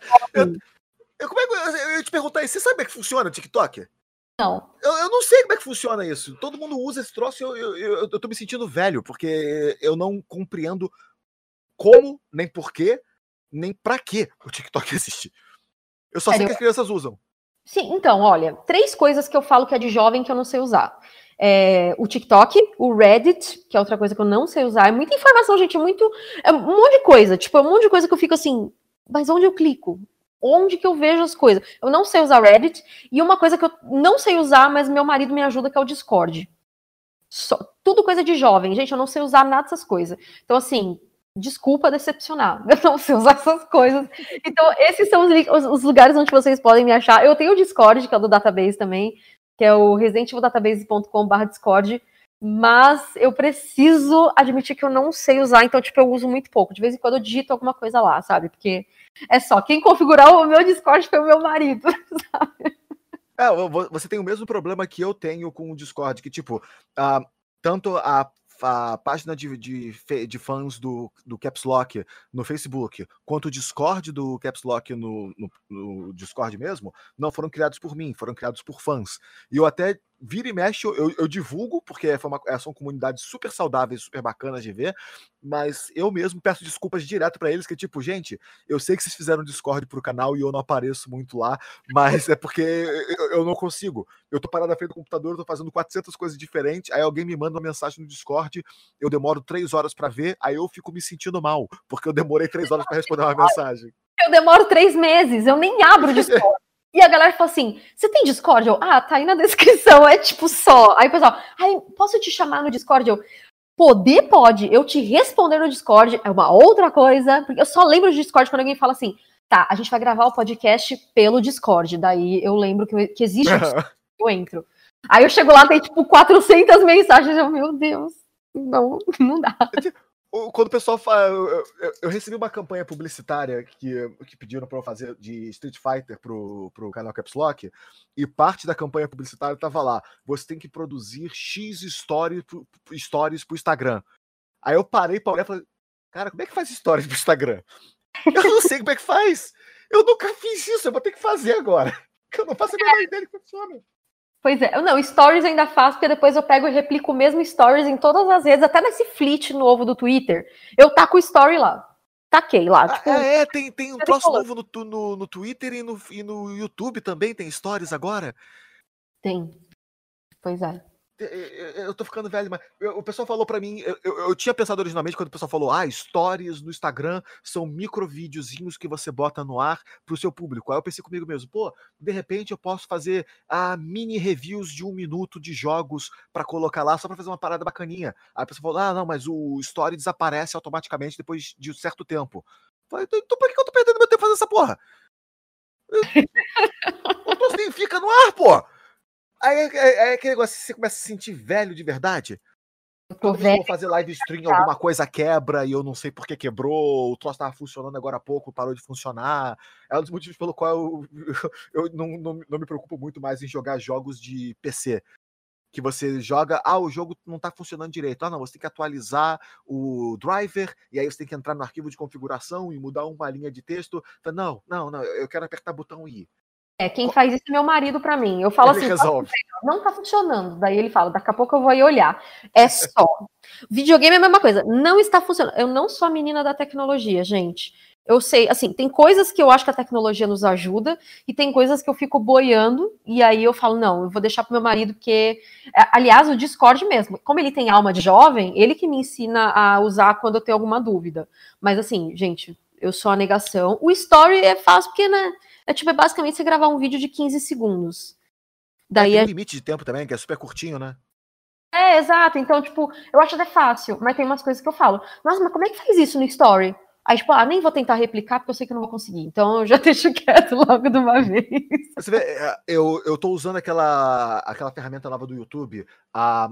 eu ia te perguntar, você sabe como é que funciona o TikTok? Não. Eu não sei como é que funciona isso. Todo mundo usa esse troço e eu tô me sentindo velho, porque eu não compreendo como, nem porquê, nem pra que o TikTok existe. Eu só sei que as crianças usam. Sim, então, olha, 3 coisas que eu falo que é de jovem que eu não sei usar. O TikTok, o Reddit, que é outra coisa que eu não sei usar. É muita informação, gente, é um monte de coisa. Tipo, é um monte de coisa que eu fico assim, mas onde eu clico? Onde que eu vejo as coisas? Eu não sei usar Reddit. E uma coisa que eu não sei usar, mas meu marido me ajuda, que é o Discord. Tudo coisa de jovem. Gente, eu não sei usar nada dessas coisas. Então, assim, desculpa decepcionar. Eu não sei usar essas coisas. Então, esses são os lugares onde vocês podem me achar. Eu tenho o Discord, que é o do Database também, que é o residentivildatabase.com/Discord, mas eu preciso admitir que eu não sei usar, então, tipo, eu uso muito pouco. De vez em quando eu digito alguma coisa lá, sabe? Porque quem configurou o meu Discord foi o meu marido, sabe? Você tem o mesmo problema que eu tenho com o Discord, que, tipo, tanto a página de fãs do Caps Lock no Facebook, quanto o Discord do Caps Lock no Discord mesmo, não foram criados por mim, foram criados por fãs. E eu até vira e mexe, eu divulgo, porque são comunidades super saudáveis, super bacanas de ver, mas eu mesmo peço desculpas direto pra eles, que tipo, gente, eu sei que vocês fizeram Discord pro canal e eu não apareço muito lá, mas é porque eu não consigo. Eu tô parado na frente do computador, eu tô fazendo 400 coisas diferentes, aí alguém me manda uma mensagem no Discord, eu demoro 3 horas pra ver, aí eu fico me sentindo mal, porque eu demorei 3 horas pra responder uma mensagem. Eu demoro 3 meses, eu nem abro o Discord. E a galera fala assim, você tem Discord? Tá aí na descrição, é tipo só. Aí o pessoal, posso te chamar no Discord? Poder pode, eu te responder no Discord é uma outra coisa, porque eu só lembro de Discord quando alguém fala assim, Tá, a gente vai gravar o podcast pelo Discord. Daí eu lembro que existe eu entro. Aí eu chego lá, tem tipo 400 mensagens. Meu Deus, não dá. Quando o pessoal fala. Eu recebi uma campanha publicitária que pediram para eu fazer de Street Fighter pro canal Caps Lock, e parte da campanha publicitária tava lá: você tem que produzir X stories pro Instagram. Aí eu parei pra olhar e falei: cara, como é que faz stories pro Instagram? Eu não sei como é que faz. Eu nunca fiz isso, eu vou ter que fazer agora. Eu não faço a menor ideia de como funciona. Pois é, não, stories eu ainda faço, porque depois eu pego e replico o mesmo stories em todas as redes, até nesse fleet novo do Twitter, eu taco o story lá. Taquei lá. Tipo, tem um troço novo no Twitter e no YouTube também, tem stories agora. Tem. Pois é. Eu tô ficando velho, mas o pessoal falou pra mim, eu tinha pensado originalmente quando o pessoal falou, stories no Instagram são microvídeozinhos que você bota no ar pro seu público. Aí eu pensei comigo mesmo, pô, de repente eu posso fazer mini reviews de 1 minuto de jogos pra colocar lá, só pra fazer uma parada bacaninha. Aí a pessoa falou, não, mas o story desaparece automaticamente depois de um certo tempo. Eu falei, então por que eu tô perdendo meu tempo fazendo essa porra? Eu tô assim, fica no ar, pô! Aí aquele negócio, você começa a se sentir velho de verdade. Toda vez que eu vou fazer live stream, alguma coisa quebra e eu não sei por que quebrou, o troço tava funcionando agora há pouco, parou de funcionar. É um dos motivos pelo qual eu não me preocupo muito mais em jogar jogos de PC. Que você joga, o jogo não tá funcionando direito. Não, você tem que atualizar o driver, e aí você tem que entrar no arquivo de configuração e mudar uma linha de texto. Não, eu quero apertar botão I. Quem faz isso é meu marido pra mim. Eu falo Ele assim, resolve. Não tá funcionando. Daí ele fala, daqui a pouco eu vou ir olhar. É só. Videogame é a mesma coisa. Não está funcionando. Eu não sou a menina da tecnologia, gente. Eu sei, assim, tem coisas que eu acho que a tecnologia nos ajuda e tem coisas que eu fico boiando e aí eu falo, não, eu vou deixar pro meu marido porque... Aliás, o Discord mesmo, como ele tem alma de jovem, ele que me ensina a usar quando eu tenho alguma dúvida. Mas assim, gente, eu sou a negação. O Story é fácil porque, né, é basicamente você gravar um vídeo de 15 segundos. Daí tem um limite de tempo também, que é super curtinho, né? Exato. Então, tipo, eu acho até fácil, mas tem umas coisas que eu falo, nossa, mas como é que faz isso no Story? Aí, tipo, nem vou tentar replicar porque eu sei que eu não vou conseguir. Então eu já deixo quieto logo de uma vez. Você vê, eu tô usando aquela ferramenta nova do YouTube, a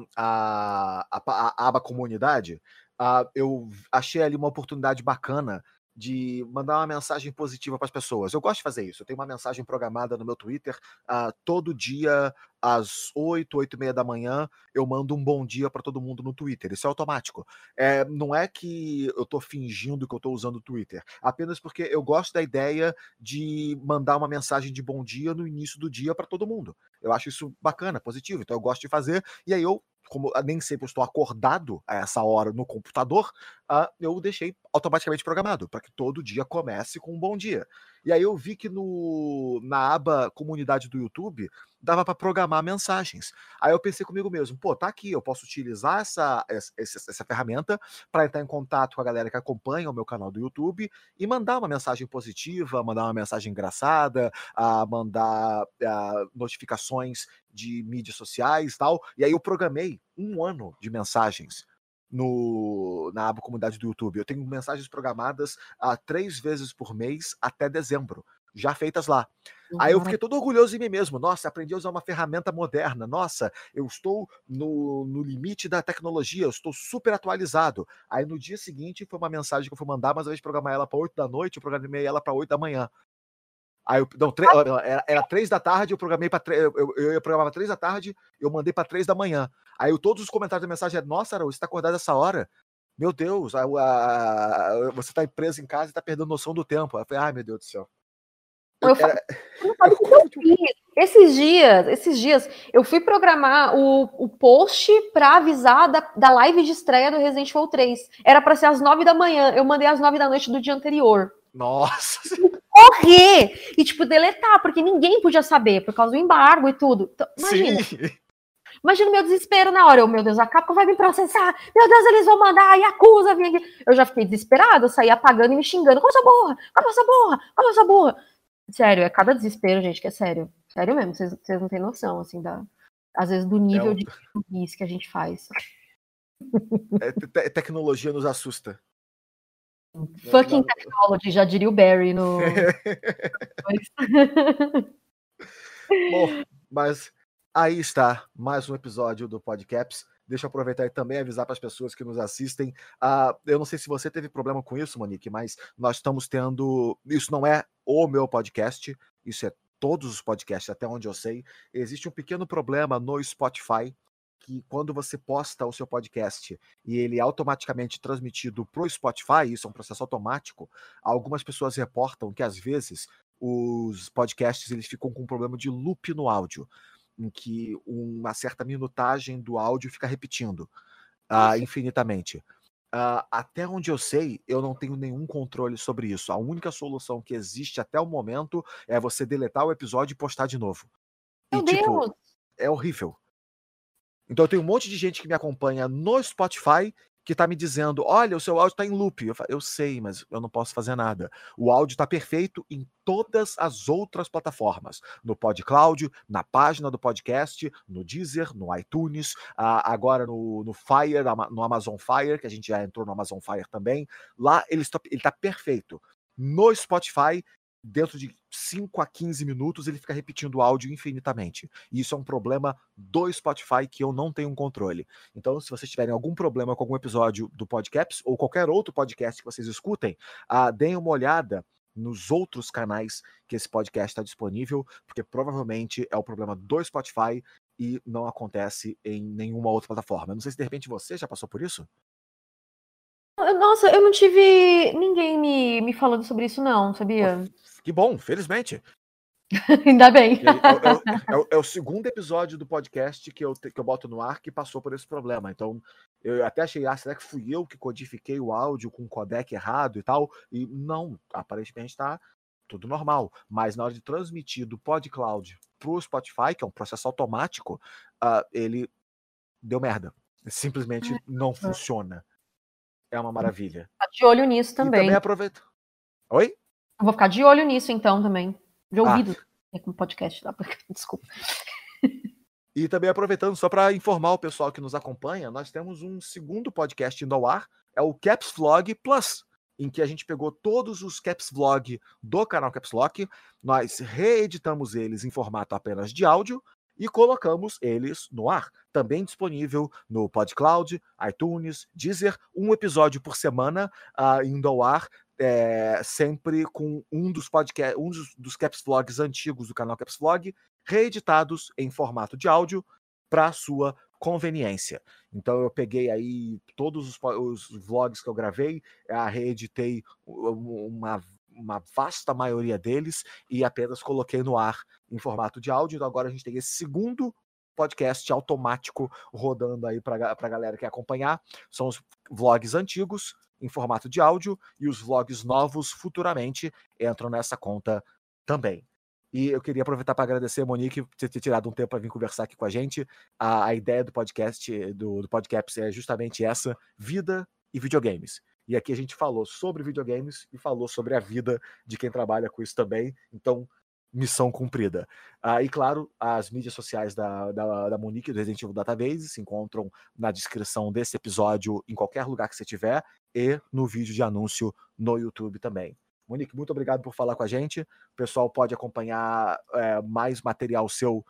aba comunidade. Eu achei ali uma oportunidade bacana de mandar uma mensagem positiva para as pessoas. Eu gosto de fazer isso. Eu tenho uma mensagem programada no meu Twitter, todo dia às 8h da manhã, eu mando um bom dia para todo mundo no Twitter. Isso é automático. Não é que eu tô fingindo que eu tô usando o Twitter, apenas porque eu gosto da ideia de mandar uma mensagem de bom dia no início do dia para todo mundo. Eu acho isso bacana, positivo, então eu gosto de fazer, e aí como nem sempre eu estou acordado a essa hora no computador, eu deixei automaticamente programado, para que todo dia comece com um bom dia. E aí eu vi que na aba comunidade do YouTube, dava para programar mensagens. Aí eu pensei comigo mesmo, pô, tá aqui, eu posso utilizar essa ferramenta para entrar em contato com a galera que acompanha o meu canal do YouTube e mandar uma mensagem positiva, mandar uma mensagem engraçada, mandar notificações de mídias sociais e tal. E aí eu programei 1 ano de mensagens na aba comunidade do YouTube. Eu tenho mensagens programadas 3 vezes por mês até dezembro, já feitas lá. Aí eu fiquei todo orgulhoso em mim mesmo. Nossa, aprendi a usar uma ferramenta moderna. Nossa, eu estou no limite da tecnologia, eu estou super atualizado. Aí no dia seguinte foi uma mensagem que eu fui mandar, mas ao invés de programar ela para 8 da noite, eu programei ela para 8 da manhã. Aí era 3 da tarde, eu programei para eu ia programar 3 da tarde, eu mandei para 3 da manhã. Aí todos os comentários da mensagem eram: nossa, Araújo, você tá acordado essa hora? Meu Deus, você tá preso em casa e tá perdendo noção do tempo. Eu falei, ai meu Deus do céu. Você não sabe o que eu fiz. Esses dias, eu fui programar o post pra avisar da live de estreia do Resident Evil 3. Era pra ser às 9 da manhã. Eu mandei às 9 da noite do dia anterior. Nossa! Correr! E, tipo, deletar, porque ninguém podia saber, por causa do embargo e tudo. Então, imagina. Sim. Imagina o meu desespero na hora. Meu Deus, a Capcom vai me processar. Meu Deus, eles vão mandar a Yakuza vir aqui. Eu já fiquei desesperada, eu saí apagando e me xingando. Como essa burra? Como essa burra? Como essa burra? Sério, é cada desespero, gente, que é sério. Sério mesmo, vocês não têm noção, assim, às vezes do nível de burrice que a gente faz. Tecnologia nos assusta. Fucking technology, já diria o Barry no... Bom, mas aí está mais um episódio do Podcaps. Deixa eu aproveitar e também avisar para as pessoas que nos assistem. Eu não sei se você teve problema com isso, Monique, mas nós estamos tendo... Isso não é o meu podcast, isso é todos os podcasts, até onde eu sei. Existe um pequeno problema no Spotify, que quando você posta o seu podcast e ele é automaticamente transmitido para o Spotify, isso é um processo automático, algumas pessoas reportam que às vezes os podcasts eles ficam com um problema de loop no áudio, em que uma certa minutagem do áudio fica repetindo infinitamente. Até onde eu sei, eu não tenho nenhum controle sobre isso. A única solução que existe até o momento é você deletar o episódio e postar de novo. Meu Deus! É horrível. Então eu tenho um monte de gente que me acompanha no Spotify que tá me dizendo, olha, o seu áudio tá em loop. Eu sei, mas eu não posso fazer nada. O áudio tá perfeito em todas as outras plataformas. No PodCloud, na página do podcast, no Deezer, no iTunes, agora no Fire, no Amazon Fire, que a gente já entrou no Amazon Fire também. Lá ele tá perfeito. No Spotify, dentro de 5 a 15 minutos, ele fica repetindo o áudio infinitamente. E isso é um problema do Spotify que eu não tenho um controle. Então, se vocês tiverem algum problema com algum episódio do Podcaps ou qualquer outro podcast que vocês escutem, deem uma olhada nos outros canais que esse podcast está disponível, porque provavelmente é o problema do Spotify e não acontece em nenhuma outra plataforma. Eu não sei se de repente você já passou por isso? Nossa, eu não tive ninguém me falando sobre isso, não, sabia? Que bom, felizmente. Ainda bem. É o segundo episódio do podcast que eu boto no ar que passou por esse problema. Então, eu até achei, será que fui eu que codifiquei o áudio com o codec errado e tal? E não, aparentemente tá tudo normal. Mas na hora de transmitir do PodCloud pro Spotify, que é um processo automático, ele deu merda. Simplesmente não funciona. É uma maravilha. Vou ficar de olho nisso também. E também aproveita. Oi? Eu vou ficar de olho nisso então também. De ouvido. Com podcast, tá? Desculpa. E também aproveitando, só para informar o pessoal que nos acompanha, nós temos um segundo podcast indo ao ar, é o Caps Vlog Plus, em que a gente pegou todos os Caps Vlog do canal Caps Lock, nós reeditamos eles em formato apenas de áudio e colocamos eles no ar. Também disponível no PodCloud, iTunes, Deezer, um episódio por semana indo ao ar, sempre com um dos Caps Vlogs antigos do canal Caps Vlog, reeditados em formato de áudio para sua conveniência. Então eu peguei aí todos os vlogs que eu gravei, reeditei uma vasta maioria deles e apenas coloquei no ar em formato de áudio. Então agora a gente tem esse segundo podcast automático rodando aí para a galera que quer acompanhar. São os vlogs antigos em formato de áudio e os vlogs novos futuramente entram nessa conta também. E eu queria aproveitar para agradecer a Monique por ter tirado um tempo para vir conversar aqui com a gente. A ideia do podcast, do Podcaps, é justamente essa: vida e videogames. E aqui a gente falou sobre videogames e falou sobre a vida de quem trabalha com isso também. Então, missão cumprida. E claro, as mídias sociais da Monique, do Resident Evil Database, se encontram na descrição desse episódio em qualquer lugar que você tiver e no vídeo de anúncio no YouTube também. Monique, muito obrigado por falar com a gente. O pessoal pode acompanhar mais material seu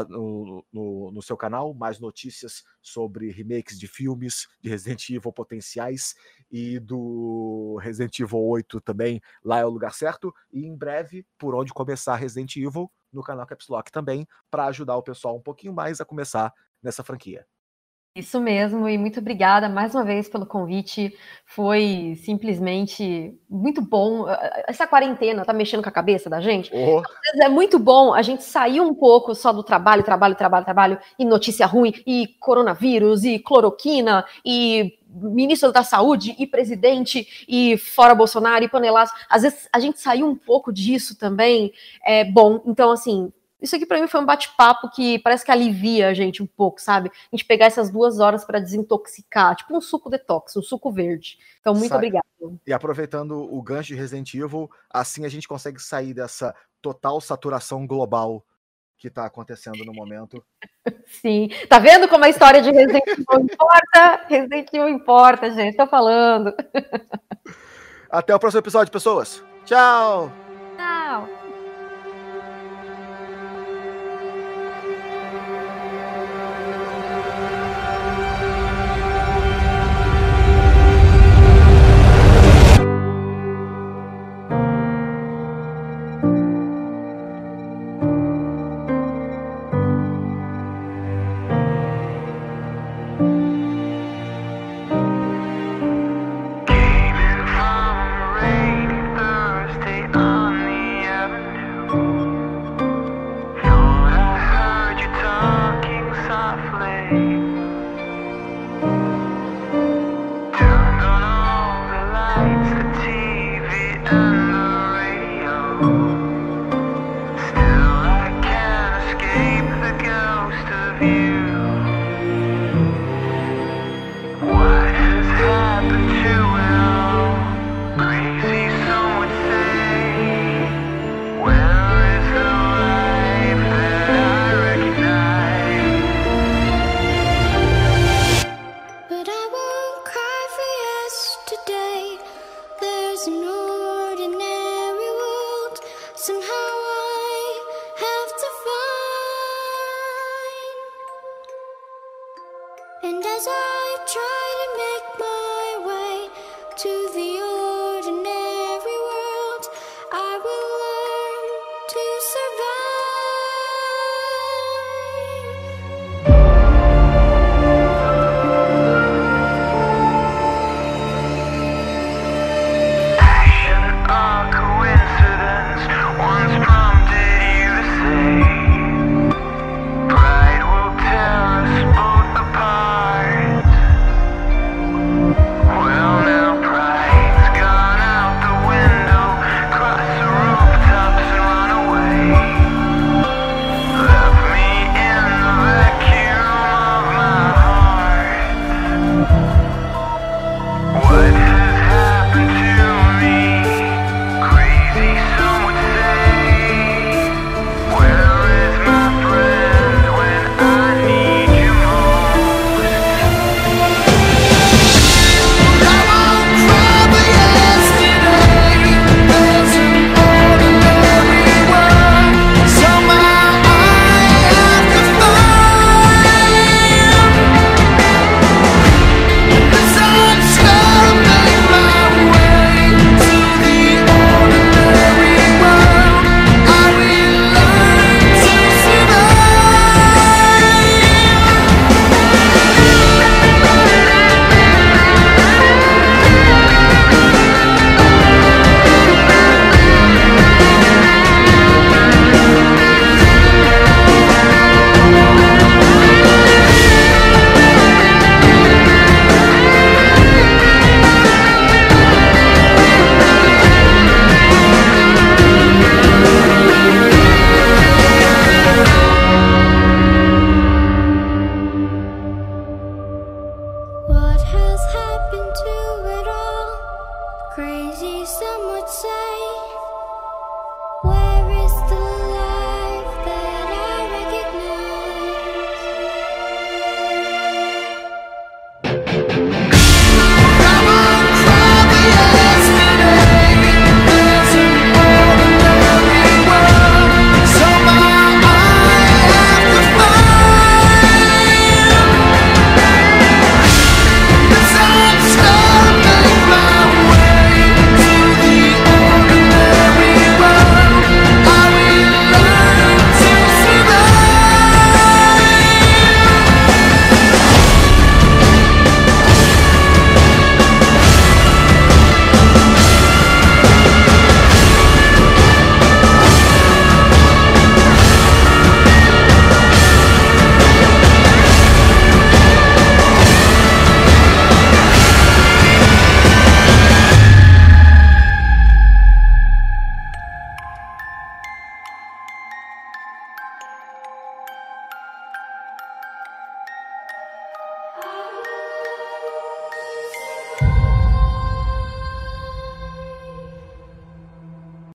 no seu canal, mais notícias sobre remakes de filmes de Resident Evil potenciais e do Resident Evil 8 também. Lá é o lugar certo. E em breve, por onde começar Resident Evil, no canal Caps Lock também, para ajudar o pessoal um pouquinho mais a começar nessa franquia. Isso mesmo, e muito obrigada mais uma vez pelo convite, foi simplesmente muito bom. Essa quarentena tá mexendo com a cabeça da gente. É muito bom a gente sair um pouco só do trabalho, e notícia ruim, e coronavírus, e cloroquina, e ministro da saúde, e presidente, e fora Bolsonaro, e panelaço. Às vezes a gente sair um pouco disso também é bom. Então, assim, isso aqui pra mim foi um bate-papo que parece que alivia a gente um pouco, sabe? A gente pegar essas 2 horas pra desintoxicar, tipo um suco detox, um suco verde. Então, muito obrigada. E aproveitando o gancho de Resident Evil, assim a gente consegue sair dessa total saturação global que tá acontecendo no momento. Sim. Tá vendo como a história de Resident Evil importa? Resident Evil importa, gente. Tô falando. Até o próximo episódio, pessoas. Tchau! Tchau! And as I try to make my way to the